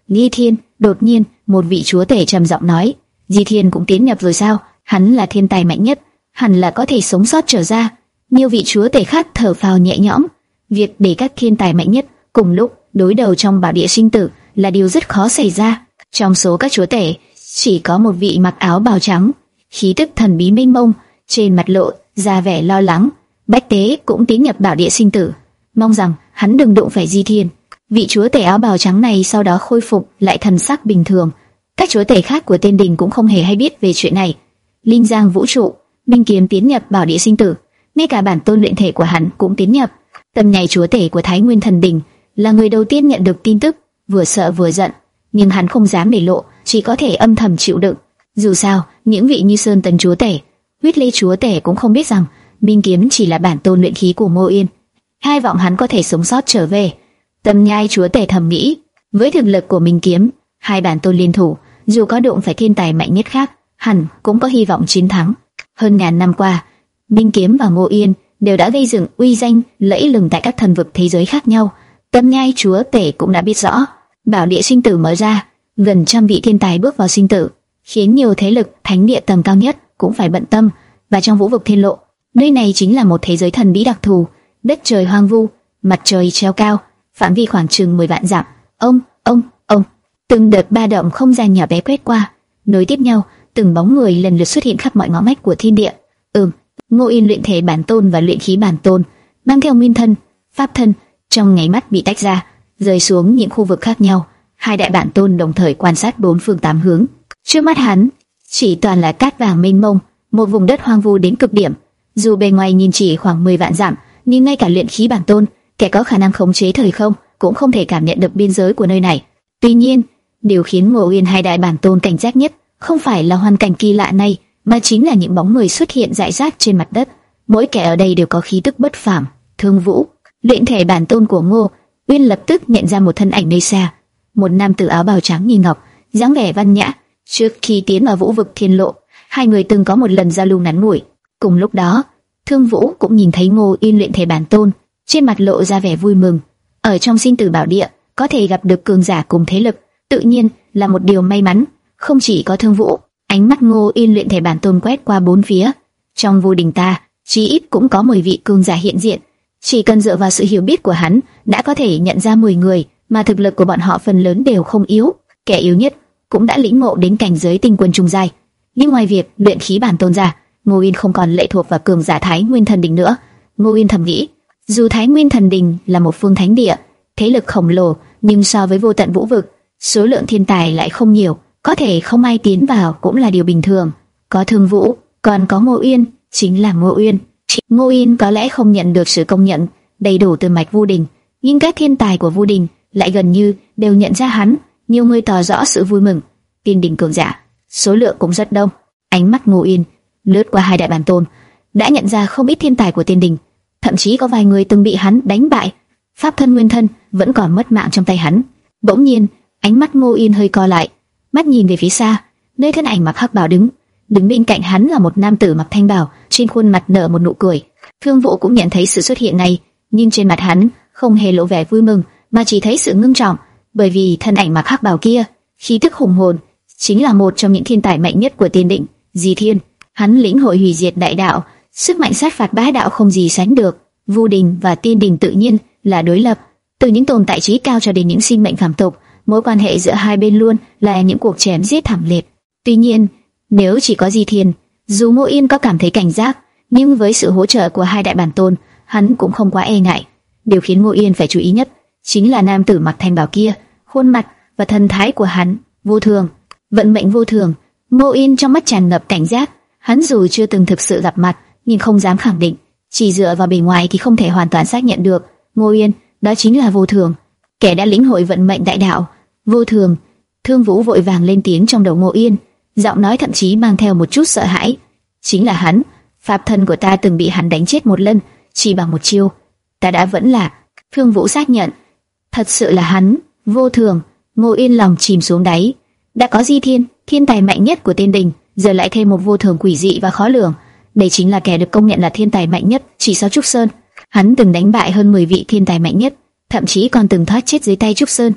Di Thiên. Đột nhiên, một vị chúa tể trầm giọng nói, Di Thiên cũng tiến nhập rồi sao? Hắn là thiên tài mạnh nhất, hẳn là có thể sống sót trở ra. Nhiều vị chúa tể khác thở phào nhẹ nhõm. Việc để các thiên tài mạnh nhất cùng lúc đối đầu trong bảo địa sinh tử là điều rất khó xảy ra. Trong số các chúa tể, chỉ có một vị mặc áo bào trắng, khí tức thần bí mênh mông, trên mặt lộ ra vẻ lo lắng. Bách Tế cũng tiến nhập bảo địa sinh tử, mong rằng hắn đừng đụng phải Di Thiên. Vị chúa tể áo bào trắng này sau đó khôi phục lại thần sắc bình thường. Các chúa tể khác của Tiên Đình cũng không hề hay biết về chuyện này. Linh Giang vũ trụ, Minh Kiếm tiến nhập bảo địa sinh tử, ngay cả bản tôn luyện thể của hắn cũng tiến nhập. Tâm nhai chúa tể của Thái Nguyên Thần Đình là người đầu tiên nhận được tin tức, vừa sợ vừa giận, nhưng hắn không dám để lộ, chỉ có thể âm thầm chịu đựng. Dù sao, những vị như Sơn Tần chúa tể, Huyết Lê chúa tể cũng không biết rằng Minh Kiếm chỉ là bản tôn luyện khí của Ngô Yên. Hai vọng hắn có thể sống sót trở về. Tâm nhai chúa tể thầm nghĩ, với thực lực của Minh Kiếm, hai bản tôn liên thủ, dù có đụng phải thiên tài mạnh nhất khác, hẳn cũng có hy vọng chiến thắng. Hơn ngàn năm qua, Minh Kiếm và Ngô Yên đều đã gây dựng uy danh lẫy lừng tại các thần vực thế giới khác nhau. Tâm nhai chúa tể cũng đã biết rõ, bảo địa sinh tử mở ra, gần trăm vị thiên tài bước vào sinh tử, khiến nhiều thế lực thánh địa tầm cao nhất cũng phải bận tâm. Và trong vũ vực thiên lộ, nơi này chính là một thế giới thần bí đặc thù, đất trời hoang vu, mặt trời treo cao, phạm vi khoảng chừng mười vạn dặm. Ông, ông, ông, từng đợt ba động không gian nhỏ bé quét qua, nối tiếp nhau, từng bóng người lần lượt xuất hiện khắp mọi ngõ ngách của thiên địa. Ừm, Ngô Yên luyện thể bản tôn và luyện khí bản tôn, mang theo nguyên thân, pháp thân, trong nháy mắt bị tách ra, rơi xuống những khu vực khác nhau. Hai đại bản tôn đồng thời quan sát bốn phương tám hướng. Trước mắt hắn, chỉ toàn là cát vàng mênh mông, một vùng đất hoang vu đến cực điểm. Dù bề ngoài nhìn chỉ khoảng mười vạn dặm, nhưng ngay cả luyện khí bản tôn, kẻ có khả năng khống chế thời không, cũng không thể cảm nhận được biên giới của nơi này. Tuy nhiên, điều khiến Ngô Yên hai đại bản tôn cảnh giác nhất không phải là hoàn cảnh kỳ lạ này, mà chính là những bóng người xuất hiện rải rác trên mặt đất. Mỗi kẻ ở đây đều có khí tức bất phàm. Thương Vũ, luyện thể bản tôn của Ngô Uyên, lập tức nhận ra một thân ảnh nơi xa, một nam tử áo bào trắng như ngọc, dáng vẻ văn nhã. Trước khi tiến vào vũ vực thiên lộ, hai người từng có một lần giao lưu ngắn ngủi. Cùng lúc đó, Thương Vũ cũng nhìn thấy Ngô Uyên luyện thể bản tôn, trên mặt lộ ra vẻ vui mừng. Ở trong sinh tử bảo địa, có thể gặp được cường giả cùng thế lực, tự nhiên là một điều may mắn. Không chỉ có Thương Vũ, ánh mắt Ngô Uyên luyện thể bản tôn quét qua bốn phía. Trong vô đình ta, chí ít cũng có mười vị cường giả hiện diện. Chỉ cần dựa vào sự hiểu biết của hắn, đã có thể nhận ra mười người, mà thực lực của bọn họ phần lớn đều không yếu. Kẻ yếu nhất cũng đã lĩnh ngộ đến cảnh giới tinh quân trung giai. Nhưng ngoài việc luyện khí bản tôn ra, Ngô Uyên không còn lệ thuộc vào cường giả Thái Nguyên Thần Đình nữa. Ngô Uyên thầm nghĩ, dù Thái Nguyên Thần Đình là một phương thánh địa, thế lực khổng lồ, nhưng so với vô tận vũ vực, số lượng thiên tài lại không nhiều, có thể không ai tiến vào cũng là điều bình thường. Có Thương Vũ, còn có Ngô Uyên, chính là Ngô Uyên. Ngô Uyên có lẽ không nhận được sự công nhận đầy đủ từ mạch Vu Đình, nhưng các thiên tài của Vu Đình lại gần như đều nhận ra hắn. Nhiều người tỏ rõ sự vui mừng. Tiên đình cường giả, số lượng cũng rất đông. Ánh mắt Ngô Uyên lướt qua hai đại bản tôn, đã nhận ra không ít thiên tài của tiên đình, thậm chí có vài người từng bị hắn đánh bại. Pháp thân nguyên thân vẫn còn mất mạng trong tay hắn. Bỗng nhiên, ánh mắt Ngô Uyên hơi co lại, mắt nhìn về phía xa, nơi thân ảnh mặc hắc bào đứng. Đứng bên cạnh hắn là một nam tử mặc thanh bào, trên khuôn mặt nở một nụ cười. Thương Vũ cũng nhận thấy sự xuất hiện này, nhưng trên mặt hắn không hề lộ vẻ vui mừng, mà chỉ thấy sự ngưng trọng, bởi vì thân ảnh mặc hắc bào kia, khí tức hùng hồn, chính là một trong những thiên tài mạnh nhất của tiên định, Di Thiên. Hắn lĩnh hội hủy diệt đại đạo, sức mạnh sát phạt bá đạo không gì sánh được. Vu Đình và tiên đình tự nhiên là đối lập, từ những tồn tại trí cao cho đến những sinh mệnh phàm tục, mối quan hệ giữa hai bên luôn là những cuộc chém giết thảm liệt. Tuy nhiên, nếu chỉ có Di Thiên, dù Ngô Yên có cảm thấy cảnh giác, nhưng với sự hỗ trợ của hai đại bản tôn, hắn cũng không quá e ngại. Điều khiến Ngô Yên phải chú ý nhất chính là nam tử mặc thanh bào kia, khuôn mặt và thần thái của hắn vô thường, vận mệnh vô thường. Ngô Yên trong mắt tràn ngập cảnh giác. Hắn dù chưa từng thực sự gặp mặt, nhưng không dám khẳng định, chỉ dựa vào bề ngoài thì không thể hoàn toàn xác nhận được. Ngô Yên, đó chính là vô thường, kẻ đã lĩnh hội vận mệnh đại đạo. Vô thường. Thương Vũ vội vàng lên tiếng trong đầu Ngô Yên, giọng nói thậm chí mang theo một chút sợ hãi. Chính là hắn, pháp thân của ta từng bị hắn đánh chết một lần, chỉ bằng một chiêu. Ta đã vẫn là. Thương Vũ xác nhận, thật sự là hắn, vô thường. Ngô Yên lòng chìm xuống đáy. Đã có Di Thiên, thiên tài mạnh nhất của tiên đình, giờ lại thêm một vô thường quỷ dị và khó lường. Đây chính là kẻ được công nhận là thiên tài mạnh nhất chỉ sau Trúc Sơn. Hắn từng đánh bại hơn mười vị thiên tài mạnh nhất, thậm chí còn từng thoát chết dưới tay Trúc Sơn.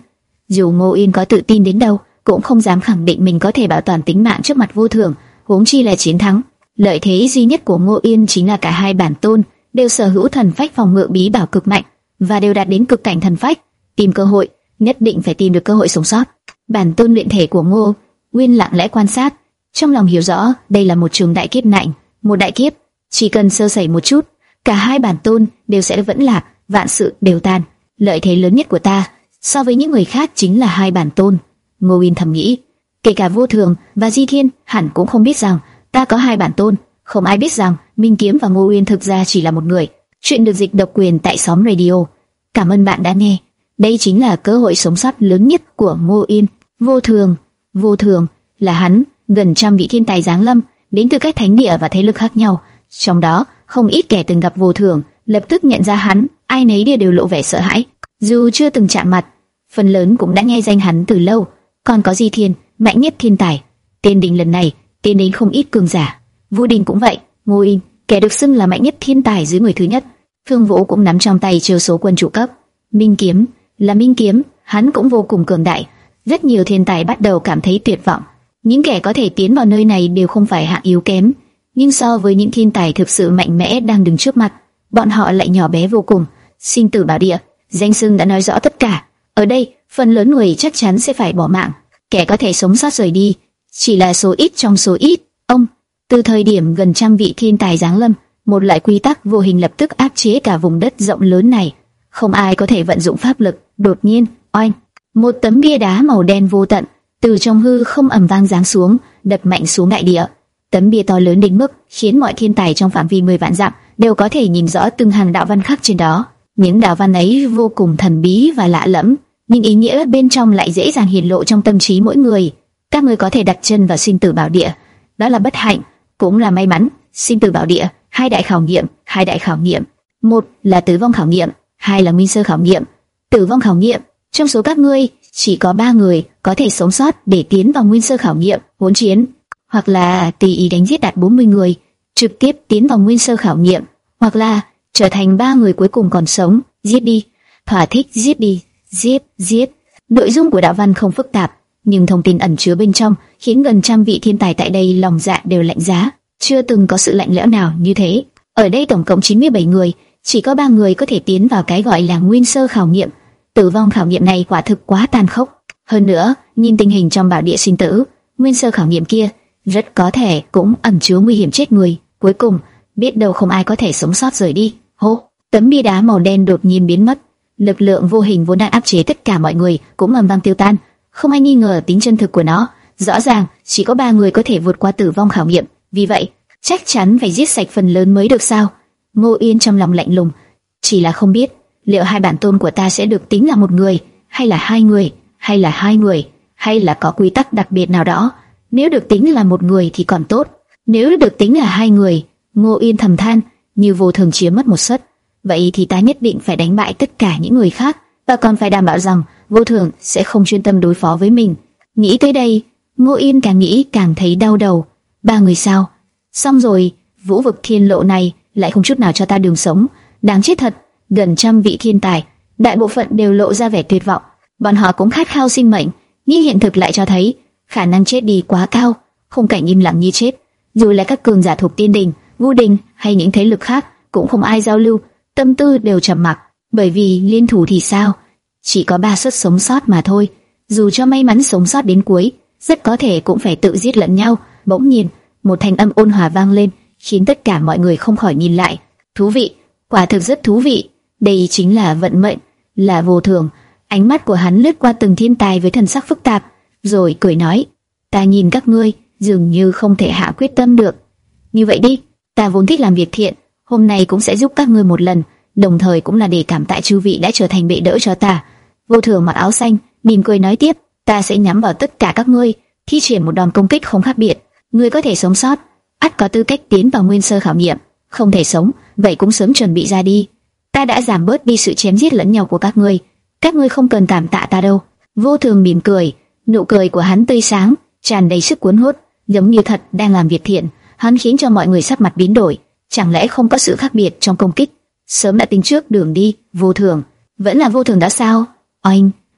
Dù Ngô Yên có tự tin đến đâu, cũng không dám khẳng định mình có thể bảo toàn tính mạng trước mặt vô thường, huống chi là chiến thắng. Lợi thế duy nhất của Ngô Yên chính là cả hai bản tôn đều sở hữu thần phách phòng ngự bí bảo cực mạnh và đều đạt đến cực cảnh thần phách. Tìm cơ hội, nhất định phải tìm được cơ hội sống sót. Bản tôn luyện thể của Ngô Nguyên lặng lẽ quan sát, trong lòng hiểu rõ đây là một trường đại kiếp nạn, một đại kiếp, chỉ cần sơ sẩy một chút, cả hai bản tôn đều sẽ vẫn lạc, vạn sự đều tan. Lợi thế lớn nhất của ta so với những người khác chính là hai bản tôn. Ngô Nguyên thầm nghĩ, kể cả vô thường và Di Thiên hẳn cũng không biết rằng ta có hai bản tôn. Không ai biết rằng Minh Kiếm và Ngô Nguyên thực ra chỉ là một người. Chuyện được dịch độc quyền tại xóm radio. Cảm ơn bạn đã nghe. Đây chính là cơ hội sống sót lớn nhất của Ngô Yên. Vô thường, vô thường là hắn, gần trăm vị thiên tài giáng lâm đến từ các thánh địa và thế lực khác nhau. Trong đó, không ít kẻ từng gặp vô thường lập tức nhận ra hắn, ai nấy đều, đều lộ vẻ sợ hãi. Dù chưa từng chạm mặt, phần lớn cũng đã nghe danh hắn từ lâu. Còn có Di Thiên, mạnh nhất thiên tài. Tên Đình lần này tiến đến không ít cường giả. Vũ Đình cũng vậy. Ngô Yên, kẻ được xưng là mạnh nhất thiên tài dưới người thứ nhất. Phương Vũ cũng nắm trong tay chiêu số quân chủ cấp. Minh Kiếm là Minh Kiếm, hắn cũng vô cùng cường đại. Rất nhiều thiên tài bắt đầu cảm thấy tuyệt vọng. Những kẻ có thể tiến vào nơi này đều không phải hạng yếu kém, nhưng so với những thiên tài thực sự mạnh mẽ đang đứng trước mặt, bọn họ lại nhỏ bé vô cùng. Sinh tử bảo địa, danh xưng đã nói rõ tất cả. Ở đây, phần lớn người chắc chắn sẽ phải bỏ mạng. Kẻ có thể sống sót rời đi chỉ là số ít trong số ít. Ông, từ thời điểm gần trăm vị thiên tài giáng lâm, một loại quy tắc vô hình lập tức áp chế cả vùng đất rộng lớn này. Không ai có thể vận dụng pháp lực. Đột nhiên, oanh, một tấm bia đá màu đen vô tận từ trong hư không ầm vang giáng xuống, đập mạnh xuống đại địa. Tấm bia to lớn đến mức khiến mọi thiên tài trong phạm vi mười vạn dặm đều có thể nhìn rõ từng hàng đạo văn khắc trên đó. Những đạo văn ấy vô cùng thần bí và lạ lẫm, nhưng ý nghĩa bên trong lại dễ dàng hiển lộ trong tâm trí mỗi người. Các người có thể đặt chân vào sinh tử bảo địa, đó là bất hạnh, cũng là may mắn. Sinh tử bảo địa, hai đại khảo nghiệm, hai đại khảo nghiệm. Một là tử vong khảo nghiệm, hai là nguyên sơ khảo nghiệm. Tử vong khảo nghiệm, trong số các ngươi chỉ có ba người có thể sống sót để tiến vào nguyên sơ khảo nghiệm, hỗn chiến, hoặc là tùy ý đánh giết đạt bốn mươi người, trực tiếp tiến vào nguyên sơ khảo nghiệm, hoặc là trở thành ba người cuối cùng còn sống, giết đi, thỏa thích giết đi, giết, giết. Nội dung của đạo văn không phức tạp, nhưng thông tin ẩn chứa bên trong khiến gần trăm vị thiên tài tại đây lòng dạ đều lạnh giá. Chưa từng có sự lạnh lẽo nào như thế. Ở đây tổng cộng chín mươi bảy người, chỉ có ba người có thể tiến vào cái gọi là nguyên sơ khảo nghiệm. Tử vong khảo nghiệm này quả thực quá tàn khốc. Hơn nữa, nhìn tình hình trong bảo địa sinh tử, nguyên sơ khảo nghiệm kia rất có thể cũng ẩn chứa nguy hiểm chết người. Cuối cùng, biết đâu không ai có thể sống sót rời đi. Hô, tấm bia đá màu đen đột nhiên biến mất. Lực lượng vô hình vốn đang áp chế tất cả mọi người cũng ầm vang tiêu tan. Không ai nghi ngờ tính chân thực của nó. Rõ ràng chỉ có ba người có thể vượt qua tử vong khảo nghiệm. Vì vậy, chắc chắn phải giết sạch phần lớn mới được sao? Ngô Yên trong lòng lạnh lùng, chỉ là không biết liệu hai bản tôn của ta sẽ được tính là một người, hay là hai người, hay là hai người, hay là có quy tắc đặc biệt nào đó. Nếu được tính là một người thì còn tốt, nếu được tính là hai người, Ngô Yên thầm than, như vô thường chiếm mất một suất, vậy thì ta nhất định phải đánh bại tất cả những người khác, và còn phải đảm bảo rằng vô thường sẽ không chuyên tâm đối phó với mình. Nghĩ tới đây, Ngô Yên càng nghĩ càng thấy đau đầu. Ba người sao? Xong rồi, vũ vực thiên lộ này lại không chút nào cho ta đường sống. Đáng chết thật, gần trăm vị thiên tài, đại bộ phận đều lộ ra vẻ tuyệt vọng. Bọn họ cũng khát khao sinh mệnh, nhưng hiện thực lại cho thấy khả năng chết đi quá cao. Khung cảnh im lặng như chết. Dù là các cường giả thuộc Tiên Đình, Vũ Đình hay những thế lực khác, cũng không ai giao lưu, tâm tư đều trầm mặc. Bởi vì liên thủ thì sao? Chỉ có ba suất sống sót mà thôi. Dù cho may mắn sống sót đến cuối, rất có thể cũng phải tự giết lẫn nhau. Bỗng nhiên, một thanh âm ôn hòa vang lên, khiến tất cả mọi người không khỏi nhìn lại. Thú vị, quả thực rất thú vị. Đây chính là vận mệnh, là vô thường. Ánh mắt của hắn lướt qua từng thiên tài với thần sắc phức tạp, rồi cười nói: ta nhìn các ngươi dường như không thể hạ quyết tâm được. Như vậy đi, ta vốn thích làm việc thiện, hôm nay cũng sẽ giúp các ngươi một lần, đồng thời cũng là để cảm tạ chư vị đã trở thành bệ đỡ cho ta. Vô thường mặc áo xanh mỉm cười nói tiếp: ta sẽ nhắm vào tất cả các ngươi, thi triển một đòn công kích không khác biệt. Ngươi có thể sống sót, ắt có tư cách tiến vào nguyên sơ khảo nghiệm. Không thể sống, vậy cũng sớm chuẩn bị ra đi. Ta đã giảm bớt đi sự chém giết lẫn nhau của các ngươi, các ngươi không cần cảm tạ ta đâu. Vô thường mỉm cười, nụ cười của hắn tươi sáng, tràn đầy sức cuốn hút, giống như thật đang làm việc thiện. Hắn khiến cho mọi người sắc mặt biến đổi. Chẳng lẽ không có sự khác biệt trong công kích? Sớm đã tính trước đường đi. Vô thường, vẫn là vô thường đã sao? Oanh,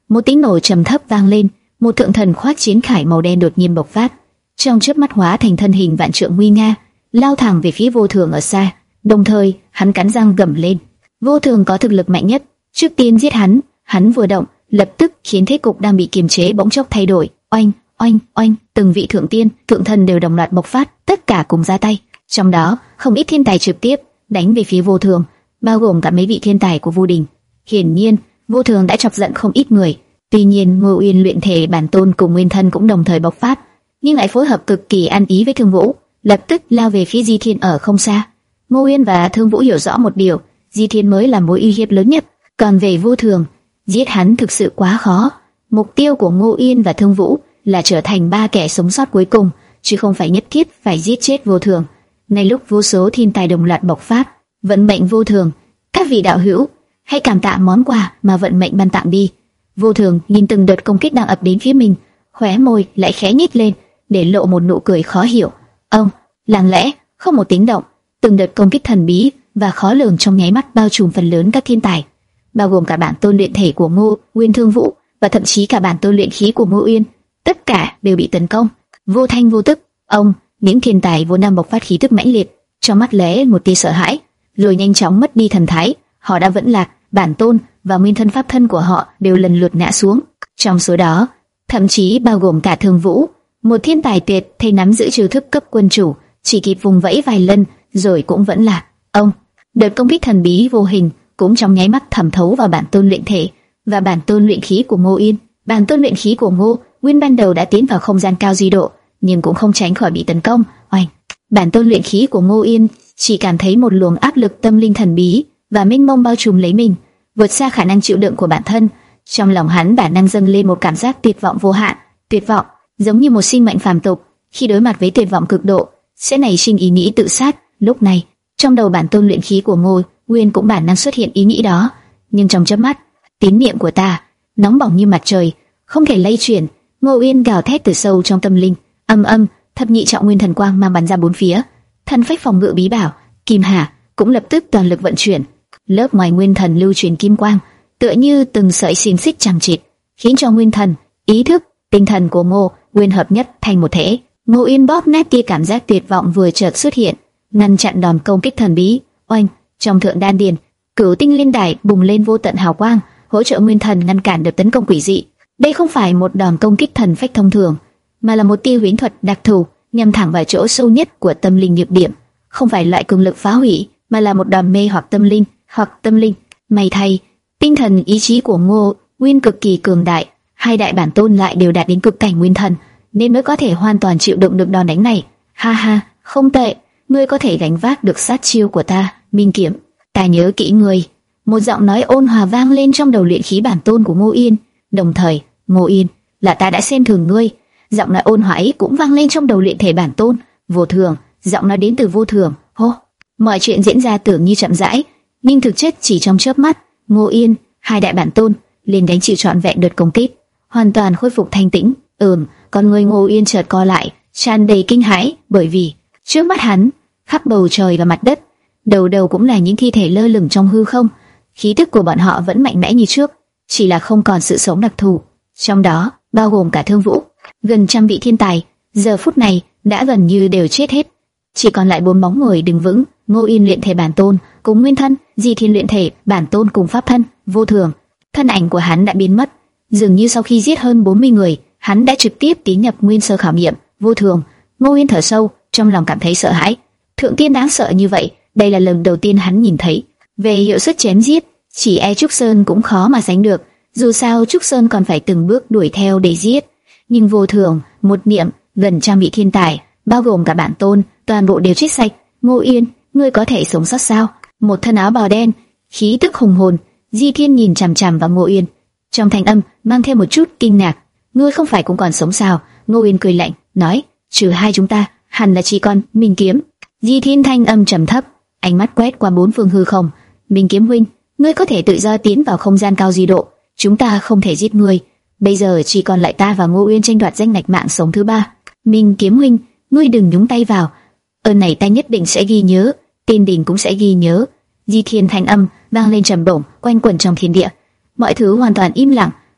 một tiếng nổ trầm thấp vang lên, một thượng thần khoác chiến khải màu đen đột nhiên bộc phát, trong chớp mắt hóa thành thân hình vạn trượng nguy nga, lao thẳng về phía Vô Thường ở xa. Đồng thời, hắn cắn răng gầm lên. Vô Thường có thực lực mạnh nhất, trước tiên giết hắn. Hắn vừa động, lập tức khiến thế cục đang bị kiềm chế bỗng chốc thay đổi. Oanh, oanh, oanh, từng vị thượng tiên, thượng thần đều đồng loạt bộc phát, tất cả cùng ra tay. Trong đó, không ít thiên tài trực tiếp đánh về phía Vô Thường, bao gồm cả mấy vị thiên tài của Vu Đình. Hiển nhiên, Vô Thường đã chọc giận không ít người. Tuy nhiên, Ngô Uyên luyện thể bản tôn cùng nguyên thân cũng đồng thời bộc phát, nhưng lại phối hợp cực kỳ ăn ý với Thương Vũ, lập tức lao về phía Di Thiên ở không xa. Ngô Uyên và Thương Vũ hiểu rõ một điều, Di Thiên mới là mối uy hiếp lớn nhất, còn về Vô Thường, giết hắn thực sự quá khó. Mục tiêu của Ngô Uyên và Thương Vũ là trở thành ba kẻ sống sót cuối cùng, chứ không phải nhất thiết phải giết chết Vô Thường. Ngay lúc vô số thiên tài đồng loạt bộc phát, vận mệnh Vô Thường, các vị đạo hữu, hãy cảm tạ món quà mà vận mệnh ban tặng đi. Vô Thường nhìn từng đợt công kích đang ập đến phía mình, khóe môi lại khẽ nhếch lên, để lộ một nụ cười khó hiểu. Ông, lặng lẽ, không một tiếng động, từng đợt công kích thần bí và khó lường trong nháy mắt bao trùm phần lớn các thiên tài, bao gồm cả bản tôn luyện thể của Ngô Uyên, Thương Vũ và thậm chí cả bản tôn luyện khí của Ngô Uyên, tất cả đều bị tấn công. Vô thanh vô tức, ông, những thiên tài vốn đang bộc phát khí tức mãnh liệt, trong mắt lóe một tia sợ hãi, rồi nhanh chóng mất đi thần thái. Họ đã vẫn lạc, bản tôn và nguyên thân pháp thân của họ đều lần lượt ngã xuống. Trong số đó, thậm chí bao gồm cả Thương Vũ, một thiên tài tuyệt thay nắm giữ chiêu thức cấp quân chủ, chỉ kịp vùng vẫy vài lần rồi cũng vẫn lạc. Ông, đợt công kích thần bí vô hình cũng trong nháy mắt thẩm thấu vào bản tôn luyện thể và bản tôn luyện khí của Ngô Uyên. Bản tôn luyện khí của Ngô Uyên ban đầu đã tiến vào không gian cao di độ, nhưng cũng không tránh khỏi bị tấn công. Oanh! Bản tôn luyện khí của Ngô Uyên chỉ cảm thấy một luồng áp lực tâm linh thần bí và mênh mông bao trùm lấy mình, vượt xa khả năng chịu đựng của bản thân. Trong lòng hắn bản năng dâng lên một cảm giác tuyệt vọng vô hạn, tuyệt vọng, giống như một sinh mệnh phàm tục khi đối mặt với tuyệt vọng cực độ sẽ nảy sinh ý nghĩ tự sát. Lúc này, trong đầu bản tôn luyện khí của Ngô Uyên cũng bản năng xuất hiện ý nghĩ đó, nhưng trong chớp mắt, tín niệm của ta nóng bỏng như mặt trời, không thể lay chuyển. Ngô Uyên gào thét từ sâu trong tâm linh, âm âm, thập nhị trọng nguyên thần quang mang bắn ra bốn phía, thần phách phòng ngự bí bảo Kim Hà cũng lập tức toàn lực vận chuyển. Lớp ngoài nguyên thần lưu truyền kim quang, tựa như từng sợi xiềng xích chằng chịt, khiến cho nguyên thần, ý thức, tinh thần của Ngô Uyên hợp nhất thành một thể. Ngô Uyên bóp nát tia cảm giác tuyệt vọng vừa chợt xuất hiện, ngăn chặn đòn công kích thần bí. Oanh! Trong thượng đan điền, Cửu Tinh Liên Đài bùng lên vô tận hào quang, hỗ trợ nguyên thần ngăn cản được tấn công quỷ dị. Đây không phải một đòn công kích thần phách thông thường, mà là một tia huyễn thuật đặc thù, nhằm thẳng vào chỗ sâu nhất của tâm linh nhược điểm. Không phải loại cường lực phá hủy, mà là một đòn mê hoặc tâm linh, hoặc tâm linh. May thay, tinh thần ý chí của Ngô Uyên cực kỳ cường đại, hai đại bản tôn lại đều đạt đến cực cảnh nguyên thần, nên mới có thể hoàn toàn chịu đựng được đòn đánh này. Ha ha, không tệ, ngươi có thể gánh vác được sát chiêu của ta, Minh Kiếm. Ta nhớ kỹ ngươi. Một giọng nói ôn hòa vang lên trong đầu luyện khí bản tôn của Ngô Uyên. Đồng thời, Ngô Uyên, là ta đã xem thường ngươi. Giọng nói ôn hòa ấy cũng vang lên trong đầu luyện thể bản tôn Vô Thường. Giọng nói đến từ Vô Thường. Hô, mọi chuyện diễn ra tưởng như chậm rãi, nhưng thực chất chỉ trong chớp mắt, Ngô Uyên, hai đại bản tôn liền đánh chịu trọn vẹn đợt công kích, hoàn toàn khôi phục thanh tĩnh. Ừm, con người Ngô Uyên chợt co lại, tràn đầy kinh hãi, bởi vì trước mắt hắn, khắp bầu trời và mặt đất, đầu đầu cũng là những thi thể lơ lửng trong hư không. Khí tức của bọn họ vẫn mạnh mẽ như trước, chỉ là không còn sự sống đặc thù. Trong đó bao gồm cả Thương Vũ, gần trăm vị thiên tài, giờ phút này đã gần như đều chết hết, chỉ còn lại bốn bóng người đứng vững. Ngô Uyên luyện thể bản tôn cùng nguyên thân, Di Thiên luyện thể bản tôn cùng pháp thân, Vô Thường. Thân ảnh của hắn đã biến mất, dường như sau khi giết hơn bốn mươi người, hắn đã trực tiếp tiến nhập nguyên sơ khảo nghiệm. Vô Thường. Ngô Uyên thở sâu, trong lòng cảm thấy sợ hãi. Thượng tiên đáng sợ như vậy, đây là lần đầu tiên hắn nhìn thấy. Về hiệu suất chém giết, chỉ e Trúc Sơn cũng khó mà sánh được. Dù sao Trúc Sơn còn phải từng bước đuổi theo để giết, nhưng Vô Thường, một niệm, gần trăm vị thiên tài, bao gồm cả bản tôn, toàn bộ đều chết sạch. Ngô Uyên, ngươi có thể sống sót sao? Một thân áo bào đen, khí tức hùng hồn, Di Thiên nhìn chằm chằm vào Ngô Uyên, trong thanh âm mang theo một chút kinh ngạc. Ngươi không phải cũng còn sống sao? Ngô Uyên cười lạnh, nói, trừ hai chúng ta, hẳn là chỉ còn Minh Kiếm. Di Thiên thanh âm trầm thấp, ánh mắt quét qua bốn phương hư không. Minh Kiếm huynh, ngươi có thể tự do tiến vào không gian cao di độ, chúng ta không thể giết ngươi. Bây giờ chỉ còn lại ta và Ngô Uyên tranh đoạt danh ngạch mạng sống thứ ba. Minh Kiếm huynh, ngươi đừng nhúng tay vào, ơn này ta nhất định sẽ ghi nhớ, Tiên Đình cũng sẽ ghi nhớ. Di Thiên thanh âm vang lên trầm bổng, quanh quẩn trong thiên địa. Mọi thứ hoàn toàn im lặng,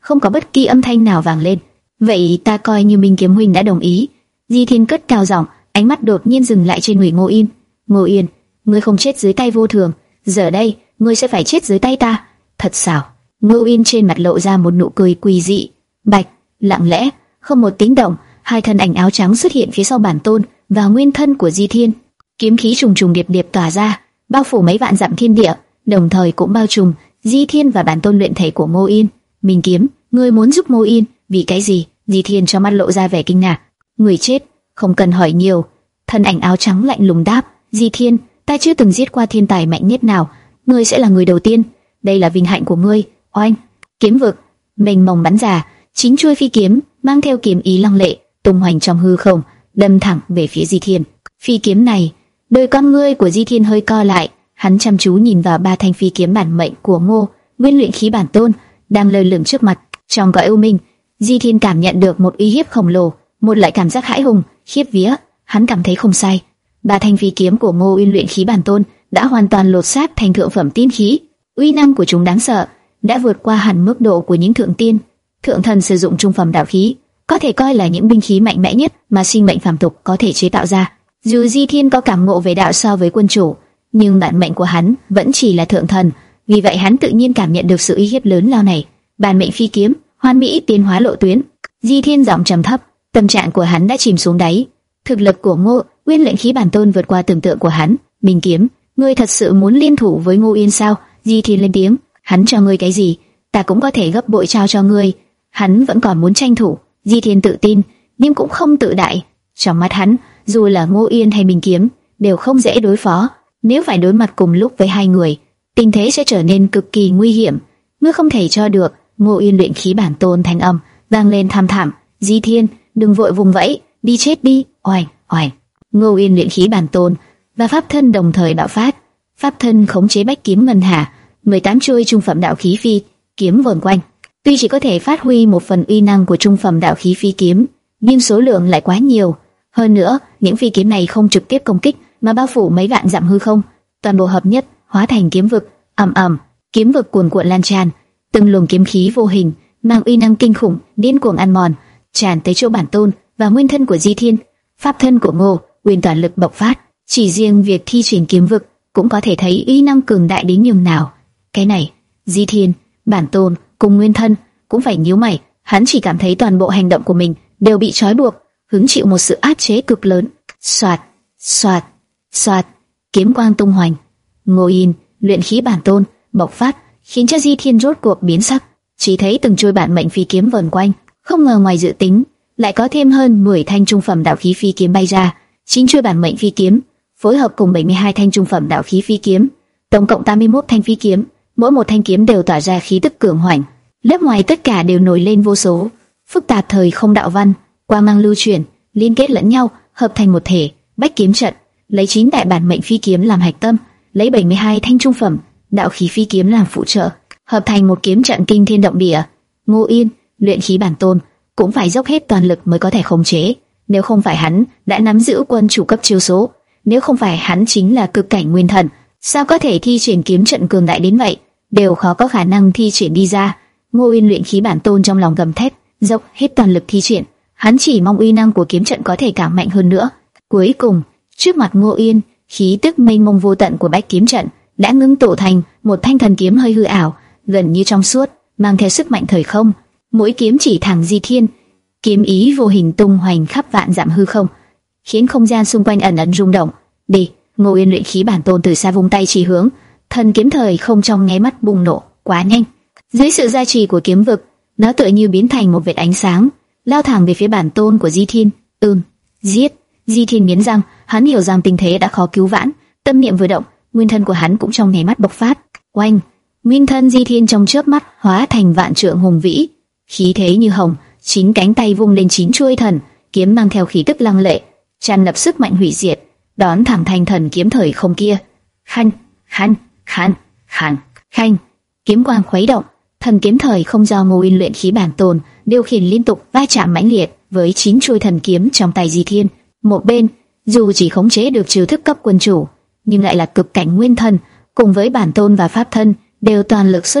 không có bất kỳ âm thanh nào vang lên. Vậy ta coi như Minh Kiếm huynh đã đồng ý. Di Thiên cất cao giọng, ánh mắt đột nhiên dừng lại trên người Ngô Yên. Ngô Yên, ngươi không chết dưới tay Vô Thường, giờ đây ngươi sẽ phải chết dưới tay ta. Thật sao? Ngô Yên trên mặt lộ ra một nụ cười quỷ dị. Bạch, lặng lẽ, không một tiếng động, hai thân ảnh áo trắng xuất hiện phía sau bản tôn và nguyên thân của Di Thiên. Kiếm khí trùng trùng điệp điệp tỏa ra, bao phủ mấy vạn dặm thiên địa, đồng thời cũng bao trùm Di Thiên và bản tôn luyện thể của Ngô Yên. Minh Kiếm, ngươi muốn giúp Ngô Yên, vì cái gì? Di Thiên cho mắt lộ ra vẻ kinh ngạc. Người chết, không cần hỏi nhiều. Thân ảnh áo trắng lạnh lùng đáp. Di Thiên, ta chưa từng giết qua thiên tài mạnh nhất nào, ngươi sẽ là người đầu tiên. Đây là vinh hạnh của ngươi. Oanh, kiếm vực mênh mông bắn ra, chín chuôi phi kiếm mang theo kiếm ý lăng lệ tung hoành trong hư không, đâm thẳng về phía Di Thiên. Phi kiếm này, đôi con ngươi của Di Thiên hơi co lại, hắn chăm chú nhìn vào ba thanh phi kiếm bản mệnh của Ngô Nguyên luyện khí bản tôn đang lơ lửng trước mặt. Trong cõi u minh, Di Thiên cảm nhận được một uy hiếp khổng lồ, một loại cảm giác hãi hùng, khiếp vía. Hắn cảm thấy không sai, ba thanh phi kiếm của Ngô Nguyên luyện khí bản tôn đã hoàn toàn lột xác thành thượng phẩm tiên khí. Uy năng của chúng đáng sợ, đã vượt qua hẳn mức độ của những thượng tiên. Thượng thần sử dụng trung phẩm đạo khí, có thể coi là những binh khí mạnh mẽ nhất mà sinh mệnh phàm tục có thể chế tạo ra. Dù Di Thiên có cảm ngộ về đạo so với quân chủ, nhưng bản mệnh của hắn vẫn chỉ là thượng thần, vì vậy hắn tự nhiên cảm nhận được sự uy hiếp lớn lao này. Bản mệnh phi kiếm, hoàn mỹ tiến hóa lộ tuyến. Di Thiên giọng trầm thấp, tâm trạng của hắn đã chìm xuống đáy. Thực lực của Ngô Nguyên luyện khí bản tôn vượt qua tưởng tượng của hắn. Minh Kiếm, ngươi thật sự muốn liên thủ với Ngô Yên sao? Di Thiên lên tiếng. Hắn cho ngươi cái gì, ta cũng có thể gấp bội trao cho ngươi. Hắn vẫn còn muốn tranh thủ. Di Thiên tự tin, nhưng cũng không tự đại. Trong mắt hắn, dù là Ngô Yên hay Minh Kiếm, đều không dễ đối phó. Nếu phải đối mặt cùng lúc với hai người, tình thế sẽ trở nên cực kỳ nguy hiểm. Ngươi không thể cho được. Ngô Yên luyện khí bản tôn thanh âm vang lên thăm thẳm. Di Thiên, đừng vội vùng vẫy, đi chết đi. Oanh, oanh. Ngô Yên luyện khí bản tôn và pháp thân đồng thời bạo phát. Pháp thân khống chế bách kiếm ngân hà, mười tám chuôi trung phẩm đạo khí phi kiếm vờn quanh. Tuy chỉ có thể phát huy một phần uy năng của trung phẩm đạo khí phi kiếm, nhưng số lượng lại quá nhiều. Hơn nữa, những phi kiếm này không trực tiếp công kích mà bao phủ mấy vạn dặm hư không, toàn bộ hợp nhất hóa thành kiếm vực. Ầm ầm, kiếm vực cuồn cuộn lan tràn, từng luồng kiếm khí vô hình mang uy năng kinh khủng điên cuồng ăn mòn, tràn tới chỗ bản tôn và nguyên thân của Di Thiên. Pháp thân của Ngô Nguyên toàn lực bộc phát, chỉ riêng việc thi triển kiếm vực cũng có thể thấy uy năng cường đại đến nhường nào. Cái này, Di Thiên, bản tôn cùng nguyên thân cũng phải nhíu mày. Hắn chỉ cảm thấy toàn bộ hành động của mình đều bị trói buộc, hứng chịu một sự áp chế cực lớn. Soạt, soạt, soạt, kiếm quang tung hoành. Ngô Yên luyện khí bản tôn bộc phát, khiến cho Di Thiên rốt cuộc biến sắc. Chỉ thấy từng chuôi bản mệnh phi kiếm vờn quanh, không ngờ ngoài dự tính lại có thêm hơn mười thanh trung phẩm đạo khí phi kiếm bay ra. Chín chuôi bản mệnh phi kiếm phối hợp cùng bảy mươi hai thanh trung phẩm đạo khí phi kiếm, tổng cộng tám mươi mốt thanh phi kiếm, mỗi một thanh kiếm đều tỏa ra khí tức cường hoành. Lớp ngoài tất cả đều nổi lên vô số phức tạp thời không đạo văn, quang mang lưu chuyển, liên kết lẫn nhau, hợp thành một thể. Bách kiếm trận lấy chín đại bản mệnh phi kiếm làm hạch tâm, lấy bảy mươi hai thanh trung phẩm đạo khí phi kiếm làm phụ trợ, hợp thành một kiếm trận kinh thiên động địa. Ngô Yên luyện khí bản tôn cũng phải dốc hết toàn lực mới có thể khống chế. Nếu không phải hắn đã nắm giữ quân chủ cấp chiêu số, nếu không phải hắn chính là cực cảnh nguyên thần, sao có thể thi triển kiếm trận cường đại đến vậy, đều khó có khả năng thi triển đi ra. Ngô Yên luyện khí bản tôn trong lòng gầm thét, dốc hết toàn lực thi triển. Hắn chỉ mong uy năng của kiếm trận có thể càng mạnh hơn nữa. Cuối cùng, trước mặt Ngô Yên, khí tức mênh mông vô tận của bách kiếm trận đã ngưng tụ thành một thanh thần kiếm hơi hư ảo, gần như trong suốt, mang theo sức mạnh thời không. Mỗi kiếm chỉ thẳng Di Thiên, kiếm ý vô hình tung hoành khắp vạn dặm hư không, khiến không gian xung quanh ẩn ẩn rung động. Đi! Ngô Yên luyện khí bản tôn từ xa vung tay chỉ hướng, thần kiếm thời không trong nháy mắt bùng nổ quá nhanh. Dưới sự gia trì của kiếm vực, nó tựa như biến thành một vệt ánh sáng, lao thẳng về phía bản tôn của Di Thiên. Ừm, giết! Di Thiên nghiến răng, hắn hiểu rằng tình thế đã khó cứu vãn. Tâm niệm vừa động, nguyên thân của hắn cũng trong nháy mắt bộc phát. Oanh! Nguyên thân Di Thiên trong chớp mắt hóa thành vạn trượng hùng vĩ, khí thế như hồng, chín cánh tay vung lên chín chuôi thần kiếm mang theo khí tức lăng lệ, tràn ngập sức mạnh hủy diệt, đón thẳng thanh thần kiếm thời không kia. Khanh, khanh, khanh, khanh, khanh, kiếm quang khuấy động, thần kiếm thời không do Ngô Yên luyện khí bản tôn điều khiển liên tục va chạm mãnh liệt với chín chuôi thần kiếm trong tay Di Thiên. Một bên, dù chỉ khống chế được chiêu thức cấp quân chủ, nhưng lại là cực cảnh nguyên thần, cùng với bản tôn và pháp thân đều toàn lực xuất kích,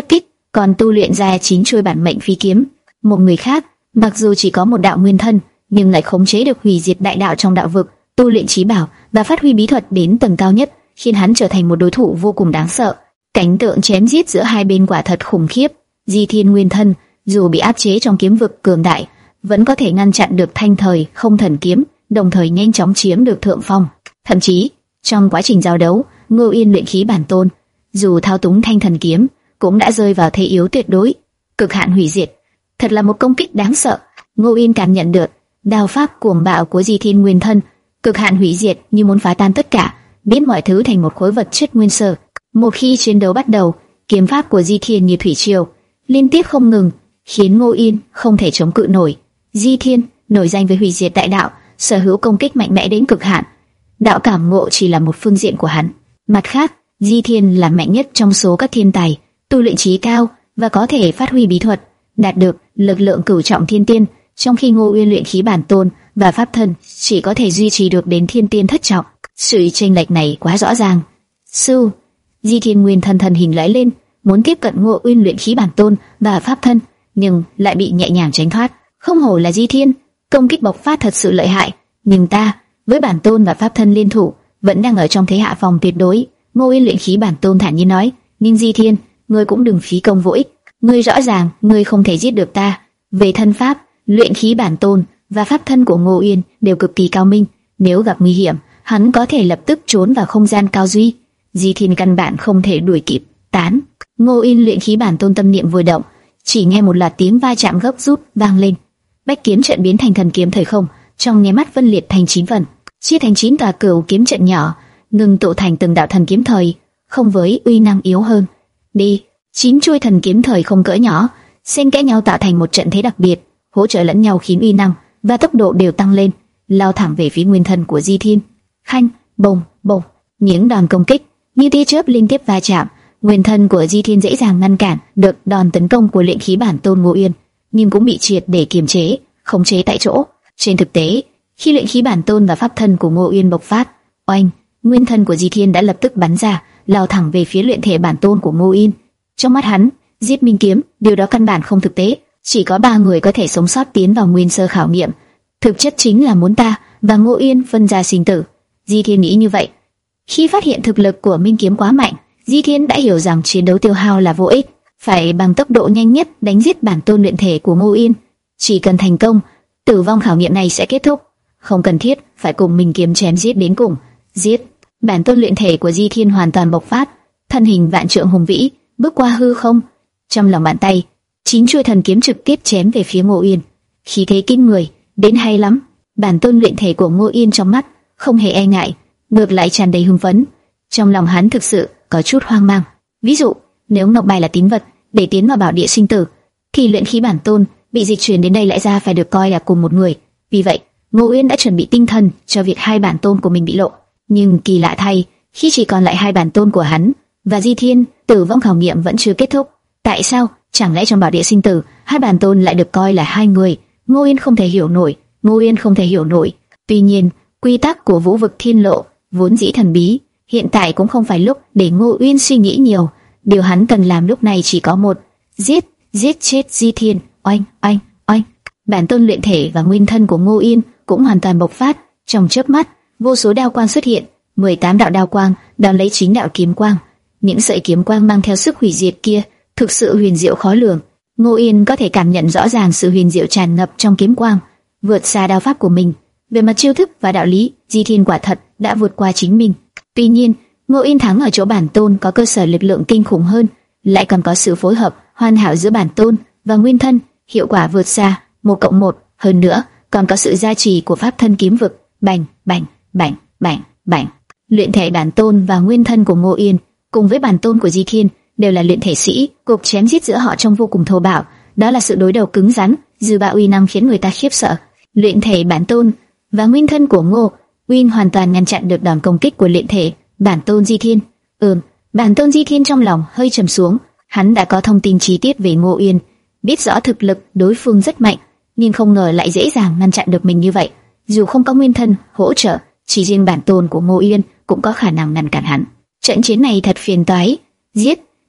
còn tu luyện ra chín chuôi bản mệnh phi kiếm. Một người khác, mặc dù chỉ có một đạo nguyên thân, nhưng lại khống chế được hủy diệt đại đạo trong đạo vực, tu luyện chí bảo và phát huy bí thuật đến tầng cao nhất, khiến hắn trở thành một đối thủ vô cùng đáng sợ. Cảnh tượng chém giết giữa hai bên quả thật khủng khiếp. Di Thiên nguyên thân dù bị áp chế trong kiếm vực cường đại, vẫn có thể ngăn chặn được Thanh Thời Không Thần kiếm, đồng thời nhanh chóng chiếm được thượng phong. Thậm chí trong quá trình giao đấu, Ngô Yên luyện khí bản tôn, dù thao túng Thanh Thần kiếm, cũng đã rơi vào thế yếu tuyệt đối. Cực hạn hủy diệt, thật là một công kích đáng sợ. Ngô Yên cảm nhận được đao pháp cuồng bạo của Di Thiên nguyên thân, cực hạn hủy diệt như muốn phá tan tất cả, biến mọi thứ thành một khối vật chất nguyên sơ. Một khi chiến đấu bắt đầu, kiếm pháp của Di Thiên như thủy triều, liên tiếp không ngừng, khiến Ngô Yên không thể chống cự nổi. Di Thiên nổi danh với hủy diệt đại đạo, sở hữu công kích mạnh mẽ đến cực hạn. Đạo cảm ngộ chỉ là một phương diện của hắn. Mặt khác, Di Thiên là mạnh nhất trong số các thiên tài, tu luyện trí cao và có thể phát huy bí thuật, đạt được lực lượng cửu trọng thiên tiên, trong khi Ngô Uyên luyện khí bản tôn và pháp thân chỉ có thể duy trì được đến thiên tiên thất trọng. Sự chênh lệch này quá rõ ràng. Sư, Di Thiên nguyên thân thân hình lóe lên, muốn tiếp cận Ngô Uyên luyện khí bản tôn và pháp thân, nhưng lại bị nhẹ nhàng tránh thoát. Không hổ là Di Thiên, công kích bộc phát thật sự lợi hại, nhưng ta với bản tôn và pháp thân liên thủ vẫn đang ở trong thế hạ phòng tuyệt đối. Ngô Uyên luyện khí bản tôn thản nhiên nói, nhưng Di Thiên, ngươi cũng đừng phí công vô ích, ngươi rõ ràng ngươi không thể giết được ta. Về thân pháp, luyện khí bản tôn và pháp thân của Ngô Uyên đều cực kỳ cao minh, nếu gặp nguy hiểm, hắn có thể lập tức trốn vào không gian cao duy. Di Thiên căn bản không thể đuổi kịp. Tán. Ngô Uyên luyện khí bản tôn tâm niệm vừa động, chỉ nghe một loạt tiếng va chạm gấp rút vang lên. Bách kiếm trận biến thành thần kiếm thời không, trong nháy mắt phân liệt thành chín phần, chia thành chín tòa cửu kiếm trận nhỏ, ngừng tụ thành từng đạo thần kiếm thời không với uy năng yếu hơn. Đi, chín chuôi thần kiếm thời không cỡ nhỏ, xen kẽ nhau tạo thành một trận thế đặc biệt, hỗ trợ lẫn nhau khiến uy năng và tốc độ đều tăng lên, lao thẳng về phía nguyên thân của Di Thiên. Khanh, bồng, bồng, những đòn công kích như tia chớp liên tiếp va chạm. Nguyên thân của Di Thiên dễ dàng ngăn cản được đòn tấn công của luyện khí bản tôn Ngô Uyên, nhưng cũng bị triệt để kiềm chế, khống chế tại chỗ. Trên thực tế, khi luyện khí bản tôn và pháp thân của Ngô Uyên bộc phát, oanh, nguyên thân của Di Thiên đã lập tức bắn ra, lao thẳng về phía luyện thể bản tôn của Ngô Uyên. Trong mắt hắn, giết minh kiếm, điều đó căn bản không thực tế. Chỉ có ba người có thể sống sót tiến vào nguyên sơ khảo nghiệm. Thực chất chính là muốn ta và Ngô Uyên phân ra sinh tử. Di Thiên nghĩ như vậy. Khi phát hiện thực lực của minh kiếm quá mạnh, Di Thiên đã hiểu rằng chiến đấu tiêu hao là vô ích, phải bằng tốc độ nhanh nhất đánh giết bản tôn luyện thể của Ngô Uyên. Chỉ cần thành công, tử vong khảo nghiệm này sẽ kết thúc, không cần thiết phải cùng minh kiếm chém giết đến cùng. Giết! Bản tôn luyện thể của Di Thiên hoàn toàn bộc phát, thân hình vạn trượng hùng vĩ, bước qua hư không. Trong lòng bàn tay, chín chuôi thần kiếm trực tiếp chém về phía Ngô Uyên. Khí thế kinh người, đến hay lắm. Bản tôn luyện thể của Ngô Uyên trong mắt không hề e ngại, ngược lại tràn đầy hưng phấn. Trong lòng hắn thực sự có chút hoang mang. Ví dụ, nếu ngọc bài là tín vật để tiến vào bảo địa sinh tử, thì luyện khí bản tôn bị dịch chuyển đến đây lẽ ra phải được coi là cùng một người. Vì vậy, Ngô Uyên đã chuẩn bị tinh thần cho việc hai bản tôn của mình bị lộ. Nhưng kỳ lạ thay, khi chỉ còn lại hai bản tôn của hắn và Di Thiên, tử vong khảo nghiệm vẫn chưa kết thúc. Tại sao? Chẳng lẽ trong bảo địa sinh tử, hai bản tôn lại được coi là hai người? Ngô Uyên không thể hiểu nổi. Ngô Uyên không thể hiểu nổi. Tuy nhiên, quy tắc của vũ vực thiên lộ vốn dĩ thần bí, hiện tại cũng không phải lúc để Ngô Uyên suy nghĩ nhiều. Điều hắn cần làm lúc này chỉ có một: giết, giết chết Di Thiên. Oanh, oanh, oanh. Bản tôn luyện thể và nguyên thân của Ngô Uyên cũng hoàn toàn bộc phát. Trong chớp mắt, vô số đao quang xuất hiện, mười tám đạo đao quang đón lấy chín đạo kiếm quang. Những sợi kiếm quang mang theo sức hủy diệt kia thực sự huyền diệu khó lường. Ngô Uyên có thể cảm nhận rõ ràng sự huyền diệu tràn ngập trong kiếm quang, vượt xa đao pháp của mình. Về mặt chiêu thức và đạo lý, Di Thiên quả thật đã vượt qua chính mình. Tuy nhiên, Ngô Uyên thắng ở chỗ bản tôn có cơ sở lực lượng kinh khủng hơn, lại còn có sự phối hợp hoàn hảo giữa bản tôn và nguyên thân, hiệu quả vượt xa một cộng một. Hơn nữa, còn có sự gia trì của pháp thân kiếm vực. Bành, bành, bành, bành, bành. Luyện thể bản tôn và nguyên thân của Ngô Uyên cùng với bản tôn của Di Thiên đều là luyện thể sĩ, cuộc chém giết giữa họ trông vô cùng thô bạo. Đó là sự đối đầu cứng rắn, dư bạo uy năng khiến người ta khiếp sợ. Luyện thể bản tôn và nguyên thân của Ngô Uyên hoàn toàn ngăn chặn được đòn công kích của luyện thể bản tôn Di Thiên. Ừm, bản tôn Di Thiên trong lòng hơi trầm xuống. Hắn đã có thông tin chi tiết về Ngô Uyên, biết rõ thực lực đối phương rất mạnh, nhưng không ngờ lại dễ dàng ngăn chặn được mình như vậy. Dù không có nguyên thân hỗ trợ, chỉ riêng bản tôn của Ngô Uyên cũng có khả năng ngăn cản hắn. Trận chiến này thật phiền toái. Giết,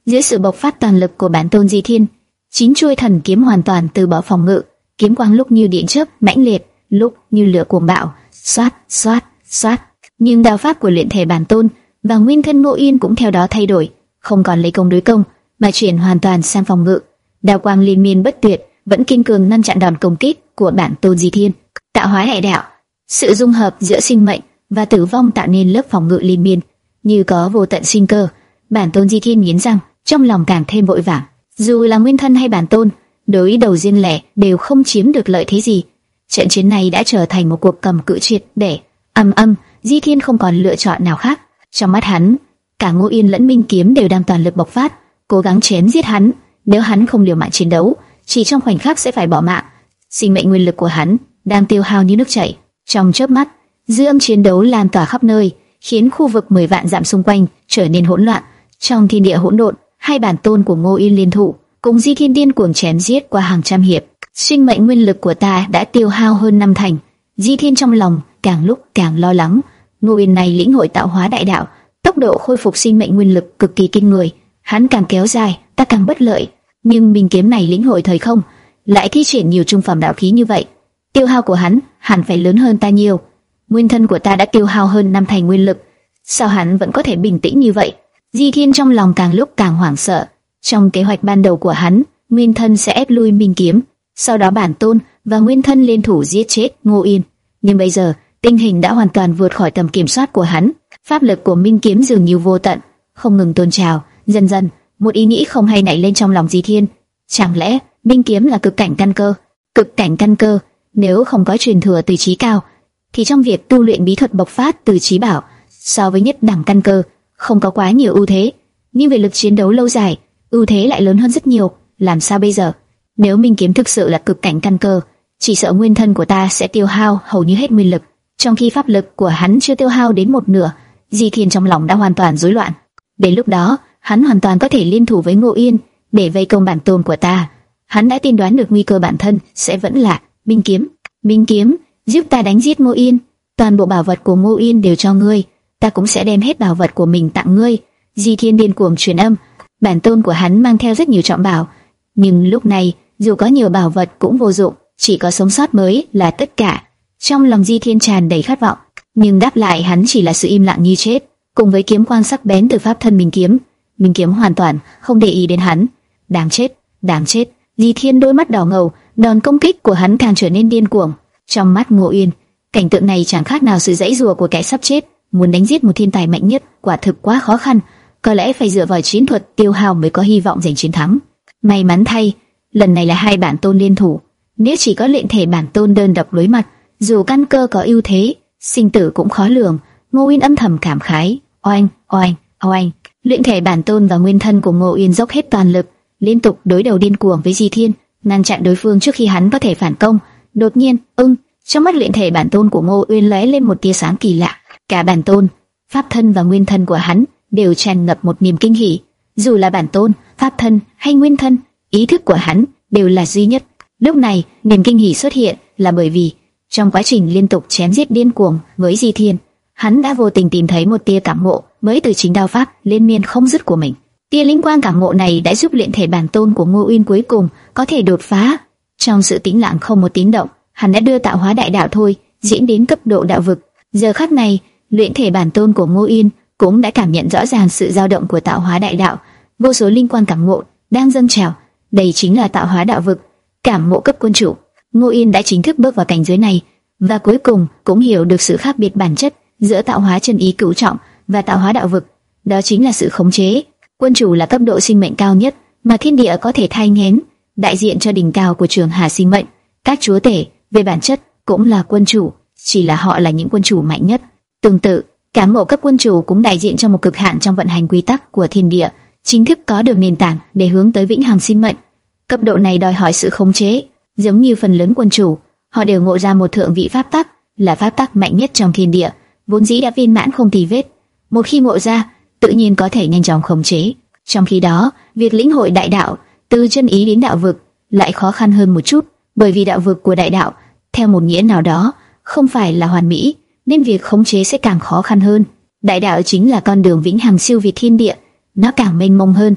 Dưới sự bộc phát toàn lực của bản tôn Di Thiên, chín chuôi thần kiếm hoàn toàn từ bỏ phòng ngự, kiếm quang lúc như điện chớp mãnh liệt, lúc như lửa cuồng bạo, xoát xoát xoát. Nhưng đạo pháp của luyện thể bản tôn và nguyên thân Ngô Yên cũng theo đó thay đổi, không còn lấy công đối công mà chuyển hoàn toàn sang phòng ngự. Đạo quang liên miên bất tuyệt vẫn kiên cường ngăn chặn đòn công kích của bản tôn Di Thiên. Tạo hóa đại đạo, sự dung hợp giữa sinh mệnh và tử vong tạo nên lớp phòng ngự liên miên, như có vô tận sinh cơ. Bản tôn Di Thiên nghiến răng, trong lòng càng thêm vội vàng. Dù là nguyên thân hay bản tôn, đối đầu riêng lẻ đều không chiếm được lợi thế gì. Trận chiến này đã trở thành một cuộc cầm cự triệt để. Âm âm, Di Thiên không còn lựa chọn nào khác. Trong mắt hắn, cả Ngô Yên lẫn Minh Kiếm đều đang toàn lực bộc phát, cố gắng chém giết hắn. Nếu hắn không liều mạng chiến đấu, chỉ trong khoảnh khắc sẽ phải bỏ mạng. Sinh mệnh nguyên lực của hắn đang tiêu hao như nước chảy. Trong chớp mắt, dư âm chiến đấu lan tỏa khắp nơi, khiến khu vực mười vạn dặm xung quanh trở nên hỗn loạn. Trong thiên địa hỗn độn, hai bản tôn của Ngô Yên liên thủ cùng Di Thiên điên cuồng chém giết qua hàng trăm hiệp. Sinh mệnh nguyên lực của ta đã tiêu hao hơn năm thành. Di Thiên trong lòng càng lúc càng lo lắng. Ngô Yên này lĩnh hội tạo hóa đại đạo, tốc độ khôi phục sinh mệnh nguyên lực cực kỳ kinh người. Hắn càng kéo dài, ta càng bất lợi. Nhưng Minh Kiếm này lĩnh hội thời không, lại thi triển nhiều trung phẩm đạo khí như vậy, tiêu hao của hắn hẳn phải lớn hơn ta nhiều. Nguyên thân của ta đã tiêu hao hơn năm thành nguyên lực, sao hắn vẫn có thể bình tĩnh như vậy? Di Thiên trong lòng càng lúc càng hoảng sợ. Trong kế hoạch ban đầu của hắn, nguyên thân sẽ ép lui Minh Kiếm, sau đó bản tôn và nguyên thân liên thủ giết chết Ngô Yên. Nhưng bây giờ, tình hình đã hoàn toàn vượt khỏi tầm kiểm soát của hắn. Pháp lực của Minh Kiếm dường như vô tận, không ngừng tôn trào. Dần dần, một ý nghĩ không hay nảy lên trong lòng Di Thiên. Chẳng lẽ Minh Kiếm là cực cảnh căn cơ? Cực cảnh căn cơ, nếu không có truyền thừa từ chí cao, thì trong việc tu luyện bí thuật bộc phát từ chí bảo, so với nhất đẳng căn cơ, không có quá nhiều ưu thế. Nhưng về lực chiến đấu lâu dài, ưu thế lại lớn hơn rất nhiều. Làm sao bây giờ? Nếu Minh Kiếm thực sự là cực cảnh căn cơ, chỉ sợ nguyên thân của ta sẽ tiêu hao hầu như hết nguyên lực, trong khi pháp lực của hắn chưa tiêu hao đến một nửa. Di Thiên trong lòng đã hoàn toàn rối loạn. Đến lúc đó, hắn hoàn toàn có thể liên thủ với Ngô Yên để vây công bản tôn của ta. Hắn đã tiên đoán được nguy cơ bản thân sẽ vẫn là Minh Kiếm. Minh Kiếm, giúp ta đánh giết Ngô Yên. Toàn bộ bảo vật của Ngô Yên đều cho ngươi, ta cũng sẽ đem hết bảo vật của mình tặng ngươi. Di Thiên điên cuồng truyền âm. Bản tôn của hắn mang theo rất nhiều trọng bảo, nhưng lúc này dù có nhiều bảo vật cũng vô dụng, chỉ có sống sót mới là tất cả. Trong lòng Di Thiên tràn đầy khát vọng, nhưng đáp lại hắn chỉ là sự im lặng như chết, cùng với kiếm quang sắc bén từ pháp thân Minh Kiếm. Minh Kiếm hoàn toàn không để ý đến hắn. Đáng chết, đáng chết. Di Thiên đôi mắt đỏ ngầu, đòn công kích của hắn càng trở nên điên cuồng. Trong mắt Ngô Yên, cảnh tượng này chẳng khác nào sự giãy giụa của kẻ sắp chết. Muốn đánh giết một thiên tài mạnh nhất quả thực quá khó khăn, có lẽ phải dựa vào chiến thuật tiêu hao mới có hy vọng giành chiến thắng. May mắn thay, lần này là hai bản tôn liên thủ. Nếu chỉ có luyện thể bản tôn đơn độc đối mặt, dù căn cơ có ưu thế, sinh tử cũng khó lường. Ngô Yên âm thầm cảm khái. Oanh, oanh, oanh. Luyện thể bản tôn và nguyên thân của Ngô Yên dốc hết toàn lực, liên tục đối đầu điên cuồng với Di Thiên, ngăn chặn đối phương trước khi hắn có thể phản công. Đột nhiên, ưng, trong mắt luyện thể bản tôn của Ngô Yên lóe lên một tia sáng kỳ lạ. Cả bản tôn, pháp thân và nguyên thân của hắn đều tràn ngập một niềm kinh hỉ. Dù là bản tôn, pháp thân hay nguyên thân, ý thức của hắn đều là duy nhất. Lúc này, niềm kinh hỉ xuất hiện là bởi vì trong quá trình liên tục chém giết điên cuồng với Di Thiên, hắn đã vô tình tìm thấy một tia cảm ngộ mới từ chính đao pháp liên miên không dứt của mình. Tia linh quang cảm ngộ này đã giúp luyện thể bản tôn của Ngô Uyên cuối cùng có thể đột phá. Trong sự tĩnh lặng không một tiếng động, hắn đã đưa tạo hóa đại đạo thôi diễn đến cấp độ đạo vực. Giờ khắc này, luyện thể bản tôn của Ngô Uyên cũng đã cảm nhận rõ ràng sự dao động của tạo hóa đại đạo. Vô số linh quang cảm ngộ đang dâng trào, đây chính là tạo hóa đạo vực, cảm ngộ cấp quân chủ. Ngô Uyên đã chính thức bước vào cảnh giới này, và cuối cùng cũng hiểu được sự khác biệt bản chất giữa tạo hóa chân ý cửu trọng và tạo hóa đạo vực, đó chính là sự khống chế. Quân chủ là cấp độ sinh mệnh cao nhất mà thiên địa có thể thai nghén, đại diện cho đỉnh cao của trường hà sinh mệnh. Các chúa tể về bản chất cũng là quân chủ, chỉ là họ là những quân chủ mạnh nhất. Tương tự, cảm ngộ cấp quân chủ cũng đại diện cho một cực hạn trong vận hành quy tắc của thiên địa, chính thức có được nền tảng để hướng tới vĩnh hằng sinh mệnh. Cấp độ này đòi hỏi sự khống chế, giống như phần lớn quân chủ, họ đều ngộ ra một thượng vị pháp tắc, là pháp tắc mạnh nhất trong thiên địa, vốn dĩ đã viên mãn không tì vết. Một khi ngộ ra, tự nhiên có thể nhanh chóng khống chế. Trong khi đó, việc lĩnh hội đại đạo từ chân ý đến đạo vực lại khó khăn hơn một chút, bởi vì đạo vực của đại đạo, theo một nghĩa nào đó, không phải là hoàn mỹ, nên việc khống chế sẽ càng khó khăn hơn. Đại đạo chính là con đường vĩnh hằng siêu việt thiên địa, nó càng mênh mông hơn.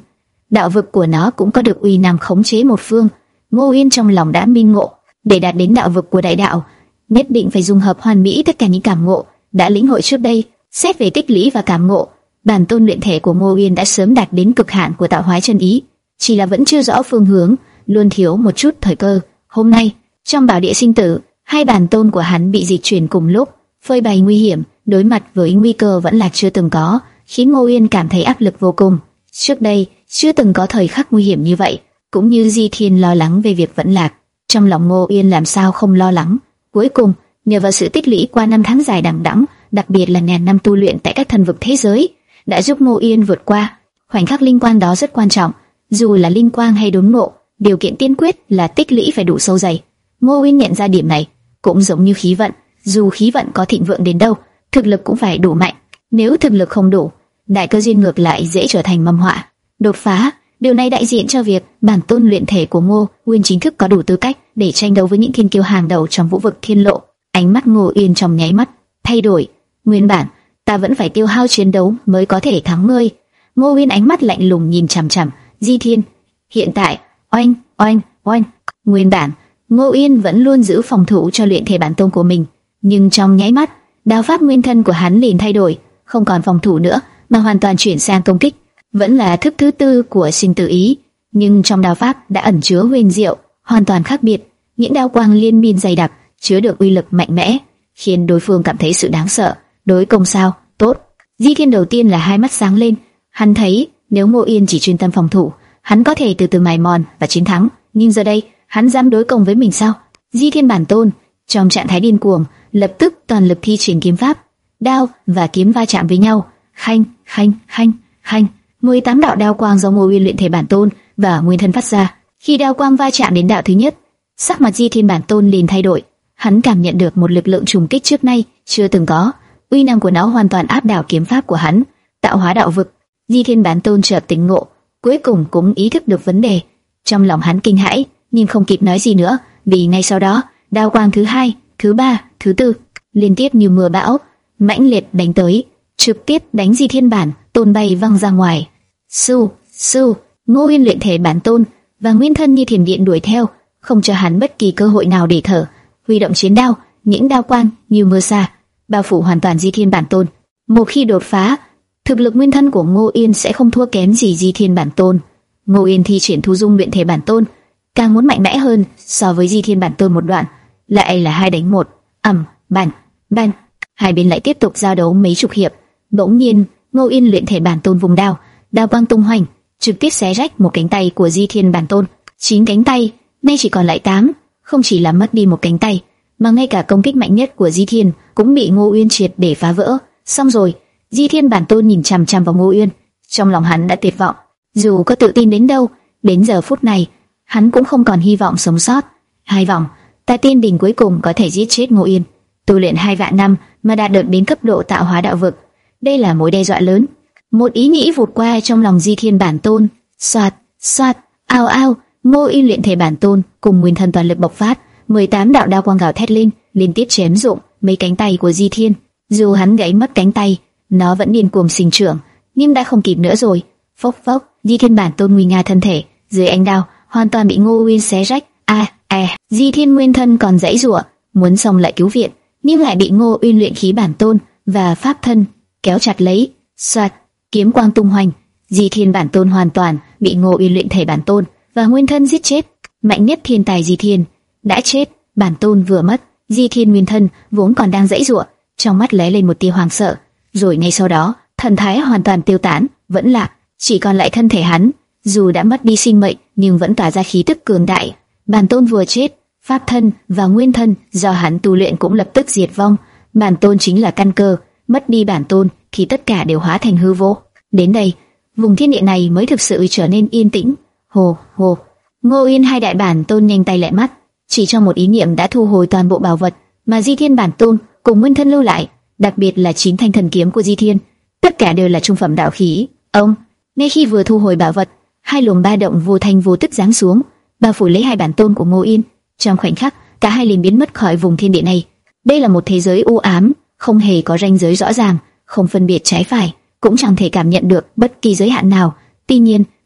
đạo vực của nó cũng có được uy năng khống chế một phương. Ngô Uyên trong lòng đã minh ngộ, để đạt đến đạo vực của đại đạo, nhất định phải dung hợp hoàn mỹ tất cả những cảm ngộ đã lĩnh hội trước đây. Xét về tích lũy và cảm ngộ, bản tôn luyện thể của Ngô Uyên đã sớm đạt đến cực hạn của tạo hóa chân ý, chỉ là vẫn chưa rõ phương hướng, luôn thiếu một chút thời cơ. Hôm nay, trong bảo địa sinh tử, hai bản tôn của hắn bị dịch chuyển cùng lúc, phơi bày nguy hiểm, đối mặt với nguy cơ vẫn là chưa từng có, khiến Ngô Uyên cảm thấy áp lực vô cùng. Trước đây, chưa từng có thời khắc nguy hiểm như vậy, cũng như Di Thiên lo lắng về việc vẫn lạc. Trong lòng Ngô Uyên làm sao không lo lắng. Cuối cùng, nhờ vào sự tích lũy qua năm tháng dài đằng đẵng, đặc biệt là ngàn năm tu luyện tại các thần vực thế giới, đã giúp Ngô Uyên vượt qua. Khoảnh khắc linh quang đó rất quan trọng, dù là linh quang hay đốn ngộ, điều kiện tiên quyết là tích lũy phải đủ sâu dày. Ngô Uyên nhận ra điểm này, cũng giống như khí vận, dù khí vận có thịnh vượng đến đâu, thực lực cũng phải đủ mạnh. Nếu thực lực không đủ, đại cơ duyên ngược lại dễ trở thành mầm họa. Đột phá, điều này đại diện cho việc bản tôn luyện thể của Ngô Uyên chính thức có đủ tư cách để tranh đấu với những thiên kiêu hàng đầu trong vũ vực thiên lộ. Ánh mắt Ngô Uyên trong nháy mắt thay đổi. Nguyên bản, ta vẫn phải tiêu hao chiến đấu mới có thể thắng ngươi. Ngô Uyên ánh mắt lạnh lùng nhìn chằm chằm Di Thiên. Hiện tại, oanh, oanh, oanh. Nguyên bản, Ngô Uyên vẫn luôn giữ phòng thủ cho luyện thể bản tôn của mình, nhưng trong nháy mắt, đao pháp nguyên thân của hắn liền thay đổi, không còn phòng thủ nữa, mà hoàn toàn chuyển sang công kích. Vẫn là thức thứ tư của sinh tử ý, nhưng trong đao pháp đã ẩn chứa huyền diệu, hoàn toàn khác biệt. Những đao quang liên miên dày đặc, chứa được uy lực mạnh mẽ, khiến đối phương cảm thấy sự đáng sợ. Đối công sao? Tốt. Di Thiên đầu tiên là hai mắt sáng lên, hắn thấy nếu Ngô Uyên chỉ chuyên tâm phòng thủ, hắn có thể từ từ mài mòn và chiến thắng. Nhưng giờ đây, hắn dám đối công với mình sao? Di Thiên bản tôn trong trạng thái điên cuồng, lập tức toàn lực thi triển kiếm pháp, đao và kiếm va chạm với nhau. Khanh, khanh, khanh, khanh. mười tám đạo đao quang do Ngô Uyên luyện thể bản tôn và nguyên thân phát ra. Khi đao quang va chạm đến đạo thứ nhất, sắc mặt Di Thiên bản tôn liền thay đổi. Hắn cảm nhận được một lực lượng trùng kích trước nay chưa từng có, uy năng của nó hoàn toàn áp đảo kiếm pháp của hắn. Tạo hóa đạo vực. Di Thiên bản tôn chợt tỉnh ngộ, cuối cùng cũng ý thức được vấn đề. Trong lòng hắn kinh hãi, nhưng không kịp nói gì nữa, vì ngay sau đó, đao quang thứ hai, thứ ba, thứ tư liên tiếp như mưa bão, mãnh liệt đánh tới, trực tiếp đánh Di Thiên bản tôn bay văng ra ngoài. Su, su, Ngô Uyên luyện thể bản tôn và nguyên thân như thiểm điện đuổi theo, không cho hắn bất kỳ cơ hội nào để thở. Huy động chiến đao, những đao quang như mưa sa bao phủ hoàn toàn Di Thiên bản tôn. Một khi đột phá, thực lực nguyên thân của Ngô Uyên sẽ không thua kém gì Di Thiên bản tôn. Ngô Uyên thi triển thu dung luyện thể bản tôn, càng muốn mạnh mẽ hơn so với Di Thiên bản tôn một đoạn. Lại là hai đánh một, ầm, bành, bành, hai bên lại tiếp tục giao đấu mấy chục hiệp. Bỗng nhiên, Ngô Uyên luyện thể bản tôn vùng đao, đao quang tung hoành, trực tiếp xé rách một cánh tay của Di Thiên bản tôn. Chín cánh tay, nay chỉ còn lại tám. Không chỉ làm mất đi một cánh tay, mà ngay cả công kích mạnh nhất của Di Thiên cũng bị Ngô Uyên triệt để phá vỡ. Xong rồi, Di Thiên bản tôn nhìn chằm chằm vào Ngô Uyên, trong lòng hắn đã tuyệt vọng. Dù có tự tin đến đâu, đến giờ phút này, hắn cũng không còn hy vọng sống sót. Hai vòng, Ta Tiên Đình cuối cùng có thể giết chết Ngô Uyên. Tu luyện hai vạn năm mà đạt được đến cấp độ tạo hóa đạo vực, đây là mối đe dọa lớn. Một ý nghĩ vụt qua trong lòng Di Thiên bản tôn. Soạt, soạt, ao ao. Ngô Uyên luyện thể bản tôn cùng nguyên thân toàn lực bộc phát, mười tám đạo đao quang gào thét lên, liên tiếp chém rụng mấy cánh tay của Di Thiên. Dù hắn gãy mất cánh tay, nó vẫn điên cuồng sinh trưởng, nhưng đã không kịp nữa rồi. Phốc phốc, Di Thiên bản tôn nguy nga thân thể dưới ánh đao hoàn toàn bị Ngô Uyên xé rách. A, à, Di Thiên nguyên thân còn giãy giụa, muốn xông lại cứu viện, nhưng lại bị Ngô Uyên luyện khí bản tôn và pháp thân kéo chặt lấy. Soạt, kiếm quang tung hoành, Di Thiên bản tôn hoàn toàn bị Ngô Uyên luyện thể bản tôn và nguyên thân giết chết. Mạnh nhất thiên tài Di Thiên đã chết, bản tôn vừa mất. Di Thiên nguyên thân vốn còn đang giãy giụa, trong mắt lóe lên một tia hoảng sợ, rồi ngay sau đó thần thái hoàn toàn tiêu tán, vẫn lạc, chỉ còn lại thân thể hắn. Dù đã mất đi sinh mệnh, nhưng vẫn tỏa ra khí tức cường đại. Bản tôn vừa chết, pháp thân và nguyên thân do hắn tu luyện cũng lập tức diệt vong. Bản tôn chính là căn cơ, mất đi bản tôn thì tất cả đều hóa thành hư vô. Đến đây, vùng thiên địa này mới thực sự trở nên yên tĩnh. Hồ hồ, Ngô Uyên hai đại bản tôn nhanh tay lẹ mắt, chỉ trong một ý niệm đã thu hồi toàn bộ bảo vật mà Di Thiên bản tôn cùng nguyên thân lưu lại, đặc biệt là chín thanh thần kiếm của Di Thiên, tất cả đều là trung phẩm đạo khí. Ông, ngay khi vừa thu hồi bảo vật, hai luồng ba động vô thanh vô tức giáng xuống, bao phủ lấy hai bản tôn của Ngô Uyên. Trong khoảnh khắc, cả hai liền biến mất khỏi vùng thiên địa này. Đây là một thế giới u ám, không hề có ranh giới rõ ràng, không phân biệt trái phải, cũng chẳng thể cảm nhận được bất kỳ giới hạn nào. Tuy nhiên,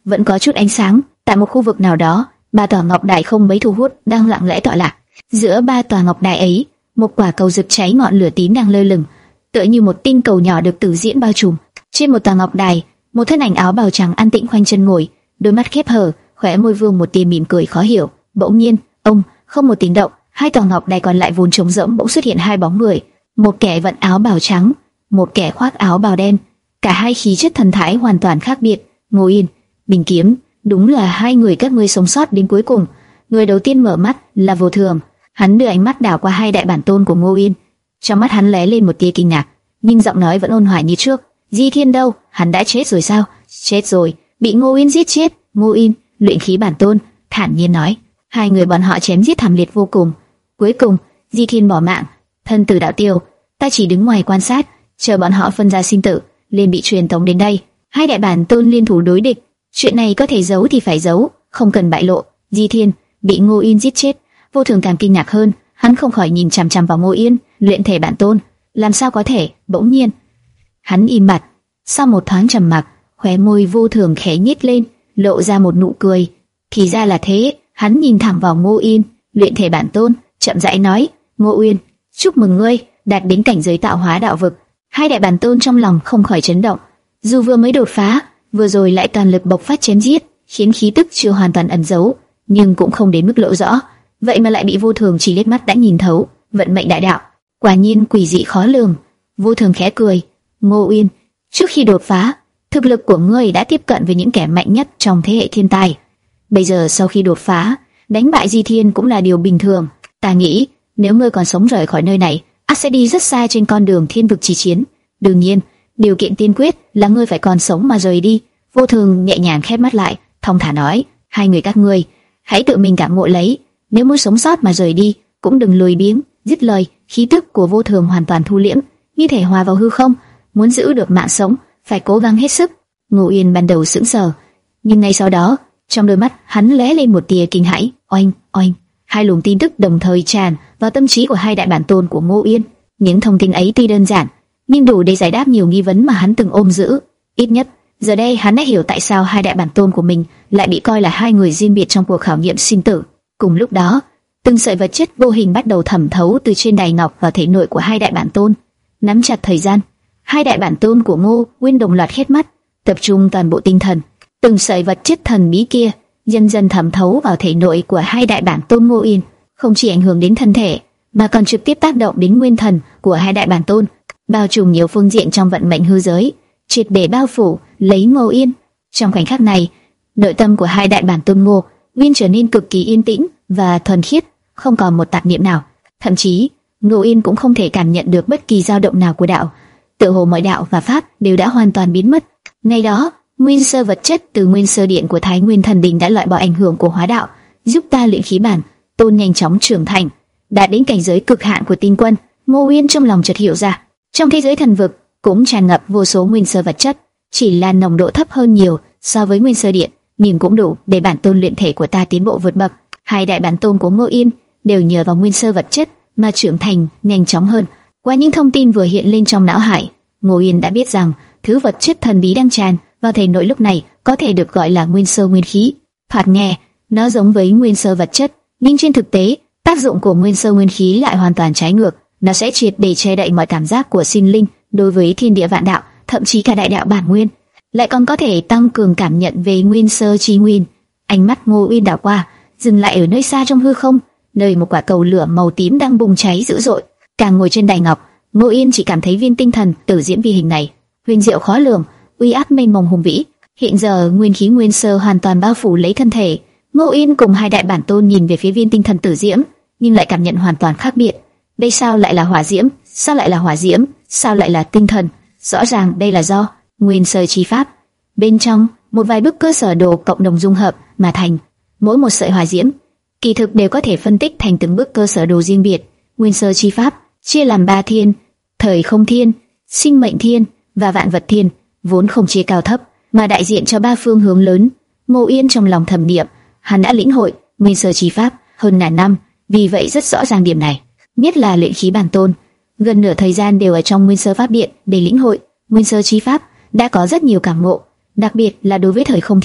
vẫn có chút ánh sáng. Tại một khu vực nào đó, ba tòa ngọc đài không mấy thu hút đang lặng lẽ tọa lạc. Giữa ba tòa ngọc đài ấy, một quả cầu rực cháy ngọn lửa tím đang lơ lửng, tựa như một tinh cầu nhỏ được tử diễn bao trùm. Trên một tòa ngọc đài, một thân ảnh áo bào trắng an tĩnh khoanh chân ngồi, đôi mắt khép hờ, khóe môi vương một tia mỉm cười khó hiểu. Bỗng nhiên, ông không một tiếng động, hai tòa ngọc đài còn lại vốn trống rỗng bỗng xuất hiện hai bóng người, một kẻ vận áo bào trắng, một kẻ khoác áo bào đen. Cả hai khí chất thần thái hoàn toàn khác biệt. Ngô Yên, Bình Kiếm, đúng là hai người các ngươi sống sót đến cuối cùng. Người đầu tiên mở mắt là Vô Thường, hắn đưa ánh mắt đảo qua hai đại bản tôn của Ngô Yên, trong mắt hắn lóe lên một tia kinh ngạc, nhưng giọng nói vẫn ôn hòa như trước. Di Thiên đâu? Hắn đã chết rồi sao? Chết rồi, bị Ngô Yên giết chết. Ngô Yên, luyện khí bản tôn, thản nhiên nói. Hai người bọn họ chém giết thảm liệt vô cùng. Cuối cùng, Di Thiên bỏ mạng, thân tử đạo tiêu. Ta chỉ đứng ngoài quan sát, chờ bọn họ phân ra sinh tử, liền bị truyền tống đến đây. Hai đại bản tôn liên thủ đối địch, chuyện này có thể giấu thì phải giấu, không cần bại lộ. Di Thiên bị Ngô Yên giết chết. Vô Thường càng kinh ngạc hơn, hắn không khỏi nhìn chằm chằm vào Ngô Yên, luyện thể bản tôn, làm sao có thể? Bỗng nhiên, hắn im bặt. Sau một thoáng trầm mặc, khóe môi Vô Thường khẽ nhếch lên, lộ ra một nụ cười. Thì ra là thế. Hắn nhìn thẳng vào Ngô Yên, luyện thể bản tôn, chậm rãi nói: Ngô Yên, chúc mừng ngươi đạt đến cảnh giới tạo hóa đạo vực. Hai đại bản tôn trong lòng không khỏi chấn động. Dù vừa mới đột phá, vừa rồi lại toàn lực bộc phát chém giết, khiến khí tức chưa hoàn toàn ẩn giấu, nhưng cũng không đến mức lộ rõ. Vậy mà lại bị Vô Thường chỉ liếc mắt đã nhìn thấu. Vận mệnh đại đạo, quả nhiên quỷ dị khó lường. Vô Thường khẽ cười: Ngô Yên, trước khi đột phá, thực lực của ngươi đã tiếp cận với những kẻ mạnh nhất trong thế hệ thiên tài. Bây giờ sau khi đột phá, đánh bại Di Thiên cũng là điều bình thường. Ta nghĩ nếu ngươi còn sống rời khỏi nơi này, ắt sẽ đi rất xa trên con đường thiên vực chi chiến. Đương nhiên, điều kiện tiên quyết là ngươi phải còn sống mà rời đi. Vô Thường nhẹ nhàng khép mắt lại, thong thả nói: hai người các ngươi hãy tự mình cảm ngộ lấy, nếu muốn sống sót mà rời đi, cũng đừng lười biếng. Dứt lời, khí tức của Vô Thường hoàn toàn thu liễm, như thể hòa vào hư không. Muốn giữ được mạng sống, phải cố gắng hết sức. Ngô Yên ban đầu sững sờ, nhưng ngay sau đó, trong đôi mắt hắn lóe lên một tia kinh hãi. Oanh, oanh, hai luồng tin tức đồng thời tràn vào tâm trí của hai đại bản tôn của Ngô Yên. Những thông tin ấy tuy đơn giản, nhưng đủ để giải đáp nhiều nghi vấn mà hắn từng ôm giữ. Ít nhất, giờ đây hắn đã hiểu tại sao hai đại bản tôn của mình lại bị coi là hai người riêng biệt trong cuộc khảo nghiệm sinh tử. Cùng lúc đó, từng sợi vật chất vô hình bắt đầu thẩm thấu từ trên đài ngọc vào thể nội của hai đại bản tôn. Nắm chặt thời gian, hai đại bản tôn của Ngô Nguyên đồng loạt khép mắt, tập trung toàn bộ tinh thần. Từng sợi vật chất thần bí kia dần dần thẩm thấu vào thể nội của hai đại bản tôn Ngô Yên, không chỉ ảnh hưởng đến thân thể, mà còn trực tiếp tác động đến nguyên thần của hai đại bản tôn, bao trùm nhiều phương diện trong vận mệnh hư giới, triệt để bao phủ lấy Ngô Yên. Trong khoảnh khắc này, nội tâm của hai đại bản tôn Ngô Nguyên trở nên cực kỳ yên tĩnh và thuần khiết, không còn một tạp niệm nào. Thậm chí, Ngô Yên cũng không thể cảm nhận được bất kỳ dao động nào của đạo, tựa hồ mọi đạo và pháp đều đã hoàn toàn biến mất. Ngay đó, nguyên sơ vật chất từ nguyên sơ điện của Thái Nguyên Thần Đình đã loại bỏ ảnh hưởng của hóa đạo, giúp ta luyện khí bản tôn nhanh chóng trưởng thành, đạt đến cảnh giới cực hạn của tinh quân. Ngô Yên trong lòng chợt hiểu ra, trong thế giới thần vực cũng tràn ngập vô số nguyên sơ vật chất, chỉ là nồng độ thấp hơn nhiều so với nguyên sơ điện, nhưng cũng đủ để bản tôn luyện thể của ta tiến bộ vượt bậc. Hai đại bản tôn của Ngô Yên đều nhờ vào nguyên sơ vật chất mà trưởng thành nhanh chóng hơn. Qua những thông tin vừa hiện lên trong não hải, Ngô Yên đã biết rằng thứ vật chất thần bí đang tràn vào thể nội lúc này có thể được gọi là nguyên sơ nguyên khí. Thoạt nghe, nó giống với nguyên sơ vật chất, nhưng trên thực tế, tác dụng của nguyên sơ nguyên khí lại hoàn toàn trái ngược. Nó sẽ triệt để che đậy mọi cảm giác của sinh linh đối với thiên địa vạn đạo, thậm chí cả đại đạo bản nguyên, lại còn có thể tăng cường cảm nhận về nguyên sơ chi nguyên. Ánh mắt Ngô Yên đảo qua, dừng lại ở nơi xa trong hư không, nơi một quả cầu lửa màu tím đang bùng cháy dữ dội. Càng ngồi trên đài ngọc, Ngô Yên chỉ cảm thấy viên tinh thần tử diễm vi hình này huyền diệu khó lường, uy áp mênh mông hùng vĩ. Hiện giờ nguyên khí nguyên sơ hoàn toàn bao phủ lấy thân thể. Ngô Yên cùng hai đại bản tôn nhìn về phía viên tinh thần tử diễm, nhưng lại cảm nhận hoàn toàn khác biệt. Đây sao lại là hỏa diễm? Sao lại là hỏa diễm? Sao lại là tinh thần? Rõ ràng đây là do nguyên sơ chi pháp bên trong một vài bức cơ sở đồ cộng đồng dung hợp mà thành. Mỗi một sợi hỏa diễm kỳ thực đều có thể phân tích thành từng bức cơ sở đồ riêng biệt. Nguyên sơ chi pháp chia làm ba thiên: thời không thiên, sinh mệnh thiên và vạn vật thiên, vốn không chia cao thấp mà đại diện cho ba phương hướng lớn. Ngô Yên trong lòng thầm niệm, hắn đã lĩnh hội nguyên sơ chi pháp hơn ngàn năm, vì vậy rất rõ ràng điểm này. Nhất là luyện khí bản tôn, gần nửa thời gian đều ở trong nguyên sơ pháp điện để lĩnh hội nguyên sơ chi pháp, đã có rất nhiều cảm ngộ, đặc biệt là đối với thời không thiên,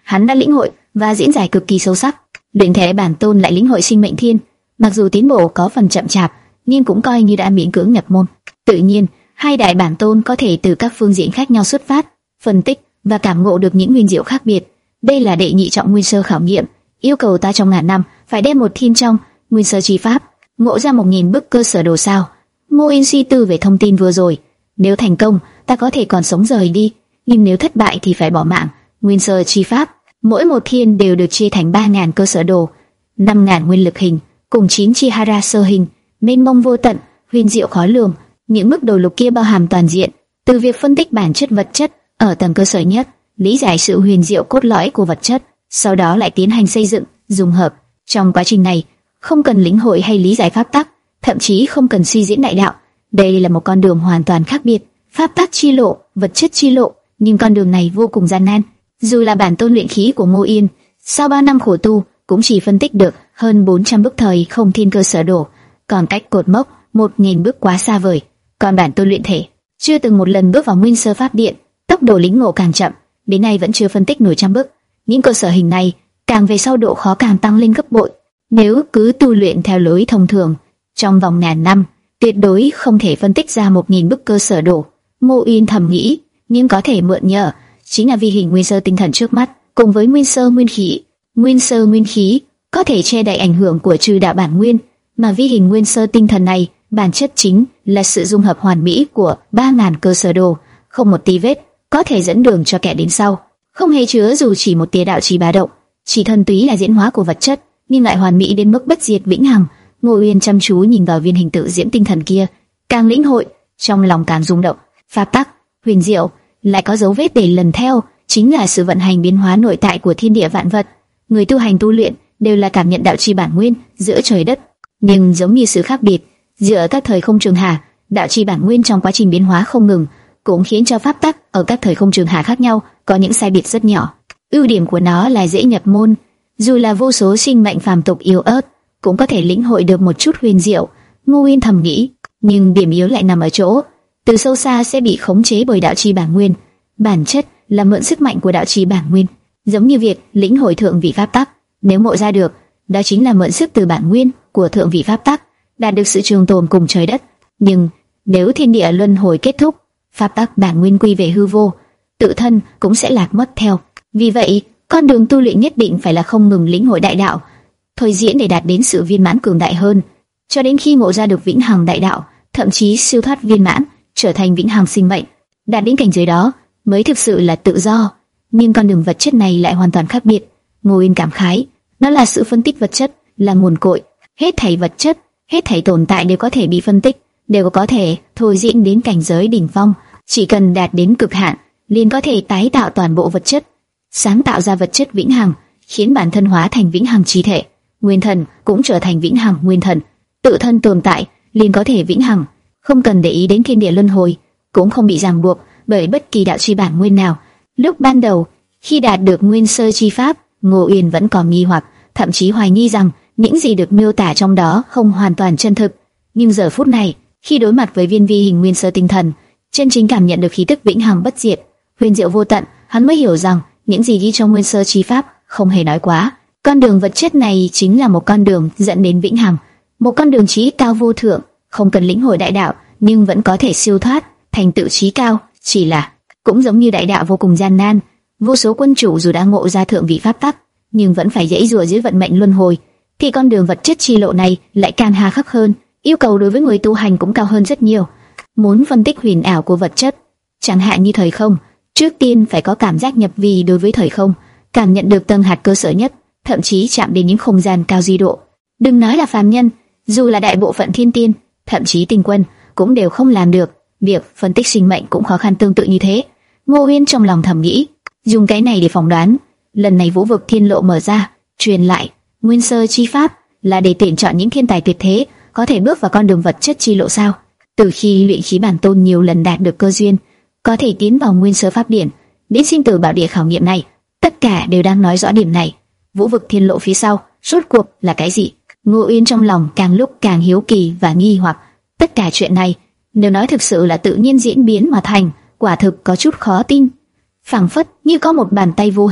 hắn đã lĩnh hội và diễn giải cực kỳ sâu sắc. Luyện thể bản tôn lại lĩnh hội sinh mệnh thiên, mặc dù tiến bộ có phần chậm chạp, nhưng cũng coi như đã miễn cưỡng nhập môn. Tự nhiên, hai đại bản tôn có thể từ các phương diện khác nhau xuất phát, phân tích và cảm ngộ được những nguyên diệu khác biệt. Đây là đệ nhị trọng nguyên sơ khảo nghiệm, yêu cầu ta trong ngàn năm phải đem một thiên trong nguyên sơ chi pháp ngộ ra một nghìn bức cơ sở đồ sao. Ngô Yên suy tư về thông tin vừa rồi. Nếu thành công, ta có thể còn sống rời đi, nhưng nếu thất bại thì phải bỏ mạng. Nguyên sơ chi pháp, mỗi một thiên đều được chia thành ba ngàn cơ sở đồ, năm ngàn nguyên lực hình, cùng chín chi hara sơ hình, mênh mông vô tận, huyền diệu khó lường. Những mức đồ lục kia bao hàm toàn diện, từ việc phân tích bản chất vật chất ở tầng cơ sở nhất, lý giải sự huyền diệu cốt lõi của vật chất, sau đó lại tiến hành xây dựng, dung hợp. Trong quá trình này, không cần lĩnh hội hay lý giải pháp tắc, thậm chí không cần suy diễn đại đạo. Đây là một con đường hoàn toàn khác biệt, pháp tắc chi lộ, vật chất chi lộ, nhưng con đường này vô cùng gian nan. Dù là bản tôn luyện khí của Ngô Yên, sau ba năm khổ tu, cũng chỉ phân tích được hơn bốn trăm bức thời không thiên cơ sở đồ, còn cách cột mốc một nghìn bước quá xa vời. Còn bản tôn luyện thể, chưa từng một lần bước vào nguyên sơ pháp điện, tốc độ lĩnh ngộ càng chậm, đến nay vẫn chưa phân tích nổi trăm bước. Những cơ sở hình này, càng về sau độ khó càng tăng lên gấp bội. Nếu cứ tu luyện theo lối thông thường, trong vòng ngàn năm, tuyệt đối không thể phân tích ra một nghìn bức cơ sở đồ. Ngô Yên thầm nghĩ, nhưng có thể mượn nhờ chính là vi hình nguyên sơ tinh thần trước mắt, cùng với nguyên sơ nguyên khí. Nguyên sơ nguyên khí có thể che đậy ảnh hưởng của trừ đạo bản nguyên, mà vi hình nguyên sơ tinh thần này bản chất chính là sự dung hợp hoàn mỹ của ba ngàn cơ sở đồ, không một tí vết, có thể dẫn đường cho kẻ đến sau, không hề chứa dù chỉ một tia đạo chí bá động, chỉ thuần túy là diễn hóa của vật chất, nhưng lại hoàn mỹ đến mức bất diệt vĩnh hằng. Ngô Uyên chăm chú nhìn vào viên hình tự diễm tinh thần kia, càng lĩnh hội, trong lòng càng rung động. Pháp tắc huyền diệu lại có dấu vết để lần theo, chính là sự vận hành biến hóa nội tại của thiên địa vạn vật. Người tu hành tu luyện đều là cảm nhận đạo chi bản nguyên giữa trời đất, nhưng giống như sự khác biệt giữa các thời không trường hà, đạo chi bản nguyên trong quá trình biến hóa không ngừng cũng khiến cho pháp tắc ở các thời không trường hà khác nhau có những sai biệt rất nhỏ. Ưu điểm của nó là dễ nhập môn, dù là vô số sinh mệnh phàm tục yếu ớt cũng có thể lĩnh hội được một chút huyền diệu. Ngô Uyên thầm nghĩ, nhưng điểm yếu lại nằm ở chỗ từ sâu xa sẽ bị khống chế bởi đạo chi bản nguyên. Bản chất là mượn sức mạnh của đạo chi bản nguyên, giống như việc lĩnh hội thượng vị pháp tắc. Nếu ngộ ra được, đó chính là mượn sức từ bản nguyên của thượng vị pháp tắc, đạt được sự trường tồn cùng trời đất. Nhưng nếu thiên địa luân hồi kết thúc, pháp tắc bản nguyên quy về hư vô, tự thân cũng sẽ lạc mất theo. Vì vậy, con đường tu luyện nhất định phải là không ngừng lĩnh hội đại đạo, thôi diễn để đạt đến sự viên mãn cường đại hơn, cho đến khi ngộ ra được vĩnh hằng đại đạo, thậm chí siêu thoát viên mãn, trở thành vĩnh hằng sinh mệnh. Đạt đến cảnh giới đó mới thực sự là tự do. Nhưng con đường vật chất này lại hoàn toàn khác biệt. Ngô Uyên cảm khái, nó là sự phân tích vật chất, là nguồn cội. Hết thảy vật chất, hết thảy tồn tại đều có thể bị phân tích, đều có thể thôi diễn đến cảnh giới đỉnh phong. Chỉ cần đạt đến cực hạn, liền có thể tái tạo toàn bộ vật chất, sáng tạo ra vật chất vĩnh hằng, khiến bản thân hóa thành vĩnh hằng chi thể. Nguyên thần cũng trở thành vĩnh hằng nguyên thần, tự thân tồn tại liền có thể vĩnh hằng, không cần để ý đến thiên địa luân hồi, cũng không bị ràng buộc bởi bất kỳ đạo chi bản nguyên nào. Lúc ban đầu, khi đạt được nguyên sơ chi pháp, Ngô Uyên vẫn còn nghi hoặc, thậm chí hoài nghi rằng những gì được miêu tả trong đó không hoàn toàn chân thực. Nhưng giờ phút này, khi đối mặt với viên vi hình nguyên sơ tinh thần, chân chính cảm nhận được khí tức vĩnh hằng bất diệt, huyền diệu vô tận, hắn mới hiểu rằng những gì ghi trong nguyên sơ chi pháp không hề nói quá. Con đường vật chất này chính là một con đường dẫn đến vĩnh hằng, một con đường chí cao vô thượng, không cần lĩnh hội đại đạo nhưng vẫn có thể siêu thoát thành tựu chí cao. Chỉ là cũng giống như đại đạo vô cùng gian nan, vô số quân chủ dù đã ngộ ra thượng vị pháp tắc nhưng vẫn phải giãy giụa dưới vận mệnh luân hồi, thì con đường vật chất chi lộ này lại càng hà khắc hơn, yêu cầu đối với người tu hành cũng cao hơn rất nhiều. Muốn phân tích huyền ảo của vật chất, chẳng hạn như thời không, trước tiên phải có cảm giác nhập vi đối với thời không, cảm nhận được tầng hạt cơ sở nhất, thậm chí chạm đến những không gian cao di độ. Đừng nói là phàm nhân, dù là đại bộ phận thiên tiên, thậm chí tinh quân cũng đều không làm được. Việc phân tích sinh mệnh cũng khó khăn tương tự như thế. Ngô Uyên trong lòng thầm nghĩ, dùng cái này để phỏng đoán, lần này vũ vực thiên lộ mở ra, truyền lại nguyên sơ chi pháp là để tuyển chọn những thiên tài tuyệt thế có thể bước vào con đường vật chất chi lộ sao? Từ khi luyện khí bản tôn nhiều lần đạt được cơ duyên, có thể tiến vào nguyên sơ pháp điển, đến sinh tử bảo địa khảo nghiệm này, tất cả đều đang nói rõ điểm này. Vũ vực thiên lộ phía sau, rốt cuộc là cái gì? Ngô Uyên trong lòng càng lúc càng hiếu kỳ và nghi hoặc. Tất cả chuyện này, nếu nói thực sự là tự nhiên diễn biến mà thành, quả thực có chút khó tin. Phảng phất như có một bàn tay vô hình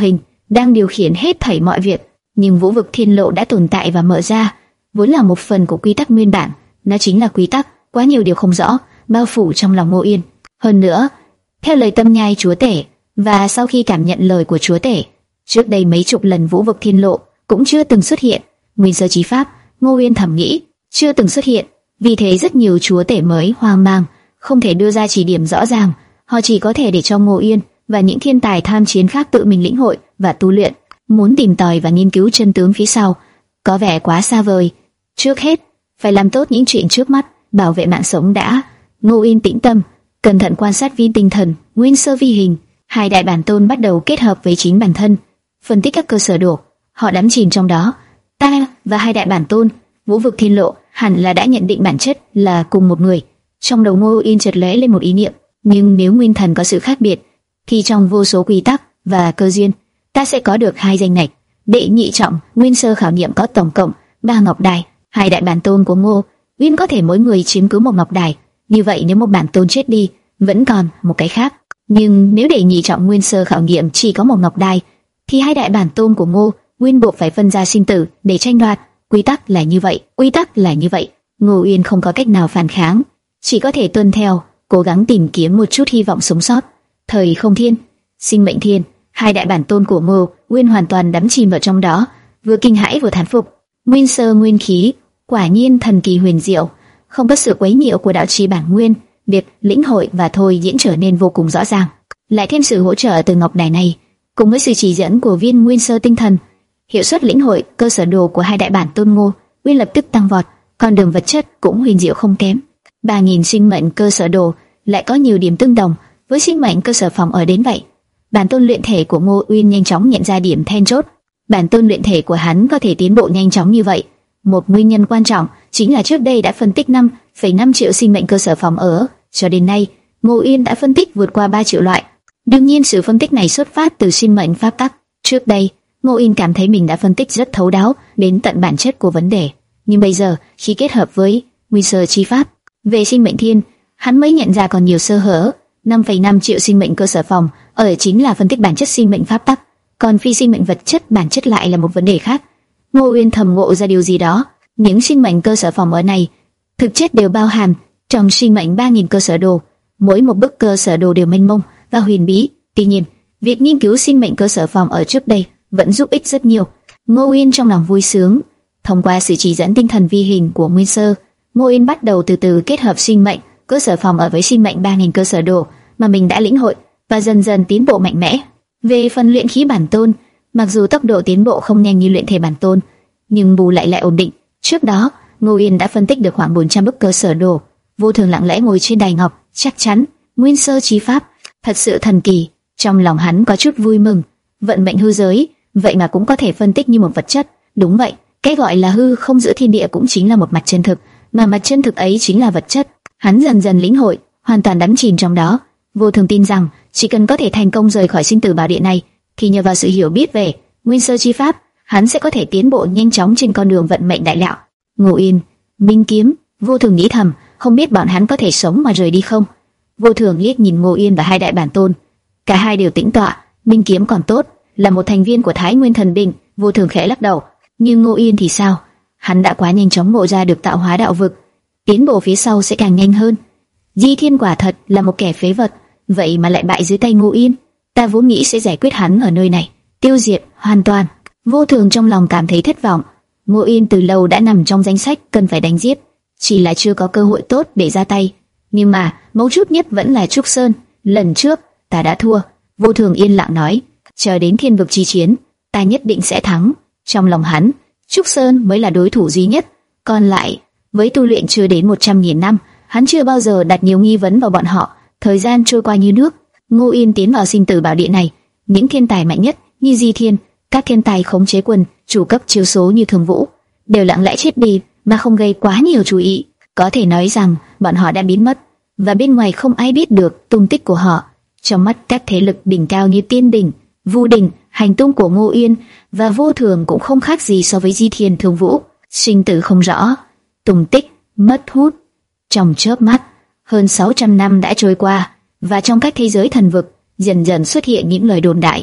đang điều khiển hết thảy mọi việc. Nhưng vũ vực thiên lộ đã tồn tại và mở ra, vốn là một phần của quy tắc nguyên bản. Nó chính là quy tắc, quá nhiều điều không rõ bao phủ trong lòng Ngô Yên. Hơn nữa, theo lời tâm nhai chúa tể, và sau khi cảm nhận lời của chúa tể, trước đây mấy chục lần vũ vực thiên lộ cũng chưa từng xuất hiện nguyên sơ chí pháp. Ngô Yên thầm nghĩ, chưa từng xuất hiện, vì thế rất nhiều chúa tể mới hoang mang, không thể đưa ra chỉ điểm rõ ràng. Họ chỉ có thể để cho Ngô Yên và những thiên tài tham chiến khác tự mình lĩnh hội và tu luyện. Muốn tìm tòi và nghiên cứu chân tướng phía sau có vẻ quá xa vời. Trước hết phải làm tốt những chuyện trước mắt, bảo vệ mạng sống đã. Ngô Yên tĩnh tâm, cẩn thận quan sát vi tinh thần, nguyên sơ vi hình. Hai đại bản tôn bắt đầu kết hợp với chính bản thân, phân tích các cơ sở đồ. Họ đắm chìm trong đó. Ta và hai đại bản tôn, vũ vực thiên lộ, hẳn là đã nhận định bản chất là cùng một người. Trong đầu Ngô Yên chợt lóe lên một ý niệm, nhưng nếu nguyên thần có sự khác biệt, thì trong vô số quy tắc và cơ duyên, ta sẽ có được hai danh lệch. Đệ nhị trọng nguyên sơ khảo nghiệm có tổng cộng ba ngọc đài. Hai đại bản tôn của Ngô Uyên có thể mỗi người chiếm cứ một ngọc đài. Như vậy nếu một bản tôn chết đi, vẫn còn một cái khác. Nhưng nếu đệ nhị trọng nguyên sơ khảo nghiệm chỉ có một ngọc đài, thì hai đại bản tôn của Ngô Uyên buộc phải phân ra sinh tử để tranh đoạt. Quy tắc là như vậy, quy tắc là như vậy. Ngô Uyên không có cách nào phản kháng, chỉ có thể tuân theo, cố gắng tìm kiếm một chút hy vọng sống sót. Thời không thiên, sinh mệnh thiên, hai đại bản tôn của Ngô Uyên hoàn toàn đắm chìm vào trong đó, vừa kinh hãi vừa thán phục. Nguyên sơ nguyên khí, quả nhiên thần kỳ huyền diệu, không có sự quấy nhiễu của đạo trì bản nguyên, việc lĩnh hội và thôi diễn trở nên vô cùng rõ ràng. Lại thêm sự hỗ trợ từ ngọc đài này, cùng với sự chỉ dẫn của viên nguyên sơ tinh thần, hiệu suất lĩnh hội cơ sở đồ của hai đại bản tôn Ngô Uyên lập tức tăng vọt. Con đường vật chất cũng huyền diệu không kém. Ba nghìn sinh mệnh cơ sở đồ lại có nhiều điểm tương đồng với sinh mệnh cơ sở phòng ở đến vậy. Bản tôn luyện thể của Ngô Uyên nhanh chóng nhận ra điểm then chốt. Bản tôn luyện thể của hắn có thể tiến bộ nhanh chóng như vậy, một nguyên nhân quan trọng chính là trước đây đã phân tích năm phẩy năm triệu sinh mệnh cơ sở phòng ở, cho đến nay Ngô Uyên đã phân tích vượt qua ba triệu loại. Đương nhiên sự phân tích này xuất phát từ sinh mệnh pháp tắc. Trước đây Ngô Uyên cảm thấy mình đã phân tích rất thấu đáo đến tận bản chất của vấn đề, nhưng bây giờ khi kết hợp với nguyên sơ chi pháp về sinh mệnh thiên, hắn mới nhận ra còn nhiều sơ hở. năm phẩy năm triệu sinh mệnh cơ sở phòng ở chính là phân tích bản chất sinh mệnh pháp tắc, còn phi sinh mệnh vật chất bản chất lại là một vấn đề khác. Ngô Uyên thầm ngộ ra điều gì đó. Những sinh mệnh cơ sở phòng ở này thực chất đều bao hàm trong sinh mệnh ba nghìn cơ sở đồ, mỗi một bức cơ sở đồ đều mênh mông và huyền bí. Tuy nhiên, việc nghiên cứu sinh mệnh cơ sở phòng ở trước đây vẫn giúp ích rất nhiều. Ngô Uyên trong lòng vui sướng. Thông qua sự chỉ dẫn tinh thần vi hình của nguyên sơ, Ngô Uyên bắt đầu từ từ kết hợp sinh mệnh cơ sở phòng ở với sinh mệnh ba nghìn cơ sở đồ mà mình đã lĩnh hội, và dần dần tiến bộ mạnh mẽ. Về phần luyện khí bản tôn, mặc dù tốc độ tiến bộ không nhanh như luyện thể bản tôn, nhưng bù lại lại ổn định. Trước đó, Ngô Uyên đã phân tích được khoảng bốn trăm bức cơ sở đồ. Vô Thường lặng lẽ ngồi trên đài ngọc, chắc chắn nguyên sơ chí pháp thật sự thần kỳ. Trong lòng hắn có chút vui mừng. Vận mệnh hư giới, vậy mà cũng có thể phân tích như một vật chất. Đúng vậy, cái gọi là hư không giữa thiên địa cũng chính là một mặt chân thực, mà mặt chân thực ấy chính là vật chất. Hắn dần dần lĩnh hội, hoàn toàn đắm chìm trong đó. Vô Thường tin rằng chỉ cần có thể thành công rời khỏi sinh tử bảo địa này, thì nhờ vào sự hiểu biết về nguyên sơ chi pháp, hắn sẽ có thể tiến bộ nhanh chóng trên con đường vận mệnh đại đạo. Ngô Uyên, Minh Kiếm, Vô Thường nghĩ thầm, không biết bọn hắn có thể sống mà rời đi không. Vô Thường liếc nhìn Ngô Uyên và hai đại bản tôn, cả hai đều tĩnh tọa. Minh Kiếm còn tốt, là một thành viên của Thái Nguyên Thần Binh. Vô Thường khẽ lắc đầu. Nhưng Ngô Uyên thì sao? Hắn đã quá nhanh chóng ngộ ra được tạo hóa đạo vực, tiến bộ phía sau sẽ càng nhanh hơn. Di Thiên quả thật là một kẻ phế vật, vậy mà lại bại dưới tay Ngô Uyên. Ta vốn nghĩ sẽ giải quyết hắn ở nơi này, tiêu diệt hoàn toàn. Vô Thường trong lòng cảm thấy thất vọng. Ngô Uyên từ lâu đã nằm trong danh sách cần phải đánh giết, chỉ là chưa có cơ hội tốt để ra tay. Nhưng mà mấu chốt nhất vẫn là Trúc Sơn. Lần trước ta đã thua. Vô Thường yên lặng nói, chờ đến thiên vực chi chiến, ta nhất định sẽ thắng. Trong lòng hắn, Trúc Sơn mới là đối thủ duy nhất. Còn lại, với tu luyện chưa đến một trăm nghìn năm, hắn chưa bao giờ đặt nhiều nghi vấn vào bọn họ. Thời gian trôi qua như nước. Ngô Uyên tiến vào sinh tử bảo địa này, những thiên tài mạnh nhất như Di Thiên, các thiên tài khống chế quân, chủ cấp chiếu số như Thường Vũ đều lặng lẽ chết đi mà không gây quá nhiều chú ý. Có thể nói rằng bọn họ đã biến mất, và bên ngoài không ai biết được tung tích của họ. Trong mắt các thế lực đỉnh cao như Tiên Đình, Vu Đình, hành tung của Ngô Uyên và Vô Thường cũng không khác gì so với Di Thiên, Thường Vũ. Sinh tử không rõ, tung tích mất hút. Trong chớp mắt, hơn sáu trăm năm đã trôi qua, và trong các thế giới thần vực dần dần xuất hiện những lời đồn đại.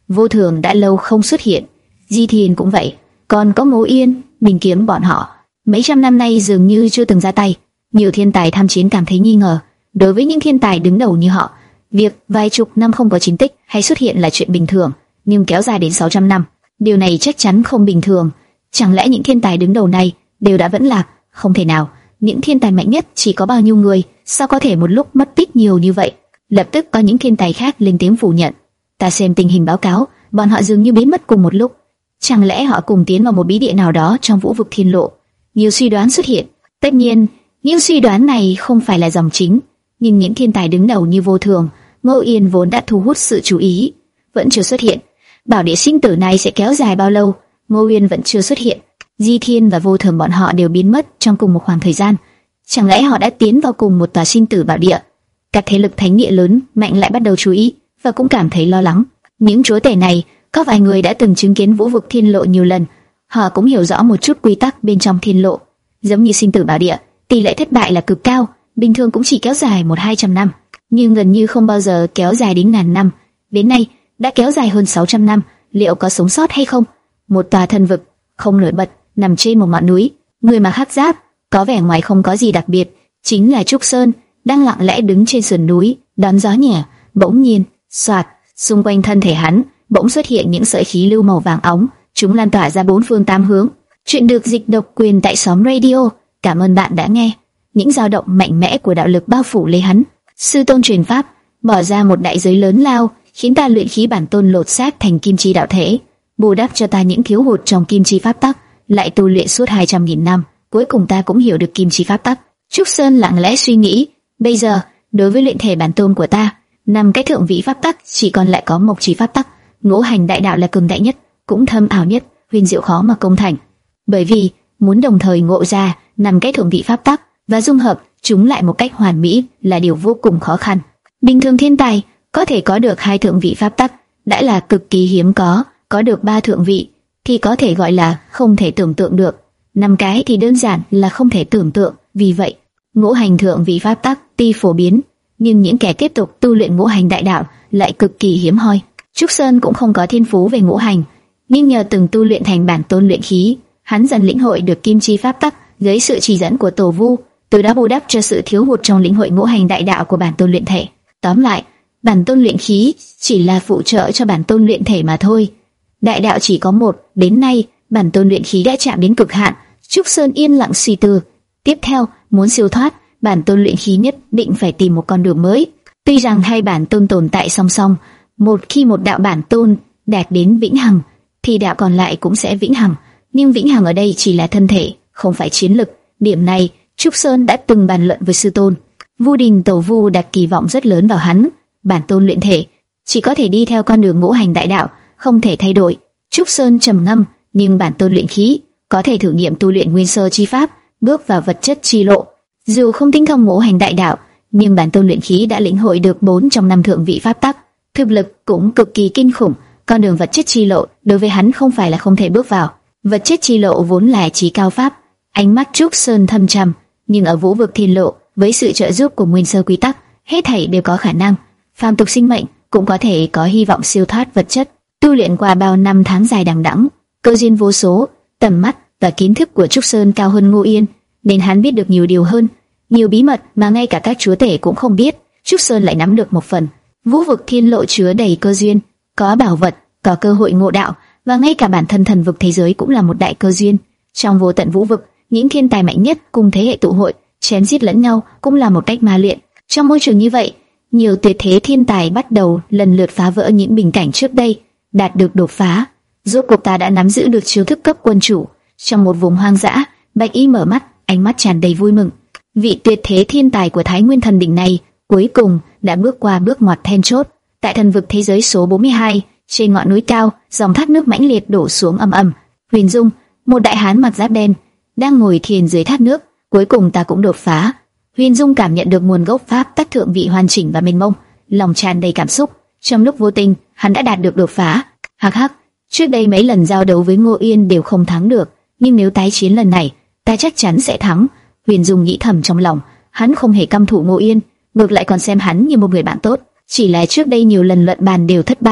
Vô Thường đã lâu không xuất hiện, Di Thiên cũng vậy, còn có Ngô Yên, Minh Kiếm bọn họ, mấy trăm năm nay dường như chưa từng ra tay. Nhiều thiên tài tham chiến cảm thấy nghi ngờ. Đối với những thiên tài đứng đầu như họ, việc vài chục năm không có chiến tích hay xuất hiện là chuyện bình thường, nhưng kéo dài đến sáu trăm năm, điều này chắc chắn không bình thường. Chẳng lẽ những thiên tài đứng đầu này đều đã vẫn lạc? Không thể nào. Những thiên tài mạnh nhất chỉ có bao nhiêu người, sao có thể một lúc mất tích nhiều như vậy? Lập tức có những thiên tài khác lên tiếng phủ nhận. Ta xem tình hình báo cáo, bọn họ dường như biến mất cùng một lúc. Chẳng lẽ họ cùng tiến vào một bí địa nào đó trong vũ vực thiên lộ? Nhiều suy đoán xuất hiện. Tất nhiên, những suy đoán này không phải là dòng chính, nhưng những thiên tài đứng đầu như Vô Thường, Ngô Yên vốn đã thu hút sự chú ý, vẫn chưa xuất hiện. Bảo địa sinh tử này sẽ kéo dài bao lâu? Ngô Yên vẫn chưa xuất hiện. Di Thiên và Vô Thường bọn họ đều biến mất trong cùng một khoảng thời gian. Chẳng lẽ họ đã tiến vào cùng một tòa sinh tử bảo địa? Các thế lực thánh địa lớn mạnh lại bắt đầu chú ý và cũng cảm thấy lo lắng. Những chúa tể này, có vài người đã từng chứng kiến vũ vực thiên lộ nhiều lần, họ cũng hiểu rõ một chút quy tắc bên trong thiên lộ. Giống như sinh tử bảo địa, tỷ lệ thất bại là cực cao, bình thường cũng chỉ kéo dài một hai trăm năm, nhưng gần như không bao giờ kéo dài đến ngàn năm. Đến nay đã kéo dài hơn sáu trăm năm, liệu có sống sót hay không? Một tòa thần vực không nổi bật nằm trên một ngọn núi, người mặc hắc giáp, có vẻ ngoài không có gì đặc biệt, chính là Trúc Sơn, đang lặng lẽ đứng trên sườn núi đón gió nhẹ. Bỗng nhiên, xoạt, xung quanh thân thể hắn bỗng xuất hiện những sợi khí lưu màu vàng óng, chúng lan tỏa ra bốn phương tám hướng. Chuyện được dịch độc quyền tại xóm radio. Cảm ơn bạn đã nghe. Những dao động mạnh mẽ của đạo lực bao phủ lấy hắn. Sư tôn truyền pháp, bỏ ra một đại giới lớn lao, khiến ta luyện khí bản tôn lột xác thành kim chi đạo thể, bù đắp cho ta những thiếu hụt trong kim chi pháp tắc. Lại tu luyện suốt hai trăm nghìn năm, cuối cùng ta cũng hiểu được kim chi pháp tắc. Trúc Sơn lặng lẽ suy nghĩ, bây giờ đối với luyện thể bản tôn của ta, năm cái thượng vị pháp tắc chỉ còn lại có mộc chi pháp tắc. Ngũ hành đại đạo là cường đại nhất, cũng thâm ảo nhất, huyền diệu khó mà công thành. Bởi vì muốn đồng thời ngộ ra năm cái thượng vị pháp tắc và dung hợp chúng lại một cách hoàn mỹ là điều vô cùng khó khăn. Bình thường thiên tài có thể có được hai thượng vị pháp tắc đã là cực kỳ hiếm có, có được ba thượng vị thì có thể gọi là không thể tưởng tượng được. Năm cái thì đơn giản là không thể tưởng tượng. Vì vậy, ngũ hành thượng vị pháp tắc tuy phổ biến, nhưng những kẻ tiếp tục tu luyện ngũ hành đại đạo lại cực kỳ hiếm hoi. Trúc Sơn cũng không có thiên phú về ngũ hành, nhưng nhờ từng tu luyện thành bản tôn luyện khí, hắn dần lĩnh hội được kim chi pháp tắc dưới sự chỉ dẫn của Tổ Vu, từ đó bù đắp cho sự thiếu hụt trong lĩnh hội ngũ hành đại đạo của bản tôn luyện thể. Tóm lại, bản tôn luyện khí chỉ là phụ trợ cho bản tôn luyện thể mà thôi. Đại đạo chỉ có một, đến nay bản tôn luyện khí đã chạm đến cực hạn. Trúc Sơn yên lặng suy tư. Tiếp theo, muốn siêu thoát, bản tôn luyện khí nhất định phải tìm một con đường mới. Tuy rằng hai bản tôn tồn tại song song, một khi một đạo bản tôn đạt đến vĩnh hằng, thì đạo còn lại cũng sẽ vĩnh hằng. Nhưng vĩnh hằng ở đây chỉ là thân thể, không phải chiến lực. Điểm này, Trúc Sơn đã từng bàn luận với sư tôn. Vu Đình Tổ Vu đặt kỳ vọng rất lớn vào hắn. Bản tôn luyện thể chỉ có thể đi theo con đường ngũ hành đại đạo, không thể thay đổi. Trúc Sơn trầm ngâm, nhưng bản tôn luyện khí có thể thử nghiệm tu luyện nguyên sơ chi pháp, bước vào vật chất chi lộ. Dù không tinh thông ngũ hành đại đạo, nhưng bản tôn luyện khí đã lĩnh hội được bốn trong năm thượng vị pháp tắc, thực lực cũng cực kỳ kinh khủng. Con đường vật chất chi lộ đối với hắn không phải là không thể bước vào. Vật chất chi lộ vốn là chí cao pháp. Ánh mắt Trúc Sơn thâm trầm, nhưng ở vũ vực thiên lộ, với sự trợ giúp của nguyên sơ quy tắc, hết thảy đều có khả năng. Phàm tục sinh mệnh cũng có thể có hy vọng siêu thoát vật chất. Tu luyện qua bao năm tháng dài đằng đẵng, cơ duyên vô số, tầm mắt và kiến thức của Trúc Sơn cao hơn Ngô Yên, nên hắn biết được nhiều điều hơn, nhiều bí mật mà ngay cả các chúa tể cũng không biết. Trúc Sơn lại nắm được một phần. Vũ vực thiên lộ chứa đầy cơ duyên, có bảo vật, có cơ hội ngộ đạo, và ngay cả bản thân thần vực thế giới cũng là một đại cơ duyên. Trong vô tận vũ vực, những thiên tài mạnh nhất cùng thế hệ tụ hội, chém giết lẫn nhau cũng là một cách ma luyện. Trong môi trường như vậy, nhiều tuyệt thế thiên tài bắt đầu lần lượt phá vỡ những bình cảnh trước đây, đạt được đột phá. Rốt cuộc ta đã nắm giữ được chiêu thức cấp quân chủ. Trong một vùng hoang dã, Bạch Y mở mắt, ánh mắt tràn đầy vui mừng. Vị tuyệt thế thiên tài của Thái Nguyên Thần Đỉnh này cuối cùng đã bước qua bước ngoặt then chốt. Tại thần vực thế giới số bốn mươi hai, trên ngọn núi cao, dòng thác nước mãnh liệt đổ xuống ầm ầm. Huyền Dung, một đại hán mặc giáp đen, đang ngồi thiền dưới thác nước. Cuối cùng ta cũng đột phá. Huyền Dung cảm nhận được nguồn gốc pháp tắc thượng vị hoàn chỉnh và mênh mông, lòng tràn đầy cảm xúc. Trong lúc vô tình, hắn đã đạt được đột phá. Hắc hắc, trước đây mấy lần giao đấu với Ngô Yên đều không thắng được, nhưng nếu tái chiến lần này, ta chắc chắn sẽ thắng. Huyền Dung nghĩ thầm trong lòng, hắn không hề căm thù Ngô Yên, ngược lại còn xem hắn như một người bạn tốt. Chỉ là trước đây nhiều lần luận bàn đều thất bại,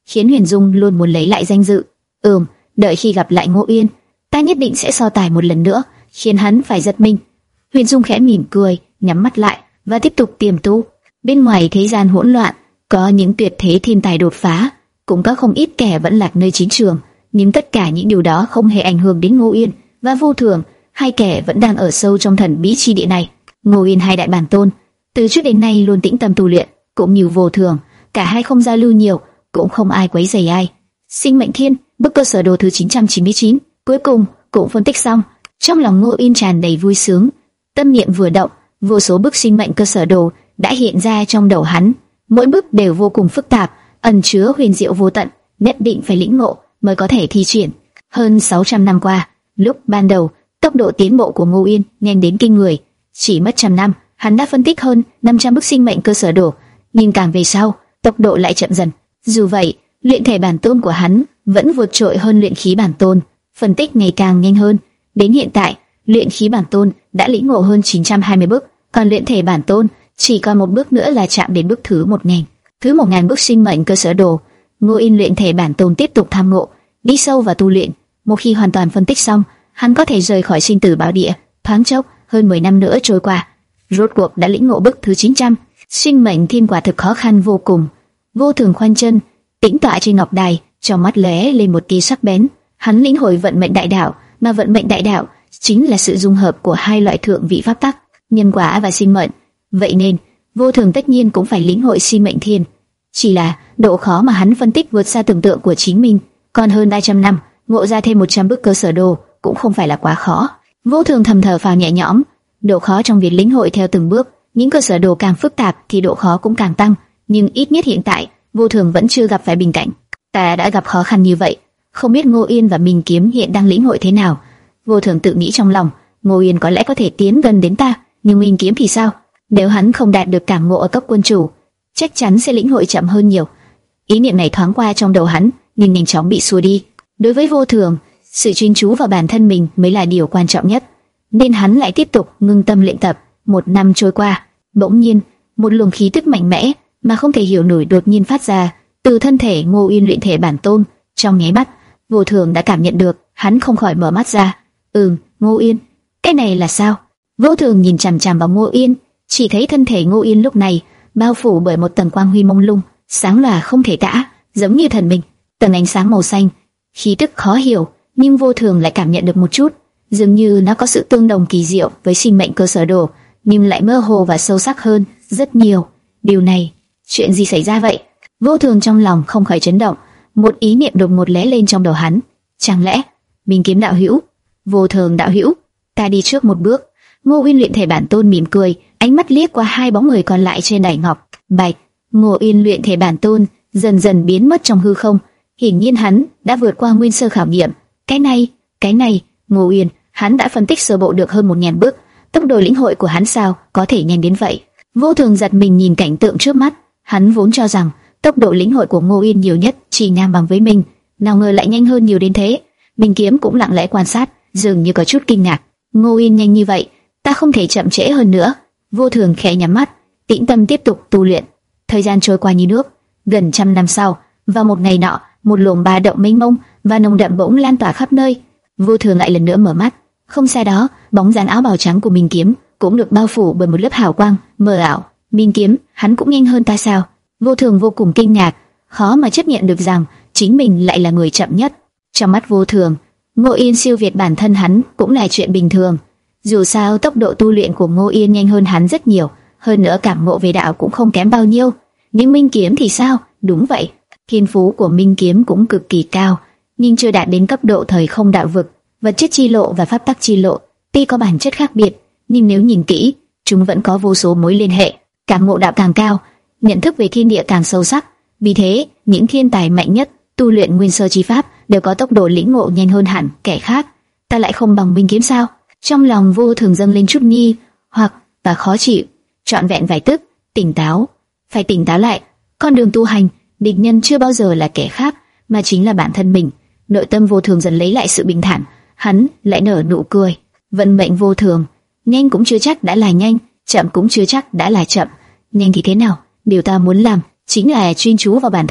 khiến Huyền Dung luôn muốn lấy lại danh dự. Ừm, đợi khi gặp lại Ngô Uyên, ta nhất định sẽ so tài một lần nữa, khiến hắn phải giật mình. Huyền Dung khẽ mỉm cười, nhắm mắt lại và tiếp tục tiềm tu. Bên ngoài thế gian hỗn loạn, có những tuyệt thế thiên tài đột phá, cũng có không ít kẻ vẫn lạc nơi chiến trường, nhưng tất cả những điều đó không hề ảnh hưởng đến Ngô Uyên và Vô Thường, hai kẻ vẫn đang ở sâu trong thần bí chi địa này. Ngô Uyên hai đại bản tôn, từ trước đến nay luôn tĩnh tâm tu luyện, cũng như Vô Thường, cả hai không giao lưu nhiều, cũng không ai quấy rầy ai. Sinh mệnh thiên, bức cơ sở đồ thứ chín trăm chín mươi chín, cuối cùng cũng phân tích xong. Trong lòng Ngô Uyên tràn đầy vui sướng, tâm niệm vừa động, vô số bức sinh mệnh cơ sở đồ đã hiện ra trong đầu hắn. Mỗi bức đều vô cùng phức tạp, ẩn chứa huyền diệu vô tận, nhất định phải lĩnh ngộ mới có thể thi triển. Hơn sáu trăm năm qua, lúc ban đầu, tốc độ tiến bộ của Ngô Uyên nhanh đến kinh người, chỉ mất trăm năm, hắn đã phân tích hơn năm trăm bức sinh mệnh cơ sở đồ, nhưng càng về sau, tốc độ lại chậm dần. Dù vậy, luyện thể bản tôn của hắn vẫn vượt trội hơn luyện khí bản tôn, phân tích ngày càng nhanh hơn. Đến hiện tại, luyện khí bản tôn đã lĩnh ngộ hơn chín trăm hai mươi bước, còn luyện thể bản tôn chỉ còn một bước nữa là chạm đến bước thứ một nghìn. Thứ một nghìn bước sinh mệnh cơ sở đồ, Ngô Uyên luyện thể bản tôn tiếp tục tham ngộ, đi sâu vào tu luyện. Một khi hoàn toàn phân tích xong, hắn có thể rời khỏi sinh tử bảo địa. Thoáng chốc, hơn mười năm nữa trôi qua, rốt cuộc đã lĩnh ngộ bước thứ chín trăm. Sinh mệnh thiên quả thực khó khăn vô cùng. Vô Thường khoanh chân, tĩnh tọa trên ngọc đài, trong mắt lóe lên một tia sắc bén. Hắn lĩnh hội vận mệnh đại đạo, mà vận mệnh đại đạo chính là sự dung hợp của hai loại thượng vị pháp tắc, nhân quả và sinh mệnh. Vậy nên, Vô Thường tất nhiên cũng phải lĩnh hội sinh mệnh thiên. Chỉ là độ khó mà hắn phân tích vượt xa tưởng tượng của chính mình. Còn hơn ba trăm năm, ngộ ra thêm một trăm bức cơ sở đồ cũng không phải là quá khó. Vô Thường thầm thở phào nhẹ nhõm. Độ khó trong việc lĩnh hội theo từng bước, những cơ sở đồ càng phức tạp thì độ khó cũng càng tăng. Nhưng ít nhất hiện tại, Vô Thường vẫn chưa gặp phải bình cảnh. Ta đã gặp khó khăn như vậy, không biết Ngô Uyên và Minh Kiếm hiện đang lĩnh hội thế nào. Vô Thường tự nghĩ trong lòng, Ngô Uyên có lẽ có thể tiến gần đến ta, nhưng Minh Kiếm thì sao? Nếu hắn không đạt được cảm ngộ ở cấp quân chủ, chắc chắn sẽ lĩnh hội chậm hơn nhiều. Ý niệm này thoáng qua trong đầu hắn, nhưng nhanh chóng bị xua đi. Đối với Vô Thường, sự chuyên chú vào bản thân mình mới là điều quan trọng nhất, nên hắn lại tiếp tục ngưng tâm luyện tập. Một năm trôi qua, bỗng nhiên một luồng khí tức mạnh mẽ mà không thể hiểu nổi đột nhiên phát ra từ thân thể Ngô Uyên luyện thể bản tôn. Trong nháy mắt, Vô Thường đã cảm nhận được, hắn không khỏi mở mắt ra. Ừm, Ngô Uyên, cái này là sao? Vô Thường nhìn chằm chằm vào Ngô Uyên, chỉ thấy thân thể Ngô Uyên lúc này bao phủ bởi một tầng quang huy mông lung, sáng lòa không thể tả, giống như thần minh. Tầng ánh sáng màu xanh, khí tức khó hiểu, nhưng Vô Thường lại cảm nhận được một chút, dường như nó có sự tương đồng kỳ diệu với sinh mệnh cơ sở đồ, nhưng lại mơ hồ và sâu sắc hơn rất nhiều. Điều này, chuyện gì xảy ra vậy? Vô Thường trong lòng không khỏi chấn động, một ý niệm đột ngột lóe lên trong đầu hắn. Chẳng lẽ Minh Kiếm đạo hữu, Vô Thường đạo hữu, ta đi trước một bước. Ngô Uyên luyện thể bản tôn mỉm cười, ánh mắt liếc qua hai bóng người còn lại trên đài ngọc bạch. Ngô Uyên luyện thể bản tôn dần dần biến mất trong hư không, hiển nhiên hắn đã vượt qua nguyên sơ khảo nghiệm. Cái này, cái này, Ngô Uyên, hắn đã phân tích sơ bộ được hơn một nghìn bước, tốc độ lĩnh hội của hắn sao có thể nhanh đến vậy? Vô Thường giật mình nhìn cảnh tượng trước mắt, hắn vốn cho rằng tốc độ lĩnh hội của Ngô Uyên nhiều nhất chỉ ngang bằng với mình, nào ngờ lại nhanh hơn nhiều đến thế. Minh Kiếm cũng lặng lẽ quan sát, dường như có chút kinh ngạc. Ngô Uyên nhanh như vậy, ta không thể chậm trễ hơn nữa. Vô Thường khẽ nhắm mắt, tĩnh tâm tiếp tục tu luyện. Thời gian trôi qua như nước. Gần trăm năm sau, vào một ngày nọ, một luồng ba động mênh mông và nồng đậm bỗng lan tỏa khắp nơi. Vô Thường lại lần nữa mở mắt. Không xa đó, bóng dáng áo bào trắng của Minh Kiếm cũng được bao phủ bởi một lớp hào quang mờ ảo. Minh Kiếm, hắn cũng nhanh hơn ta sao? Vô Thường vô cùng kinh ngạc, khó mà chấp nhận được rằng chính mình lại là người chậm nhất. Trong mắt Vô Thường, Ngô Yên siêu việt bản thân hắn cũng là chuyện bình thường. Dù sao tốc độ tu luyện của Ngô Yên nhanh hơn hắn rất nhiều, hơn nữa cảm ngộ về đạo cũng không kém bao nhiêu. Nhưng Minh Kiếm thì sao? Đúng vậy, thiên phú của Minh Kiếm cũng cực kỳ cao, nhưng chưa đạt đến cấp độ thời không đạo vực. Vật chất chi lộ và pháp tắc chi lộ tuy có bản chất khác biệt, nhưng nếu nhìn kỹ, chúng vẫn có vô số mối liên hệ. Cảm ngộ đạo càng cao, nhận thức về thiên địa càng sâu sắc. Vì thế, những thiên tài mạnh nhất tu luyện nguyên sơ chi pháp đều có tốc độ lĩnh ngộ nhanh hơn hẳn kẻ khác. Ta lại không bằng Minh Kiếm sao? Trong lòng Vô Thường dâng lên chút nghi hoặc và khó chịu. Trọn vẹn vài tức, tỉnh táo, phải tỉnh táo lại. Con đường tu hành, địch nhân chưa bao giờ là kẻ khác, mà chính là bản thân mình. Nội tâm Vô Thường dần lấy lại sự bình thản, hắn lại nở nụ cười. Vận mệnh vô thường, nhanh cũng chưa chắc đã là nhanh, chậm cũng chưa chắc đã là chậm. Nhanh thì thế nào? Điều ta muốn làm chính là chuyên chú vào bản thân,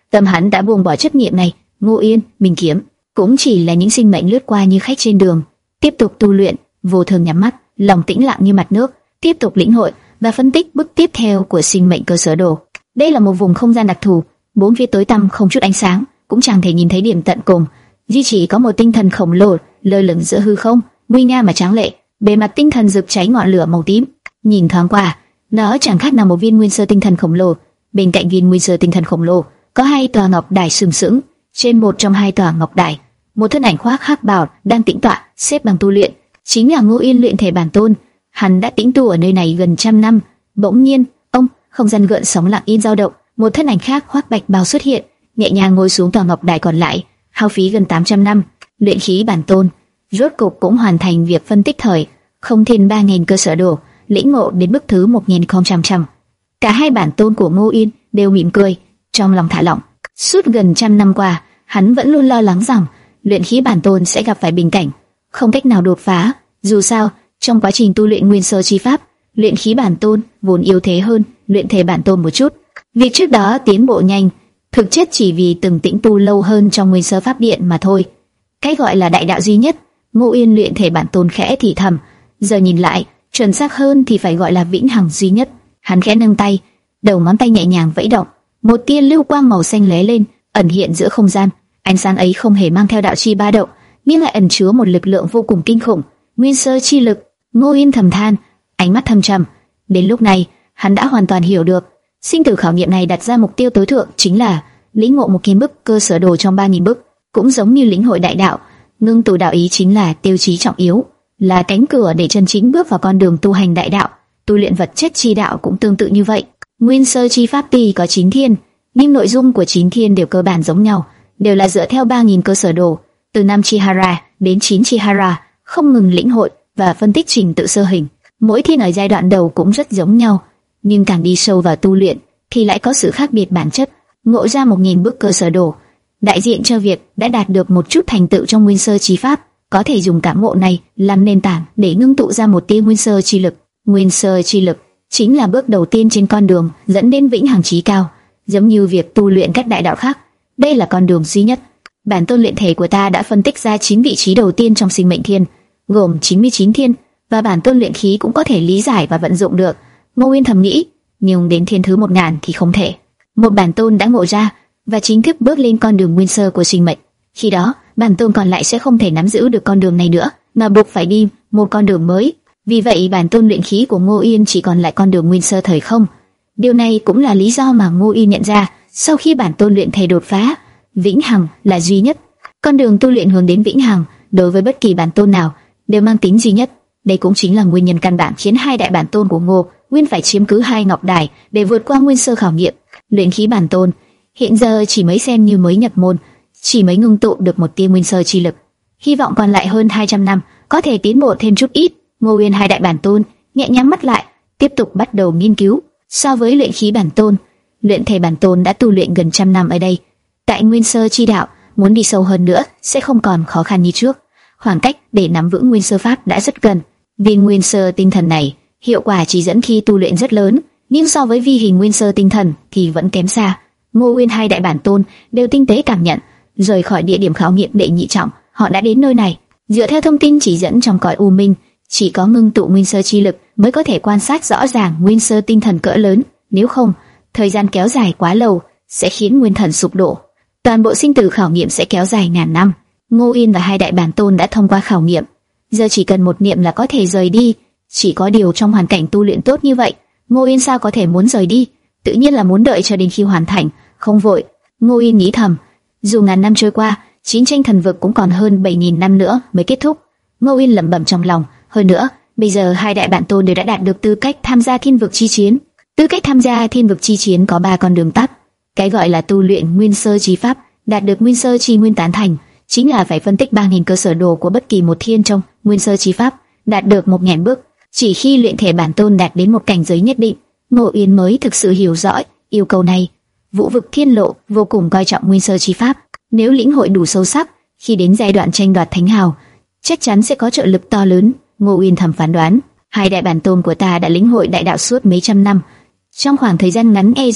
tâm hắn đã buông bỏ chấp niệm này. Ngô Yên, Minh Kiếm cũng chỉ là những sinh mệnh lướt qua như khách trên đường. Tiếp tục tu luyện, Vô Thường nhắm mắt, lòng tĩnh lặng như mặt nước, tiếp tục lĩnh hội và phân tích bước tiếp theo của sinh mệnh cơ sở đồ. Đây là một vùng không gian đặc thù, bốn phía tối tăm không chút ánh sáng, cũng chẳng thể nhìn thấy điểm tận cùng, duy chỉ có một tinh thần khổng lồ lơ lửng giữa hư không, nguy nga mà tráng lệ. Bề mặt tinh thần rực cháy ngọn lửa màu tím, nhìn thoáng qua, nó chẳng khác nào một viên nguyên sơ tinh thần khổng lồ. Bên cạnh viên nguyên sơ tinh thần khổng lồ có hai tòa ngọc đài sừng sững. Trên một trong hai tòa ngọc đài, một thân ảnh khoác hắc bào đang tĩnh tọa, xếp bằng tu luyện, chính là Ngô Yên, luyện thể bản tôn. Hắn đã tĩnh tu ở nơi này gần trăm năm. Bỗng nhiên, ông, không gian gợn sóng lặng yên dao động, một thân ảnh khác khoác bạch bào xuất hiện, nhẹ nhàng ngồi xuống tòa ngọc đài còn lại. Hao phí gần tám trăm năm, luyện khí bản tôn rốt cục cũng hoàn thành việc phân tích thời không thiên ba nghìn cơ sở đồ, lĩnh ngộ đến bước thứ một nghìn không trăm. Cả hai bản tôn của Ngô Yên đều mỉm cười, trong lòng thả lỏng. Suốt gần trăm năm qua, hắn vẫn luôn lo lắng rằng luyện khí bản tôn sẽ gặp phải bình cảnh, không cách nào đột phá. Dù sao, trong quá trình tu luyện nguyên sơ chi pháp, luyện khí bản tôn vốn yếu thế hơn luyện thể bản tôn một chút. Việc trước đó tiến bộ nhanh, thực chất chỉ vì từng tĩnh tu lâu hơn trong nguyên sơ pháp điện mà thôi. Cái gọi là đại đạo duy nhất, Ngô Yên luyện thể bản tôn khẽ thì thầm, giờ nhìn lại, chuẩn xác hơn thì phải gọi là vĩnh hằng duy nhất. Hắn khẽ nâng tay, đầu ngón tay nhẹ nhàng vẫy động, một tia lưu quang màu xanh lóe lên, ẩn hiện giữa không gian. Ánh sáng ấy không hề mang theo đạo chi ba động, nhưng lại ẩn chứa một lực lượng vô cùng kinh khủng, nguyên sơ chi lực. Ngô Yên thầm than, ánh mắt thâm trầm. Đến lúc này, hắn đã hoàn toàn hiểu được, sinh tử khảo nghiệm này đặt ra mục tiêu tối thượng chính là lĩnh ngộ một kiến bức cơ sở đồ trong ba nghìn bức, cũng giống như lĩnh hội đại đạo, ngưng tụ đạo ý chính là tiêu chí trọng yếu, là cánh cửa để chân chính bước vào con đường tu hành đại đạo. Tu luyện vật chất chi đạo cũng tương tự như vậy. Nguyên sơ chi pháp tuy có chín thiên, nhưng nội dung của chín thiên đều cơ bản giống nhau, đều là dựa theo ba nghìn cơ sở đồ, từ năm Chihara đến chín Chihara, không ngừng lĩnh hội và phân tích trình tự sơ hình. Mỗi thiên ở giai đoạn đầu cũng rất giống nhau, nhưng càng đi sâu vào tu luyện thì lại có sự khác biệt bản chất. Ngộ ra một nghìn bước cơ sở đồ, đại diện cho việc đã đạt được một chút thành tựu trong nguyên sơ chi pháp, có thể dùng cảm ngộ này làm nền tảng để ngưng tụ ra một tia nguyên sơ chi lực. Nguyên sơ chi lực chính là bước đầu tiên trên con đường dẫn đến vĩnh hằng chí cao, giống như việc tu luyện các đại đạo khác. Đây là con đường duy nhất. Bản tôn luyện thể của ta đã phân tích ra chín vị trí đầu tiên trong sinh mệnh thiên, gồm chín mươi chín thiên, và bản tôn luyện khí cũng có thể lý giải và vận dụng được. Ngô Uyên thầm nghĩ, nhưng đến thiên thứ một ngàn thì không thể. Một bản tôn đã ngộ ra và chính thức bước lên con đường nguyên sơ của sinh mệnh. Khi đó, bản tôn còn lại sẽ không thể nắm giữ được con đường này nữa, mà buộc phải đi một con đường mới. Vì vậy, bản tôn luyện khí của Ngô Uyên chỉ còn lại con đường nguyên sơ thời không. Điều này cũng là lý do mà Ngô Uyên nhận ra, sau khi bản tôn luyện thể đột phá, vĩnh hằng là duy nhất. Con đường tu luyện hướng đến vĩnh hằng đối với bất kỳ bản tôn nào đều mang tính duy nhất. Đây cũng chính là nguyên nhân căn bản khiến hai đại bản tôn của Ngô Uyên phải chiếm cứ hai ngọc đài để vượt qua nguyên sơ khảo nghiệm. Luyện khí bản tôn hiện giờ chỉ mới xem như mới nhập môn, chỉ mới ngưng tụ được một tia nguyên sơ chi lực. Hy vọng còn lại hơn hai trăm năm có thể tiến bộ thêm chút ít. Ngô Uyên hai đại bản tôn nhẹ nhàng mắt lại, tiếp tục bắt đầu nghiên cứu. So với luyện khí bản tôn, luyện thể bản tôn đã tu luyện gần trăm năm ở đây. Tại nguyên sơ chi đạo, muốn đi sâu hơn nữa sẽ không còn khó khăn như trước. Khoảng cách để nắm vững nguyên sơ pháp đã rất gần. Viên nguyên sơ tinh thần này hiệu quả chỉ dẫn khi tu luyện rất lớn, nhưng so với vi hình nguyên sơ tinh thần thì vẫn kém xa. Ngô Uyên hai đại bản tôn đều tinh tế cảm nhận. Rời khỏi địa điểm khảo nghiệm đệ nhị trọng, họ đã đến nơi này. Dựa theo thông tin chỉ dẫn trong cõi u minh, chỉ có ngưng tụ nguyên sơ chi lực mới có thể quan sát rõ ràng nguyên sơ tinh thần cỡ lớn. Nếu không, thời gian kéo dài quá lâu sẽ khiến nguyên thần sụp đổ. Toàn bộ sinh tử khảo nghiệm sẽ kéo dài ngàn năm. Ngô Uyên và hai đại bản tôn đã thông qua khảo nghiệm, giờ chỉ cần một niệm là có thể rời đi. Chỉ có điều trong hoàn cảnh tu luyện tốt như vậy, Ngô Uyên sao có thể muốn rời đi? Tự nhiên là muốn đợi cho đến khi hoàn thành, không vội. Ngô Uyên nghĩ thầm, dù ngàn năm trôi qua, chiến tranh thần vực cũng còn hơn bảy nghìn năm nữa mới kết thúc. Ngô Uyên lẩm bẩm trong lòng. Hơn nữa, bây giờ hai đại bản tôn đều đã đạt được tư cách tham gia thiên vực chi chiến. Tư cách tham gia thiên vực chi chiến có ba con đường tắt. Cái gọi là tu luyện nguyên sơ chi pháp, đạt được nguyên sơ chi nguyên tán thành, chính là phải phân tích ba nghìn cơ sở đồ của bất kỳ một thiên trong nguyên sơ chi pháp, đạt được một nghìn bước. Chỉ khi luyện thể bản tôn đạt đến một cảnh giới nhất định, Ngô Uyên mới thực sự hiểu rõ yêu cầu này. Vũ vực thiên lộ vô cùng coi trọng nguyên sơ chi pháp, nếu lĩnh hội đủ sâu sắc, khi đến giai đoạn tranh đoạt thánh hào, chắc chắn sẽ có trợ lực to lớn. Ngô Uyên thầm phán đoán, hai đại bản tôn của ta đã lĩnh hội đại đạo suốt mấy trăm năm, trong khoảng thời gian ngắn e rằng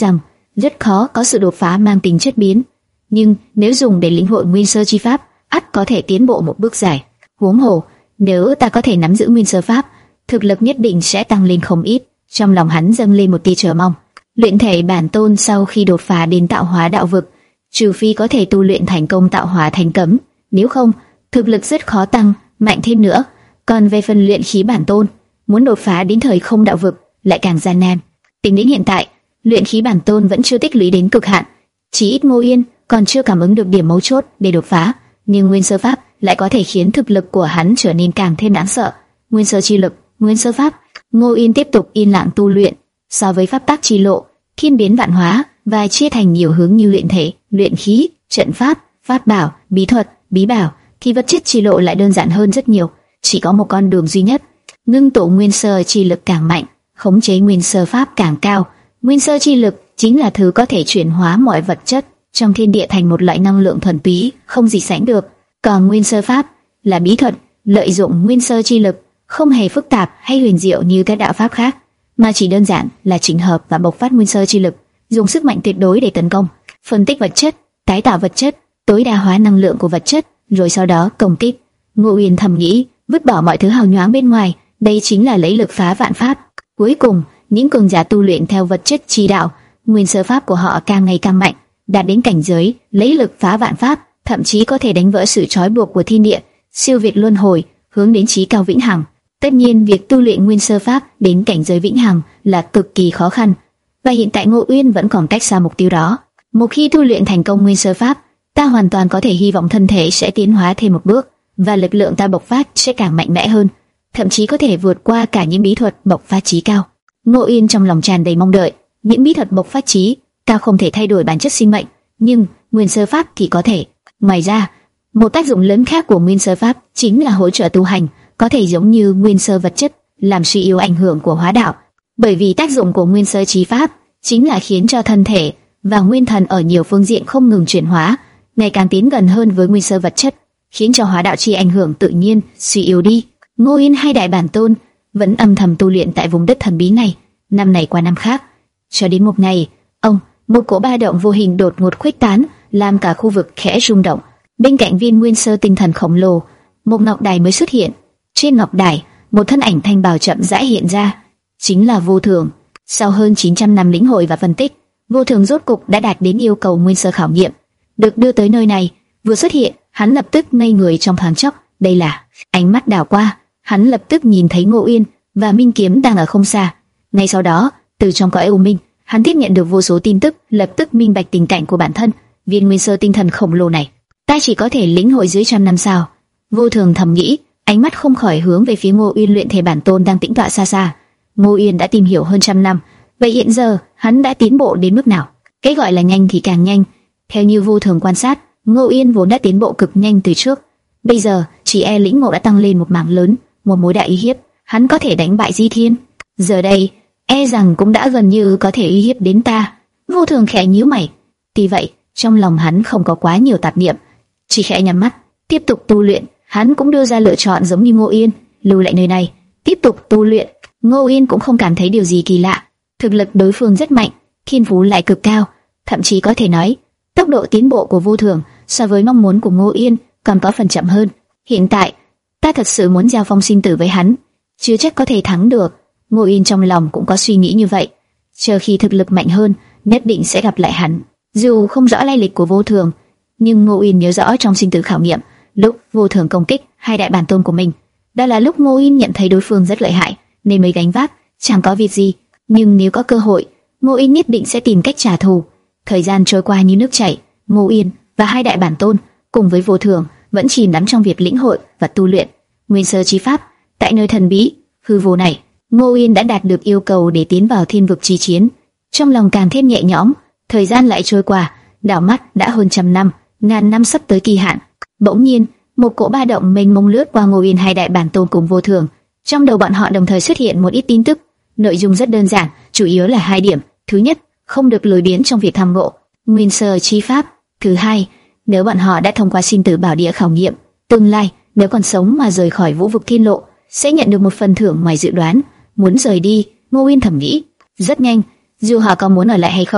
rất khó có sự đột phá mang tính chất biến. Nhưng nếu dùng để lĩnh hội nguyên sơ chi pháp, ắt có thể tiến bộ một bước dài. Huống hồ, nếu ta có thể nắm giữ nguyên sơ pháp, thực lực nhất định sẽ tăng lên không ít. Trong lòng hắn dâng lên một tia chờ mong. Luyện thể bản tôn sau khi đột phá đến tạo hóa đạo vực, trừ phi có thể tu luyện thành công tạo hóa thành cấm, nếu không, thực lực rất khó tăng mạnh thêm nữa. Còn về phần luyện khí bản tôn, muốn đột phá đến thời không đạo vực lại càng gian nan. Tính đến hiện tại, luyện khí bản tôn vẫn chưa tích lũy đến cực hạn, chỉ ít Ngô Yên còn chưa cảm ứng được điểm mấu chốt để đột phá, nhưng nguyên sơ pháp lại có thể khiến thực lực của hắn trở nên càng thêm đáng sợ. Nguyên sơ chi lực, nguyên sơ pháp. Ngô Yên tiếp tục yên lặng tu luyện. So với pháp tác chi lộ, thiên biến vạn hóa và chia thành nhiều hướng như luyện thể, luyện khí, trận pháp, pháp bảo, bí thuật, bí bảo, thì vật chất chi lộ lại đơn giản hơn rất nhiều. Chỉ có một con đường duy nhất: ngưng tụ nguyên sơ chi lực càng mạnh, khống chế nguyên sơ pháp càng cao. Nguyên sơ chi lực chính là thứ có thể chuyển hóa mọi vật chất trong thiên địa thành một loại năng lượng thuần túy, không gì sánh được. Còn nguyên sơ pháp là bí thuật, lợi dụng nguyên sơ chi lực, không hề phức tạp hay huyền diệu như các đạo pháp khác, mà chỉ đơn giản là chỉnh hợp và bộc phát nguyên sơ chi lực, dùng sức mạnh tuyệt đối để tấn công, phân tích vật chất, tái tạo vật chất, tối đa hóa năng lượng của vật chất, rồi sau đó công kích. Ngô Uyên thầm nghĩ, vứt bỏ mọi thứ hào nhoáng bên ngoài, đây chính là lấy lực phá vạn pháp. Cuối cùng, những cường giả tu luyện theo vật chất chi đạo, nguyên sơ pháp của họ càng ngày càng mạnh, đạt đến cảnh giới lấy lực phá vạn pháp, thậm chí có thể đánh vỡ sự trói buộc của thiên địa, siêu việt luân hồi, hướng đến chí cao vĩnh hằng. Tất nhiên, việc tu luyện nguyên sơ pháp đến cảnh giới vĩnh hằng là cực kỳ khó khăn, và hiện tại Ngô Uyên vẫn còn cách xa mục tiêu đó. Một khi tu luyện thành công nguyên sơ pháp, ta hoàn toàn có thể hy vọng thân thể sẽ tiến hóa thêm một bước, và lực lượng ta bộc phát sẽ càng mạnh mẽ hơn, thậm chí có thể vượt qua cả những bí thuật bộc phát chí cao. Ngô Uyên trong lòng tràn đầy mong đợi. Những bí thuật bộc phát chí cao không thể thay đổi bản chất sinh mệnh, nhưng nguyên sơ pháp thì có thể. Ngoài ra, một tác dụng lớn khác của nguyên sơ pháp chính là hỗ trợ tu hành, có thể giống như nguyên sơ vật chất, làm suy yếu ảnh hưởng của hóa đạo. Bởi vì tác dụng của nguyên sơ chí pháp chính là khiến cho thân thể và nguyên thần ở nhiều phương diện không ngừng chuyển hóa, ngày càng tiến gần hơn với nguyên sơ vật chất, khiến cho hóa đạo chi ảnh hưởng tự nhiên suy yếu đi. Ngô Yên hai đại bản tôn vẫn âm thầm tu luyện tại vùng đất thần bí này, năm này qua năm khác, cho đến một ngày, ông một cỗ ba động vô hình đột ngột khuếch tán, làm cả khu vực khẽ rung động. Bên cạnh viên nguyên sơ tinh thần khổng lồ, một ngọc đài mới xuất hiện. Trên ngọc đài, một thân ảnh thanh bào chậm rãi hiện ra, chính là Vô Thường. Sau hơn chín trăm năm lĩnh hội và phân tích, Vô Thường rốt cục đã đạt đến yêu cầu nguyên sơ khảo nghiệm. Được đưa tới nơi này, vừa xuất hiện, hắn lập tức ngây người trong thoáng chốc. Đây là... Ánh mắt đảo qua, hắn lập tức nhìn thấy Ngô Uyên và Minh Kiếm đang ở không xa. Ngay sau đó, từ trong cõi u minh, hắn tiếp nhận được vô số tin tức, lập tức minh bạch tình cảnh của bản thân. Viên nguyên sơ tinh thần khổng lồ này, ta chỉ có thể lĩnh hội dưới trăm năm sao? Vô Thường thầm nghĩ, ánh mắt không khỏi hướng về phía Ngô Uyên luyện thể bản tôn đang tĩnh tọa xa xa. Ngô Uyên đã tìm hiểu hơn trăm năm, vậy hiện giờ hắn đã tiến bộ đến mức nào? Cái gọi là nhanh thì càng nhanh. Theo như Vô Thường quan sát, Ngô Uyên vốn đã tiến bộ cực nhanh từ trước, bây giờ chỉ e lĩnh ngộ đã tăng lên một mảng lớn, một mối đại uy hiếp, hắn có thể đánh bại Di Thiên. Giờ đây, e rằng cũng đã gần như có thể uy hiếp đến ta. Vô Thường khẽ nhíu mày. Tuy vậy, trong lòng hắn không có quá nhiều tạp niệm, chỉ khẽ nhắm mắt, tiếp tục tu luyện. Hắn cũng đưa ra lựa chọn giống như Ngô Yên, lưu lại nơi này, tiếp tục tu luyện. Ngô Yên cũng không cảm thấy điều gì kỳ lạ, thực lực đối phương rất mạnh, thiên phú lại cực cao, thậm chí có thể nói, tốc độ tiến bộ của Vô Thường so với mong muốn của Ngô Yên còn có phần chậm hơn. Hiện tại, ta thật sự muốn giao phong sinh tử với hắn, chưa chắc có thể thắng được. Ngô Yên trong lòng cũng có suy nghĩ như vậy, chờ khi thực lực mạnh hơn, nhất định sẽ gặp lại hắn. Dù không rõ lai lịch của Vô Thường, nhưng Ngô Yên nhớ rõ trong sinh tử khảo nghiệm, lúc Vô Thường công kích hai đại bản tôn của mình, đó là lúc Ngô Yên nhận thấy đối phương rất lợi hại, nên mới gánh vác, chẳng có việc gì. Nhưng nếu có cơ hội, Ngô Yên nhất định sẽ tìm cách trả thù. Thời gian trôi qua như nước chảy, Ngô Yên và hai đại bản tôn cùng với Vô Thường vẫn chìm đắm trong việc lĩnh hội và tu luyện nguyên sơ chi pháp. Tại nơi thần bí hư vô này, Ngô Yên đã đạt được yêu cầu để tiến vào thiên vực chi chiến, trong lòng càng thêm nhẹ nhõm. Thời gian lại trôi qua, đảo mắt đã hơn trăm năm, ngàn năm sắp tới kỳ hạn. Bỗng nhiên, một cỗ ba động mênh mông lướt qua Ngô Yên hai đại bản tôn cùng Vô Thường. Trong đầu bọn họ đồng thời xuất hiện một ít tin tức, nội dung rất đơn giản, chủ yếu là hai điểm. Thứ nhất, không được lười biếng trong việc tham ngộ nguyên sơ chi pháp. Thứ hai, nếu bọn họ đã thông qua sinh tử bảo địa khảo nghiệm, tương lai nếu còn sống mà rời khỏi vũ vực thiên lộ, sẽ nhận được một phần thưởng ngoài dự đoán. Muốn rời đi, Ngô Uyên thầm nghĩ, rất nhanh, dù họ có muốn ở lại hay không,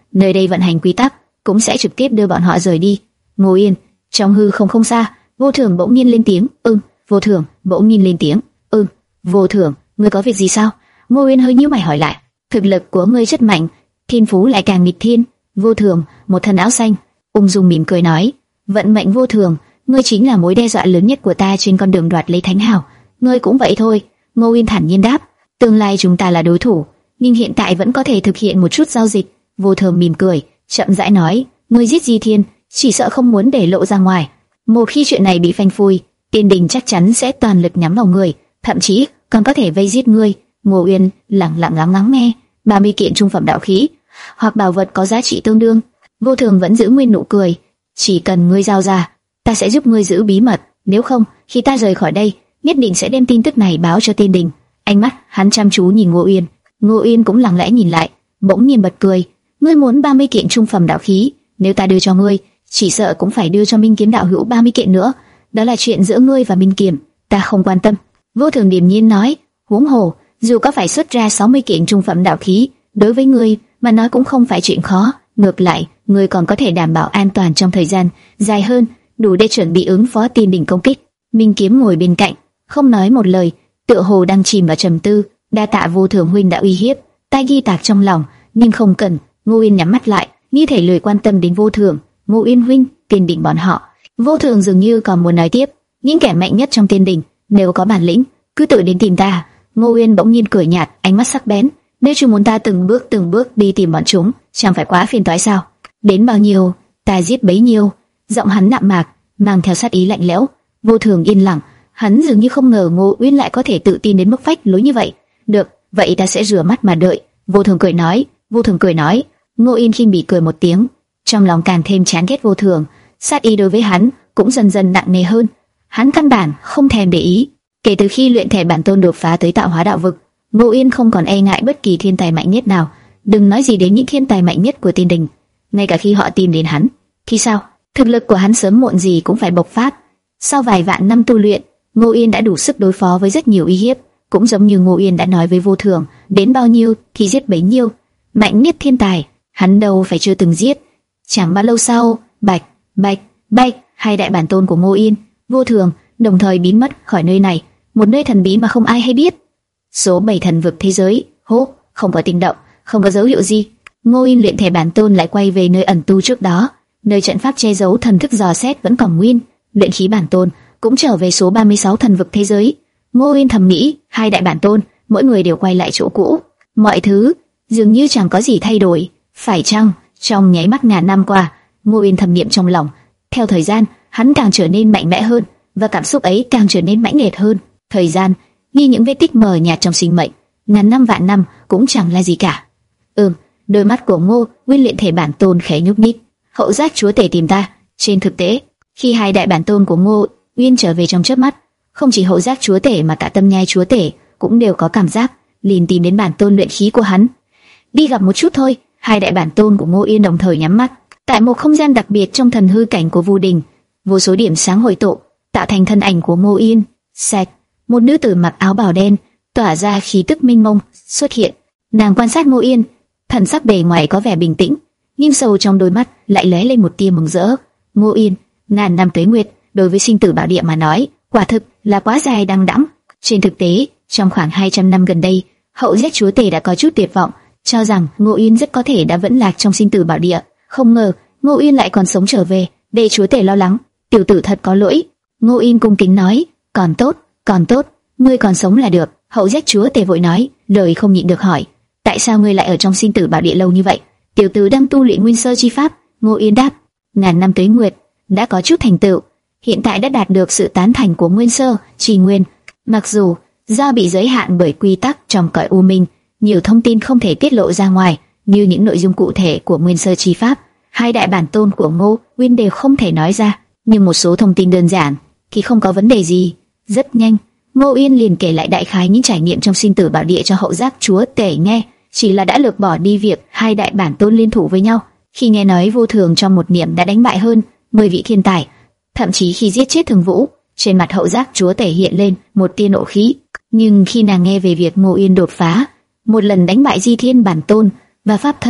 nơi đây vận hành quy tắc cũng sẽ trực tiếp đưa bọn họ rời đi. Ngô Yên, trong hư không không xa, Vô Thường bỗng nhiên lên tiếng. Ừm. Vô Thường bỗng nhiên lên tiếng. Ừm. Vô Thường, ngươi có việc gì sao? Ngô Yên hơi nhíu mày hỏi lại. Thực lực của ngươi rất mạnh, thiên phú lại càng nghịch thiên. Vô Thường, một thân áo xanh, ung dung mỉm cười nói. Vận mệnh Vô Thường, ngươi chính là mối đe dọa lớn nhất của ta trên con đường đoạt lấy thánh hào. Ngươi cũng vậy thôi. Ngô Yên thản nhiên đáp. Tương lai chúng ta là đối thủ, nhưng hiện tại vẫn có thể thực hiện một chút giao dịch. Vô Thường mỉm cười, chậm rãi nói. Ngươi giết Di Thiên, chỉ sợ không muốn để lộ ra ngoài. Một khi chuyện này bị phanh phui, Tiên Đình chắc chắn sẽ toàn lực nhắm vào ngươi, thậm chí còn có thể vây giết ngươi. Ngô Uyên lặng lặng lắng lắng nghe. ba mươi kiện trung phẩm đạo khí hoặc bảo vật có giá trị tương đương. Vô Thường vẫn giữ nguyên nụ cười. Chỉ cần ngươi giao ra, ta sẽ giúp ngươi giữ bí mật. Nếu không, khi ta rời khỏi đây, nhất định sẽ đem tin tức này báo cho Tiên Đình. Ánh mắt hắn chăm chú nhìn Ngô Uyên. Ngô Uyên cũng lặng lẽ nhìn lại, bỗng nhiên bật cười. Ngươi muốn ba mươi kiện trung phẩm đạo khí, nếu ta đưa cho ngươi, chỉ sợ cũng phải đưa cho Minh Kiếm đạo hữu ba mươi kiện nữa. Đó là chuyện giữa ngươi và Minh Kiếm, ta không quan tâm. Vô Thường điềm nhiên nói. Huống hồ, dù có phải xuất ra sáu mươi kiện trung phẩm đạo khí, đối với ngươi mà nói cũng không phải chuyện khó. Ngược lại, ngươi còn có thể đảm bảo an toàn trong thời gian dài hơn, đủ để chuẩn bị ứng phó Tiên Đình công kích. Minh Kiếm ngồi bên cạnh, không nói một lời, tựa hồ đang chìm vào trầm tư. Đa tạ Vô Thường huynh đã uy hiếp, ta ghi tạc trong lòng, nhưng không cần. Ngô Uyên nhắm mắt lại, như thể lười quan tâm đến Vô Thường. Ngô Uyên huynh, Tiên Đình bọn họ. Vô Thường dường như còn muốn nói tiếp. Những kẻ mạnh nhất trong Tiên Đình, nếu có bản lĩnh, cứ tự đến tìm ta. Ngô Uyên bỗng nhiên cười nhạt, ánh mắt sắc bén. Nếu chúng muốn ta từng bước từng bước đi tìm bọn chúng, chẳng phải quá phiền toái sao? Đến bao nhiêu, ta giết bấy nhiêu. Giọng hắn đạm mạc, mang theo sát ý lạnh lẽo. Vô Thường yên lặng, hắn dường như không ngờ Ngô Uyên lại có thể tự tin đến mức phách lối như vậy. Được, vậy ta sẽ rửa mắt mà đợi. Vô Thường cười nói. Vô Thường cười nói. Ngô Uyên khinh bỉ cười một tiếng, trong lòng càng thêm chán ghét Vô Thường. Sát ý đối với hắn cũng dần dần nặng nề hơn. Hắn căn bản không thèm để ý. Kể từ khi luyện thể bản tôn đột phá tới tạo hóa đạo vực, Ngô Uyên không còn e ngại bất kỳ thiên tài mạnh nhất nào. Đừng nói gì đến những thiên tài mạnh nhất của Tiên Đình, ngay cả khi họ tìm đến hắn, thì sao? Thực lực của hắn sớm muộn gì cũng phải bộc phát. Sau vài vạn năm tu luyện, Ngô Uyên đã đủ sức đối phó với rất nhiều uy hiếp. Cũng giống như Ngô Uyên đã nói với Vô Thường, đến bao nhiêu thì giết bấy nhiêu. Mạnh nhất thiên tài, hắn đâu phải chưa từng giết. Chẳng bao lâu sau, bạch, bạch, bạch, hai đại bản tôn của Ngô Uyên, Vô Thường đồng thời biến mất khỏi nơi này, một nơi thần bí mà không ai hay biết. Số bảy thần vực thế giới, hô, không có tiếng động, không có dấu hiệu gì. Ngô Uyên luyện thể bản tôn lại quay về nơi ẩn tu trước đó, nơi trận pháp che giấu thần thức dò xét vẫn còn nguyên. Luyện khí bản tôn cũng trở về số ba mươi sáu thần vực thế giới. Ngô Uyên thầm nghĩ, hai đại bản tôn, mỗi người đều quay lại chỗ cũ. Mọi thứ dường như chẳng có gì thay đổi. Phải chăng trong nháy mắt ngàn năm qua, Ngô Uyên thầm niệm trong lòng. Theo thời gian, hắn càng trở nên mạnh mẽ hơn, và cảm xúc ấy càng trở nên mãnh liệt hơn. Thời gian như những vết tích mờ nhạt trong sinh mệnh, ngàn năm vạn năm cũng chẳng là gì cả. Ừm, đôi mắt của Ngô Uyên luyện thể bản tôn khẽ nhúc nhích. Hậu giác chúa tể tìm ta. Trên thực tế, khi hai đại bản tôn của Ngô Uyên trở về trong chớp mắt, không chỉ hậu giác chúa tể mà cả tâm nhai chúa tể cũng đều có cảm giác, liền tìm đến bản tôn luyện khí của hắn. Đi gặp một chút thôi. Hai đại bản tôn của Ngô Uyên đồng thời nhắm mắt. Tại một không gian đặc biệt trong thần hư cảnh của Vu Đình, vô số điểm sáng hội tụ, tạo thành thân ảnh của Ngô Uyên. Sẹt, một nữ tử mặc áo bào đen, tỏa ra khí tức minh mông xuất hiện. Nàng quan sát Ngô Uyên, thần sắc bề ngoài có vẻ bình tĩnh, nhưng sâu trong đôi mắt lại lóe lên một tia mừng rỡ. Ngô Uyên, ngàn năm tuế nguyệt, đối với sinh tử bảo địa mà nói, quả thực là quá dài đằng đẵng. Trên thực tế, trong khoảng hai trăm năm gần đây, hậu giác chúa tể đã có chút tuyệt vọng, cho rằng Ngô Uyên rất có thể đã vẫn lạc trong sinh tử bảo địa. Không ngờ Ngô Uyên lại còn sống trở về, để chúa tể lo lắng. Tiểu tử thật có lỗi. Ngô Uyên cung kính nói. Còn tốt, còn tốt, ngươi còn sống là được. Hậu giác chúa tể vội nói, lời không nhịn được hỏi, tại sao ngươi lại ở trong sinh tử bảo địa lâu như vậy? Tiểu tử đang tu luyện nguyên sơ chi pháp. Ngô Uyên đáp, ngàn năm tuế nguyệt đã có chút thành tựu, hiện tại đã đạt được sự tán thành của nguyên sơ chi nguyên. Mặc dù do bị giới hạn bởi quy tắc trong cõi u minh, nhiều thông tin không thể tiết lộ ra ngoài, như những nội dung cụ thể của nguyên sơ chi pháp, hai đại bản tôn của Ngô Uyên đều không thể nói ra. Nhưng một số thông tin đơn giản thì không có vấn đề gì. Rất nhanh, Ngô Uyên liền kể lại đại khái những trải nghiệm trong sinh tử bảo địa cho hậu giác chúa tể nghe, chỉ là đã lược bỏ đi việc hai đại bản tôn liên thủ với nhau. Khi nghe nói Vô Thường trong một niệm đã đánh bại hơn mười vị thiên tài, thậm chí khi giết chết Thường Vũ, trên mặt hậu giác chúa tể hiện lên một tia nộ khí. Nhưng khi nàng nghe về việc Ngô Uyên đột phá, một lần đánh bại Di Thiên bản tôn và pháp thân,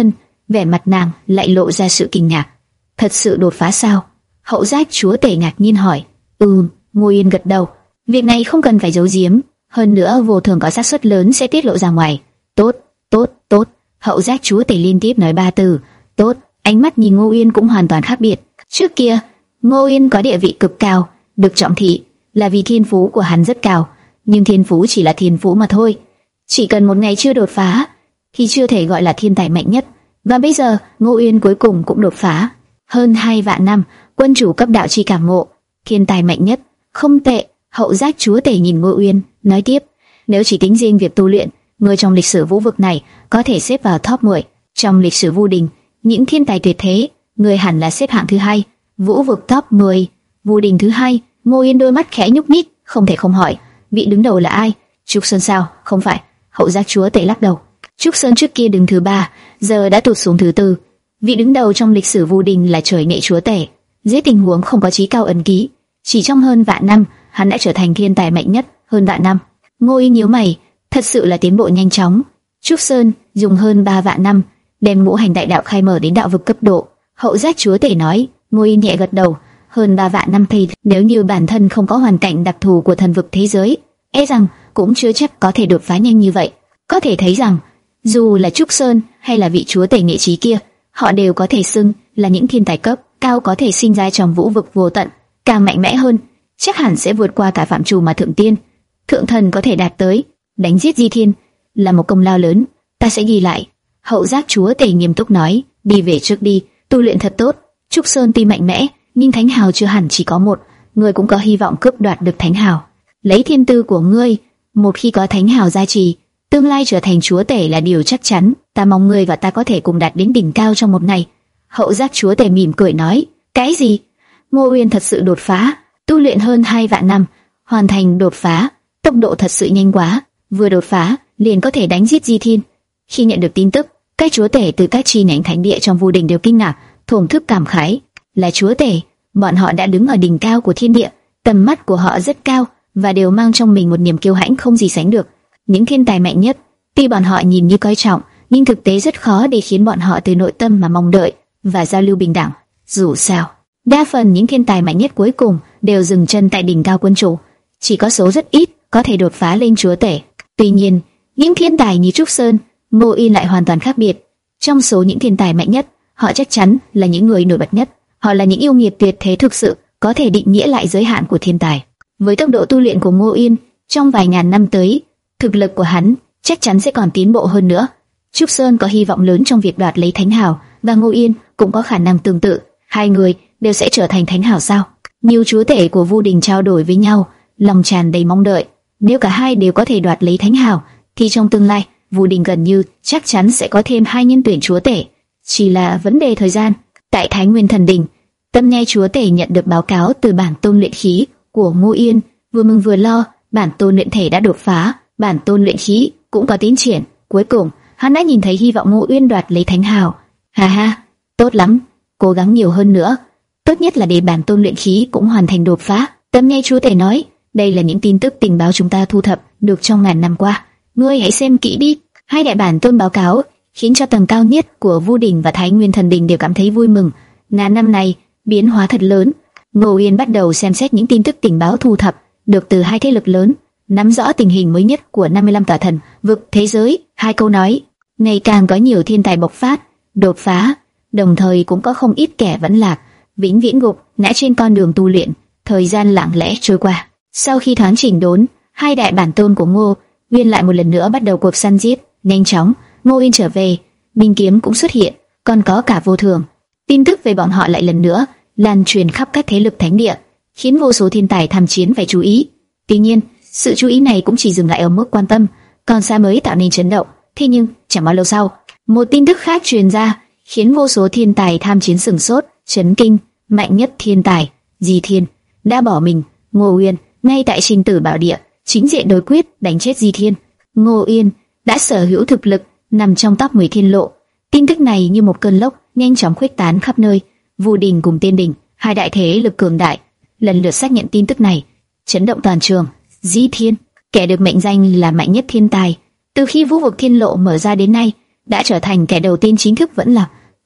vẻ mặt nàng lại lộ ra sự kinh ngạc. Thật sự đột phá sao? Hậu Giác chúa tể ngạc nhiên hỏi. Ừm, Ngô Yên gật đầu. Việc này không cần phải giấu giếm, hơn nữa vô thường có xác suất lớn sẽ tiết lộ ra ngoài. Tốt, tốt, tốt. Hậu Giác chúa tể liên tiếp nói ba từ. Tốt. Ánh mắt nhìn Ngô Yên cũng hoàn toàn khác biệt. Trước kia, Ngô Yên có địa vị cực cao, được trọng thị là vì thiên phú của hắn rất cao, nhưng thiên phú chỉ là thiên phú mà thôi. Chỉ cần một ngày chưa đột phá thì chưa thể gọi là thiên tài mạnh nhất. Và bây giờ, Ngô Yên cuối cùng cũng đột phá. Hơn hai vạn năm, quân chủ cấp đạo chi cảm ngộ, thiên tài mạnh nhất, không tệ. Hậu Giác chúa tể nhìn Ngô Uyên, nói tiếp, nếu chỉ tính riêng việc tu luyện, người trong lịch sử vũ vực này có thể xếp vào top mười. Trong lịch sử Vu Đình, những thiên tài tuyệt thế, người hẳn là xếp hạng thứ hai. Vũ vực top mười, Vu Đình thứ hai. Ngô Uyên đôi mắt khẽ nhúc nhích, không thể không hỏi, vị đứng đầu là ai? Trúc Sơn sao? Không phải. Hậu Giác chúa tể lắc đầu. Trúc Sơn trước kia đứng thứ ba, giờ đã tụt xuống thứ tư. Vị đứng đầu trong lịch sử Vu Đình là Trời Nghệ chúa tể. Dưới tình huống không có chí cao ấn ký, chỉ trong hơn vạn năm, hắn đã trở thành thiên tài mạnh nhất. Hơn vạn năm. Ngô Uyên nhíu mày, thật sự là tiến bộ nhanh chóng. Trúc Sơn dùng hơn ba vạn năm đem ngũ hành đại đạo khai mở đến đạo vực cấp độ. Hậu Giác chúa tể nói. Ngô Uyên nhẹ gật đầu. Hơn ba vạn năm thì nếu như bản thân không có hoàn cảnh đặc thù của thần vực thế giới, e rằng cũng chưa chắc có thể đột phá nhanh như vậy. Có thể thấy rằng dù là Trúc Sơn hay là vị chúa tể nghệ trí kia, họ đều có thể xưng là những thiên tài cấp cao có thể sinh ra trong vũ vực vô tận. Càng mạnh mẽ hơn, chắc hẳn sẽ vượt qua cả phạm trù mà thượng tiên, thượng thần có thể đạt tới. Đánh giết Di Thiên là một công lao lớn, ta sẽ ghi lại. Hậu Giác chúa tể nghiêm túc nói. Đi về trước đi, tu luyện thật tốt. Trúc Sơn tuy mạnh mẽ, nhưng thánh hào chưa hẳn chỉ có một, ngươi cũng có hy vọng cướp đoạt được thánh hào. Lấy thiên tư của ngươi, một khi có thánh hào gia trì, tương lai trở thành chúa tể là điều chắc chắn. Ta mong ngươi và ta có thể cùng đạt đến đỉnh cao trong một ngày. Hậu Giác chúa tể mỉm cười nói. Cái gì? Ngô Uyên thật sự đột phá, tu luyện hơn hai vạn năm, hoàn thành đột phá, tốc độ thật sự nhanh quá. Vừa đột phá liền có thể đánh giết Di Thiên. Khi nhận được tin tức, các chúa tể từ các chi nhánh thánh địa trong Vu Đình đều kinh ngạc, thổn thức cảm khái. Là chúa tể, bọn họ đã đứng ở đỉnh cao của thiên địa, tầm mắt của họ rất cao và đều mang trong mình một niềm kiêu hãnh không gì sánh được. Những thiên tài mạnh nhất, tuy bọn họ nhìn như coi trọng, nhưng thực tế rất khó để khiến bọn họ từ nội tâm mà mong đợi và giao lưu bình đẳng. Dù sao, đa phần những thiên tài mạnh nhất cuối cùng đều dừng chân tại đỉnh cao quân chủ, chỉ có số rất ít có thể đột phá lên chúa tể. Tuy nhiên, những thiên tài như Trúc Sơn, Ngô Uyên lại hoàn toàn khác biệt. Trong số những thiên tài mạnh nhất, họ chắc chắn là những người nổi bật nhất. Họ là những yêu nghiệt tuyệt thế thực sự có thể định nghĩa lại giới hạn của thiên tài. Với tốc độ tu luyện của Ngô Uyên, trong vài ngàn năm tới, thực lực của hắn chắc chắn sẽ còn tiến bộ hơn nữa. Trúc Sơn có hy vọng lớn trong việc đoạt lấy thánh hào, và Ngô Uyên cũng có khả năng tương tự. Hai người đều sẽ trở thành thánh hào sao? Nhiều chúa tể của Vu Đình trao đổi với nhau, lòng tràn đầy mong đợi. Nếu cả hai đều có thể đoạt lấy thánh hào, thì trong tương lai, Vu Đình gần như chắc chắn sẽ có thêm hai nhân tuyển chúa tể. Chỉ là vấn đề thời gian. Tại Thái Nguyên Thần Đình, Tâm Nhai chúa tể nhận được báo cáo từ bản tôn luyện khí của Ngô Uyên, vừa mừng vừa lo. Bản tôn luyện thể đã đột phá, bản tôn luyện khí cũng có tiến triển. Cuối cùng, hắn đã nhìn thấy hy vọng Ngô Uyên đoạt lấy thánh hào. Ha ha, tốt lắm, cố gắng nhiều hơn nữa. Tốt nhất là để bản tôn luyện khí cũng hoàn thành đột phá. Tâm Nhai chúa tể nói, đây là những tin tức tình báo chúng ta thu thập được trong ngàn năm qua. Ngươi hãy xem kỹ đi. Hai đại bản tôn báo cáo khiến cho tầng cao nhất của Vu Đình và Thái Nguyên Thần Đình đều cảm thấy vui mừng. Ngàn năm này biến hóa thật lớn. Ngô Uyên bắt đầu xem xét những tin tức tình báo thu thập được từ hai thế lực lớn, nắm rõ tình hình mới nhất của năm mươi lăm tòa thần vực thế giới. Hai câu nói, ngày càng có nhiều thiên tài bộc phát, đột phá, đồng thời cũng có không ít kẻ vẫn lạc, vĩnh viễn gục ngã trên con đường tu luyện. Thời gian lặng lẽ trôi qua. Sau khi thoáng chỉnh đốn, hai đại bản tôn của Ngô Uyên lại một lần nữa bắt đầu cuộc săn giết. Nhanh chóng, Ngô Uyên trở về, Minh Kiếm cũng xuất hiện, còn có cả Vô Thường. Tin tức về bọn họ lại lần nữa lan truyền khắp các thế lực thánh địa, khiến vô số thiên tài tham chiến phải chú ý. Tuy nhiên, sự chú ý này cũng chỉ dừng lại ở mức quan tâm, còn xa mới tạo nên chấn động. Thế nhưng, chẳng bao lâu sau, một tin tức khác truyền ra, khiến vô số thiên tài tham chiến sửng sốt, chấn kinh. Mạnh nhất thiên tài, Di Thiên, đã bỏ mình. Ngô Uyên ngay tại Sinh Tử Bảo Địa chính diện đối quyết đánh chết Di Thiên. Ngô Uyên đã sở hữu thực lực nằm trong top mười thiên lộ. Tin tức này như một cơn lốc nhanh chóng khuếch tán khắp nơi. Vu Đình cùng Tiên Đình, hai đại thế lực cường đại, lần lượt xác nhận tin tức này, chấn động toàn trường. Di Thiên, kẻ được mệnh danh là mạnh nhất thiên tài, từ khi vũ vực thiên lộ mở ra đến nay, đã trở thành kẻ đầu tiên chính thức vẫn lạc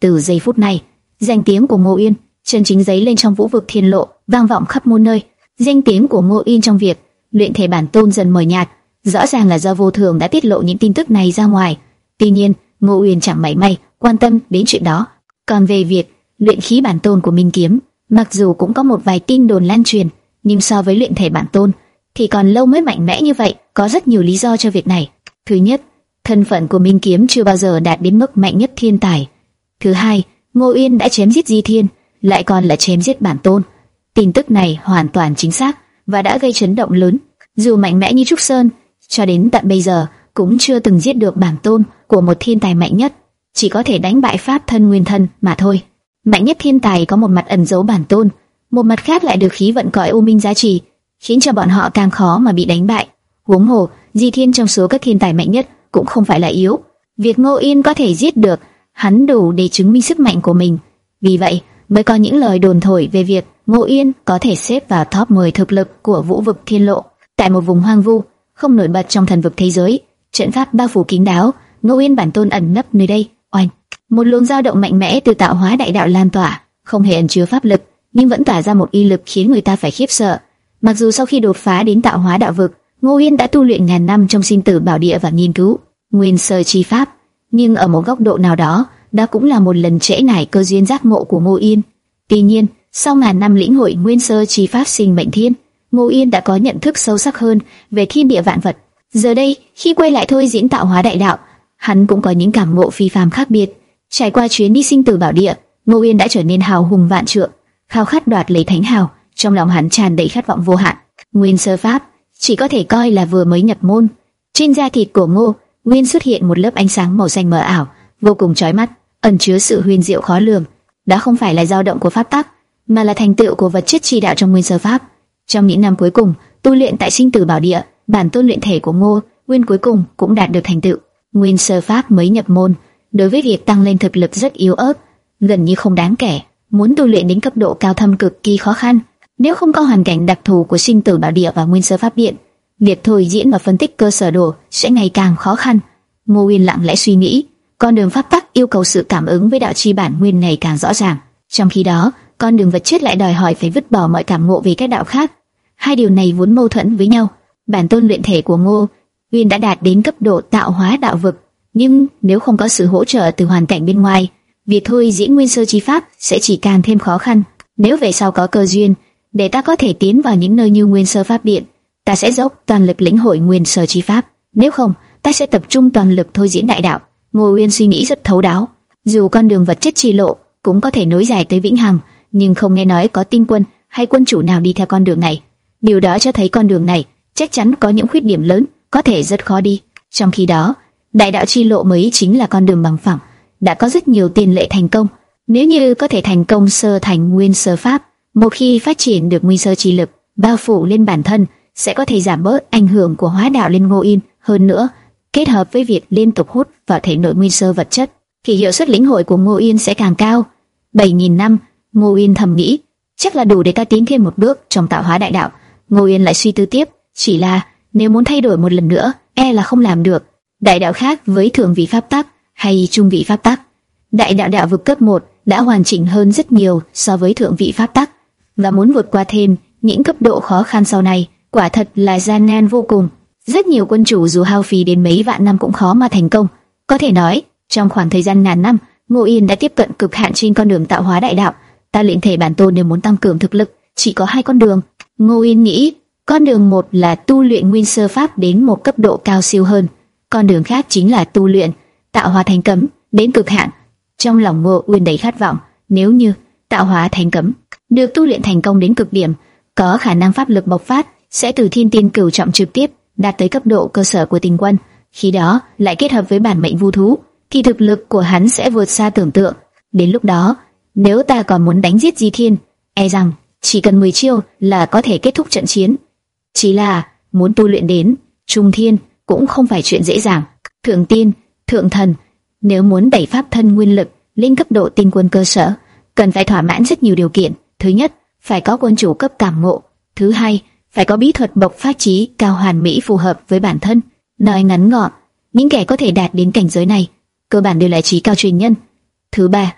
Từ giây phút này, danh tiếng của Ngô Uyên chân chính dấy lên trong vũ vực thiên lộ, vang vọng khắp muôn nơi. Danh tiếng của Ngô Uyên trong việc luyện thể bản tôn dần mờ nhạt, rõ ràng là do vô thường đã tiết lộ những tin tức này ra ngoài. Tuy nhiên, Ngô Uyên chẳng mảy may quan tâm đến chuyện đó. Còn về việc luyện khí bản tôn của Minh Kiếm, mặc dù cũng có một vài tin đồn lan truyền, nhưng so với luyện thể bản tôn thì còn lâu mới mạnh mẽ như vậy. Có rất nhiều lý do cho việc này. Thứ nhất, thân phận của Minh Kiếm chưa bao giờ đạt đến mức mạnh nhất thiên tài. Thứ hai, Ngô Uyên đã chém giết Di Thiên, lại còn là chém giết bản tôn. Tin tức này hoàn toàn chính xác và đã gây chấn động lớn. Dù mạnh mẽ như Trúc Sơn, cho đến tận bây giờ cũng chưa từng giết được bản tôn của một thiên tài mạnh nhất, chỉ có thể đánh bại pháp thân nguyên thân mà thôi. Mạnh nhất thiên tài có một mặt ẩn giấu bản tôn, một mặt khác lại được khí vận cõi u minh giá trị, khiến cho bọn họ càng khó mà bị đánh bại. Huống hồ, Di Thiên trong số các thiên tài mạnh nhất cũng không phải là yếu. Việc Ngô Uyên có thể giết được hắn đủ để chứng minh sức mạnh của mình. Vì vậy mới có những lời đồn thổi về việc Ngô Uyên có thể xếp vào top mười thực lực của vũ vực thiên lộ. Tại một vùng hoang vu không nổi bật trong thần vực thế giới, trận pháp bao phủ kín đáo, Ngô Uyên bản tôn ẩn nấp nơi đây. Oanh! Một luồng dao động mạnh mẽ từ tạo hóa đại đạo lan tỏa, không hề ẩn chứa pháp lực, nhưng vẫn tỏa ra một uy lực khiến người ta phải khiếp sợ. Mặc dù sau khi đột phá đến tạo hóa đạo vực, Ngô Uyên đã tu luyện ngàn năm trong sinh tử bảo địa và nghiên cứu nguyên sơ chi pháp, nhưng ở một góc độ nào đó, đó cũng là một lần trễ nải cơ duyên giác ngộ của Ngô Uyên. Tuy nhiên, sau ngàn năm lĩnh hội nguyên sơ chi pháp sinh mệnh thiên, Ngô Uyên đã có nhận thức sâu sắc hơn về thiên địa vạn vật. Giờ đây, khi quay lại thôi diễn tạo hóa đại đạo, hắn cũng có những cảm ngộ phi phàm khác biệt. Trải qua chuyến đi sinh tử bảo địa, Ngô Uyên đã trở nên hào hùng vạn trượng, khao khát đoạt lấy thánh hào. Trong lòng hắn tràn đầy khát vọng vô hạn. Nguyên sơ pháp chỉ có thể coi là vừa mới nhập môn. Trên da thịt của Ngô Uyên xuất hiện một lớp ánh sáng màu xanh mờ ảo, vô cùng chói mắt, ẩn chứa sự huyền diệu khó lường. Đó không phải là dao động của pháp tắc, mà là thành tựu của vật chất chi đạo trong nguyên sơ pháp. Trong những năm cuối cùng tu luyện tại sinh tử bảo địa, bản tôn luyện thể của Ngô Uyên cuối cùng cũng đạt được thành tựu. Nguyên sơ pháp mới nhập môn, đối với việc tăng lên thực lực rất yếu ớt, gần như không đáng kể. Muốn tu luyện đến cấp độ cao thâm cực kỳ khó khăn. Nếu không có hoàn cảnh đặc thù của sinh tử bảo địa và nguyên sơ pháp điện, việc thôi diễn và phân tích cơ sở đồ sẽ ngày càng khó khăn. Ngô Uyên lặng lẽ suy nghĩ, con đường pháp tắc yêu cầu sự cảm ứng với đạo chi bản nguyên ngày càng rõ ràng, trong khi đó con đường vật chất lại đòi hỏi phải vứt bỏ mọi cảm ngộ về các đạo khác. Hai điều này vốn mâu thuẫn với nhau. Bản tôn luyện thể của Ngô Uyên đã đạt đến cấp độ tạo hóa đạo vực, nhưng nếu không có sự hỗ trợ từ hoàn cảnh bên ngoài, việc thôi diễn nguyên sơ chi pháp sẽ chỉ càng thêm khó khăn. Nếu về sau có cơ duyên để ta có thể tiến vào những nơi như nguyên sơ pháp điện, ta sẽ dốc toàn lực lĩnh hội nguyên sơ chi pháp. Nếu không, ta sẽ tập trung toàn lực thôi diễn đại đạo. Ngô Uyên suy nghĩ rất thấu đáo. Dù con đường vật chất chi lộ cũng có thể nối dài tới vĩnh hằng, nhưng không nghe nói có tinh quân hay quân chủ nào đi theo con đường này. Điều đó cho thấy con đường này chắc chắn có những khuyết điểm lớn, có thể rất khó đi. Trong khi đó, đại đạo chi lộ mới chính là con đường bằng phẳng, đã có rất nhiều tiền lệ thành công. Nếu như có thể thành công sơ thành nguyên sơ pháp, một khi phát triển được nguyên sơ chi lực bao phủ lên bản thân, sẽ có thể giảm bớt ảnh hưởng của hóa đạo lên Ngô Uyên. Hơn nữa, kết hợp với việc liên tục hút vào thể nội nguyên sơ vật chất, thì hiệu suất lĩnh hội của Ngô Uyên sẽ càng cao. Bảy nghìn năm, Ngô Uyên thầm nghĩ, chắc là đủ để ta tiến thêm một bước trong tạo hóa đại đạo. Ngô Uyên lại suy tư tiếp, chỉ là nếu muốn thay đổi một lần nữa, e là không làm được. Đại đạo khác với thượng vị pháp tắc hay trung vị pháp tắc, đại đạo đạo vực cấp một đã hoàn chỉnh hơn rất nhiều so với thượng vị pháp tắc, và muốn vượt qua thêm những cấp độ khó khăn sau này, quả thật là gian nan vô cùng. Rất nhiều quân chủ dù hao phí đến mấy vạn năm cũng khó mà thành công. Có thể nói, trong khoảng thời gian ngàn năm, Ngô Uyên đã tiếp cận cực hạn trên con đường tạo hóa đại đạo. Ta luyện thể bản tôn nếu muốn tăng cường thực lực, chỉ có hai con đường. Ngô Uyên nghĩ, con đường một là tu luyện nguyên sơ pháp đến một cấp độ cao siêu hơn, con đường khác chính là tu luyện tạo hóa thánh cấm đến cực hạn. Trong lòng Ngô Uyên đầy khát vọng, nếu như tạo hóa thánh cấm được tu luyện thành công đến cực điểm, có khả năng pháp lực bộc phát sẽ từ thiên tiên cửu trọng trực tiếp đạt tới cấp độ cơ sở của tinh quân. Khi đó lại kết hợp với bản mệnh vu thú, thì thực lực của hắn sẽ vượt xa tưởng tượng. Đến lúc đó, nếu ta còn muốn đánh giết Di Thiên, e rằng chỉ cần mười chiêu là có thể kết thúc trận chiến. Chỉ là muốn tu luyện đến trung thiên cũng không phải chuyện dễ dàng. Thượng tiên, thượng thần, nếu muốn đẩy pháp thân nguyên lực lên cấp độ tinh quân cơ sở, cần phải thỏa mãn rất nhiều điều kiện. Thứ nhất, phải có quân chủ cấp cảm ngộ. Thứ hai, phải có bí thuật bộc phát trí cao hoàn mỹ phù hợp với bản thân. Nói ngắn gọn, những kẻ có thể đạt đến cảnh giới này cơ bản đều là trí cao truyền nhân. Thứ ba,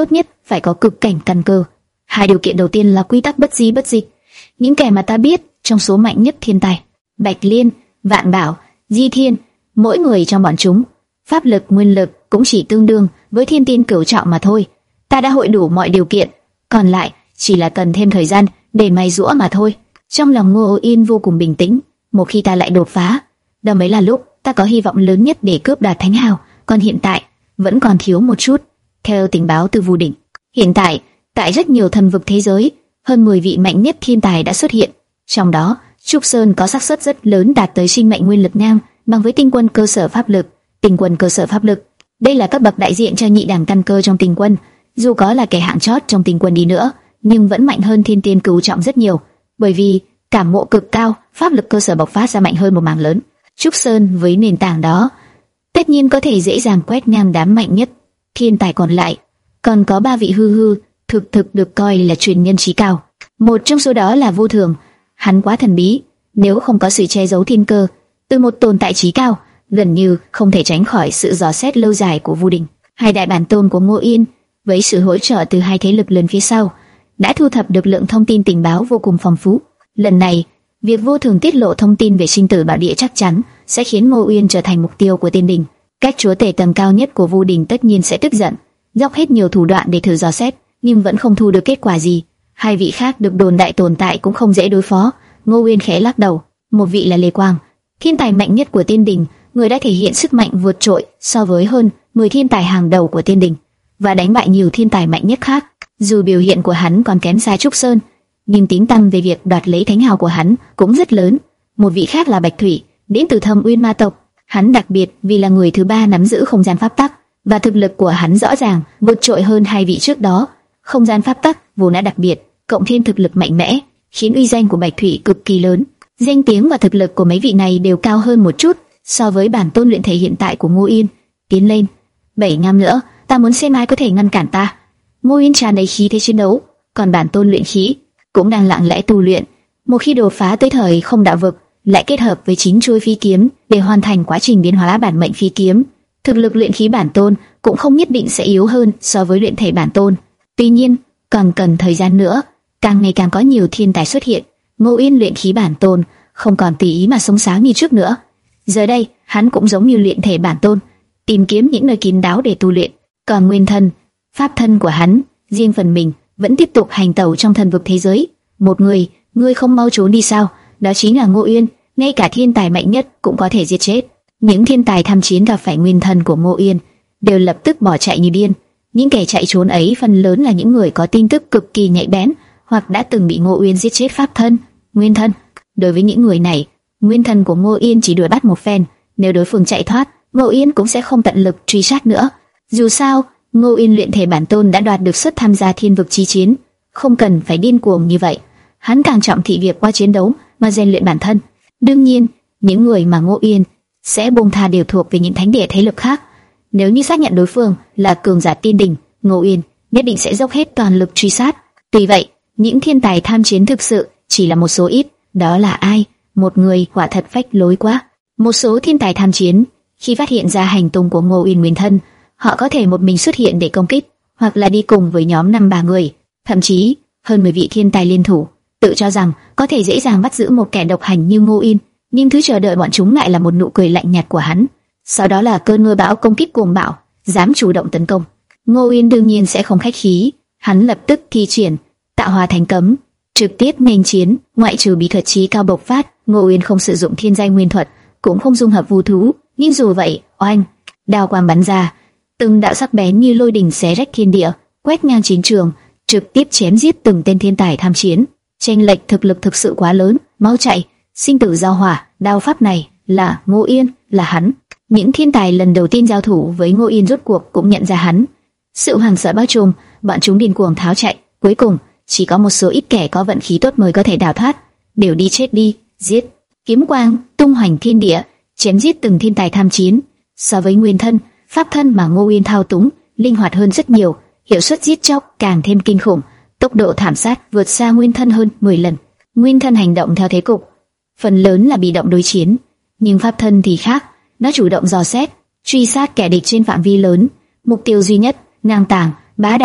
tốt nhất phải có cực cảnh căn cơ. Hai điều kiện đầu tiên là quy tắc bất di bất dịch. Những kẻ mà ta biết trong số mạnh nhất thiên tài, Bạch Liên, Vạn Bảo, Di Thiên, mỗi người trong bọn chúng, pháp lực, nguyên lực cũng chỉ tương đương với thiên tiên cửu trọng mà thôi. Ta đã hội đủ mọi điều kiện, còn lại chỉ là cần thêm thời gian để mài giũa mà thôi. Trong lòng Ngô Yên vô cùng bình tĩnh. Một khi ta lại đột phá, đó mới là lúc ta có hy vọng lớn nhất để cướp đoạt thánh hào. Còn hiện tại vẫn còn thiếu một chút. Theo tình báo từ Vu Đỉnh, hiện tại tại rất nhiều thần vực thế giới, hơn mười vị mạnh nhất thiên tài đã xuất hiện. Trong đó, Trúc Sơn có xác suất rất lớn đạt tới sinh mệnh nguyên lực nam, bằng với tinh quân cơ sở pháp lực. Tinh quân cơ sở pháp lực, đây là cấp bậc đại diện cho nhị đẳng căn cơ trong tinh quân. Dù có là kẻ hạng chót trong tinh quân đi nữa, nhưng vẫn mạnh hơn thiên tiên cửu trọng rất nhiều, bởi vì cảm ngộ cực cao, pháp lực cơ sở bộc phát ra mạnh hơn một mảng lớn. Trúc Sơn với nền tảng đó, tất nhiên có thể dễ dàng quét ngang đám mạnh nhất thiên tài còn lại. Còn có ba vị hư hư thực thực được coi là truyền nhân trí cao. Một trong số đó là Vô Thường, hắn quá thần bí, nếu không có sự che giấu thiên cơ từ một tồn tại trí cao, gần như không thể tránh khỏi sự dò xét lâu dài của Vu Đình. Hai đại bản tôn của Ngô Yên, với sự hỗ trợ từ hai thế lực lớn phía sau, đã thu thập được lượng thông tin tình báo vô cùng phong phú. Lần này, việc Vô Thường tiết lộ thông tin về sinh tử bảo địa chắc chắn sẽ khiến Ngô Uyên trở thành mục tiêu của Tiên Đình. Các chúa tể tầng cao nhất của Vu Đình tất nhiên sẽ tức giận, dốc hết nhiều thủ đoạn để thử dò xét, nhưng vẫn không thu được kết quả gì. Hai vị khác được đồn đại tồn tại cũng không dễ đối phó. Ngô Uyên khẽ lắc đầu. Một vị là Lê Quang, thiên tài mạnh nhất của Tiên Đình, người đã thể hiện sức mạnh vượt trội so với hơn mười thiên tài hàng đầu của Tiên Đình và đánh bại nhiều thiên tài mạnh nhất khác. Dù biểu hiện của hắn còn kém xa Trúc Sơn, nhưng tiếng tăm về việc đoạt lấy thánh hào của hắn cũng rất lớn. Một vị khác là Bạch Thủy, đến từ Thâm Uyên Ma tộc. Hắn đặc biệt vì là người thứ ba nắm giữ không gian pháp tắc, và thực lực của hắn rõ ràng vượt trội hơn hai vị trước đó. Không gian pháp tắc vốn đã đặc biệt, cộng thêm thực lực mạnh mẽ, khiến uy danh của Bạch Thủy cực kỳ lớn. Danh tiếng và thực lực của mấy vị này đều cao hơn một chút so với bản tôn luyện thể hiện tại của Ngô Yên. Tiến lên, bảy năm nữa, ta muốn xem ai có thể ngăn cản ta. Ngô Yên tràn đầy khí thế chiến đấu, còn bản tôn luyện khí cũng đang lặng lẽ tu luyện. Một khi đột phá tới thời không đạo vực, lại kết hợp với chín chuôi phi kiếm để hoàn thành quá trình biến hóa bản mệnh phi kiếm, thực lực luyện khí bản tôn cũng không nhất định sẽ yếu hơn so với luyện thể bản tôn. Tuy nhiên, còn cần thời gian nữa, càng ngày càng có nhiều thiên tài xuất hiện. Ngô Yên luyện khí bản tôn không còn tùy ý mà sống sáo như trước nữa. Giờ đây, hắn cũng giống như luyện thể bản tôn, tìm kiếm những nơi kín đáo để tu luyện. Còn nguyên thân, pháp thân của hắn, riêng phần mình vẫn tiếp tục hành tẩu trong thần vực thế giới. Một người, ngươi không mau trốn đi sao? Đó chính là Ngô Uyên, ngay cả thiên tài mạnh nhất cũng có thể giết chết. Những thiên tài tham chiến gặp phải nguyên thân của Ngô Uyên đều lập tức bỏ chạy như điên. Những kẻ chạy trốn ấy phần lớn là những người có tin tức cực kỳ nhạy bén, hoặc đã từng bị Ngô Uyên giết chết pháp thân, nguyên thân. Đối với những người này, nguyên thân của Ngô Uyên chỉ đuổi bắt một phen, nếu đối phương chạy thoát, Ngô Uyên cũng sẽ không tận lực truy sát nữa. Dù sao, Ngô Uyên luyện thể bản tôn đã đoạt được suất tham gia thiên vực chi chiến, không cần phải điên cuồng như vậy. Hắn càng trọng thị việc qua chiến đấu mà rèn luyện bản thân. Đương nhiên, những người mà Ngô Uyên sẽ buông tha đều thuộc về những thánh địa thế lực khác. Nếu như xác nhận đối phương là cường giả Tiên Đình, Ngô Uyên nhất định sẽ dốc hết toàn lực truy sát. Tuy vậy, những thiên tài tham chiến thực sự chỉ là một số ít. Đó là ai? Một người quả thật phách lối quá. Một số thiên tài tham chiến, khi phát hiện ra hành tung của Ngô Uyên nguyên thân, họ có thể một mình xuất hiện để công kích, hoặc là đi cùng với nhóm năm ba người, thậm chí hơn mười vị thiên tài liên thủ, tự cho rằng có thể dễ dàng bắt giữ một kẻ độc hành như Ngô Uyên, nhưng thứ chờ đợi bọn chúng lại là một nụ cười lạnh nhạt của hắn. Sau đó là cơn mưa bão công kích cuồng bạo, dám chủ động tấn công. Ngô Uyên đương nhiên sẽ không khách khí, hắn lập tức thi triển Tạo Hóa Thánh Cấm, trực tiếp nghênh chiến. Ngoại trừ bí thuật trí cao bộc phát, Ngô Uyên không sử dụng thiên giai nguyên thuật, cũng không dung hợp vu thú. Nhưng dù vậy, oanh, đao quang bắn ra, từng đạo sắc bén như lôi đình xé rách thiên địa, quét ngang chiến trường, trực tiếp chém giết từng tên thiên tài tham chiến. Chênh lệch thực lực thực sự quá lớn, mau chạy, sinh tử giao hỏa. Đao pháp này là Ngô Yên, là hắn. Những thiên tài lần đầu tiên giao thủ với Ngô Yên rốt cuộc cũng nhận ra hắn. Sự hoảng sợ bao trùm, bọn chúng điên cuồng tháo chạy. Cuối cùng, chỉ có một số ít kẻ có vận khí tốt mới có thể đào thoát. Đều đi chết đi, giết. Kiếm quang tung hoành thiên địa, chém giết từng thiên tài tham chiến. So với nguyên thân, pháp thân mà Ngô Uyên thao túng, linh hoạt hơn rất nhiều, hiệu suất giết chóc càng thêm kinh khủng, tốc độ thảm sát vượt xa nguyên thân hơn mười lần. Nguyên thân hành động theo thế cục, phần lớn là bị động đối chiến, nhưng pháp thân thì khác, nó chủ động dò xét, truy sát kẻ địch trên phạm vi lớn, mục tiêu duy nhất, ngang tàng, bá đạo,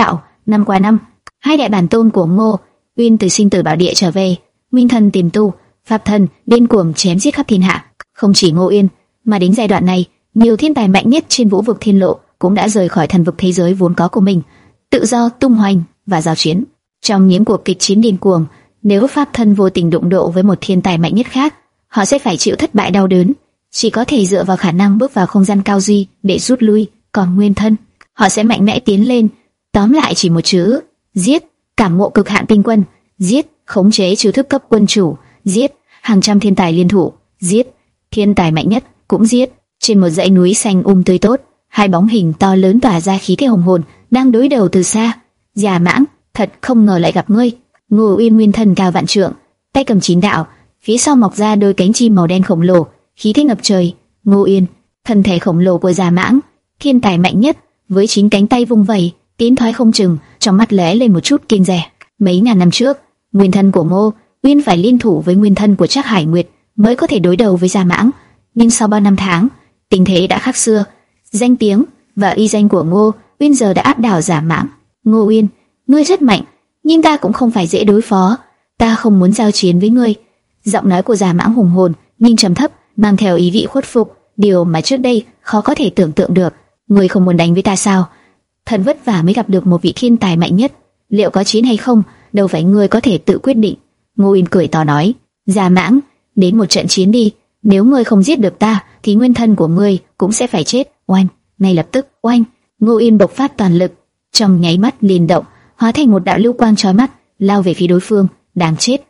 Năm qua năm, hai đại bản tôn của Ngô Uyên từ sinh tử bảo địa trở về, nguyên thần tiềm tu, pháp thần điên cuồng chém giết khắp thiên hạ. Không chỉ Ngô Uyên, mà đến giai đoạn này, nhiều thiên tài mạnh nhất trên vũ vực thiên lộ cũng đã rời khỏi thần vực thế giới vốn có của mình, tự do tung hoành và giao chiến. Trong những cuộc kịch chiến điên cuồng, nếu pháp thân vô tình đụng độ với một thiên tài mạnh nhất khác, họ sẽ phải chịu thất bại đau đớn, chỉ có thể dựa vào khả năng bước vào không gian cao duy để rút lui. Còn nguyên thân, họ sẽ mạnh mẽ tiến lên. Tóm lại chỉ một chữ: giết. Cảm ngộ cực hạn tinh quân, giết. Khống chế chiêu thức cấp quân chủ, giết. Hàng trăm thiên tài liên thủ, giết. Thiên tài mạnh nhất cũng giết. Trên một dãy núi xanh um tươi tốt, hai bóng hình to lớn tỏa ra khí thế hùng hồn đang đối đầu từ xa. Già Mãng, thật không ngờ lại gặp ngươi. Ngô Uyên nguyên thân cao vạn trượng, tay cầm chín đạo, phía sau mọc ra đôi cánh chim màu đen khổng lồ, khí thế ngập trời. Ngô Uyên, thân thể khổng lồ của Già Mãng, thiên tài mạnh nhất, với chín cánh tay vung vẩy, tiến thoái không chừng, trong mắt lóe lên một chút kiêng dè. Mấy ngàn năm trước, nguyên thân của Ngô Uyên phải liên thủ với nguyên thân của Trác Hải Nguyệt mới có thể đối đầu với Già Mãng, nhưng sau bao năm tháng, tình thế đã khác xưa. Danh tiếng và uy danh của Ngô Uyên giờ đã áp đảo Già Mãng. Ngô Uyên, ngươi rất mạnh, nhưng ta cũng không phải dễ đối phó. Ta không muốn giao chiến với ngươi. Giọng nói của Già Mãng hùng hồn nhưng trầm thấp, mang theo ý vị khuất phục, điều mà trước đây khó có thể tưởng tượng được. Ngươi không muốn đánh với ta sao? Thật vất vả mới gặp được một vị thiên tài mạnh nhất, liệu có chiến hay không, đâu phải ngươi có thể tự quyết định. Ngô Uyên cười to nói: Già Mãng, đến một trận chiến đi. Nếu ngươi không giết được ta, thì nguyên thân của ngươi cũng sẽ phải chết. Oanh! Ngay lập tức, oanh! Ngô Uyên bộc phát toàn lực, trong nháy mắt liền động, hóa thành một đạo lưu quang chói mắt, lao về phía đối phương. Đáng chết!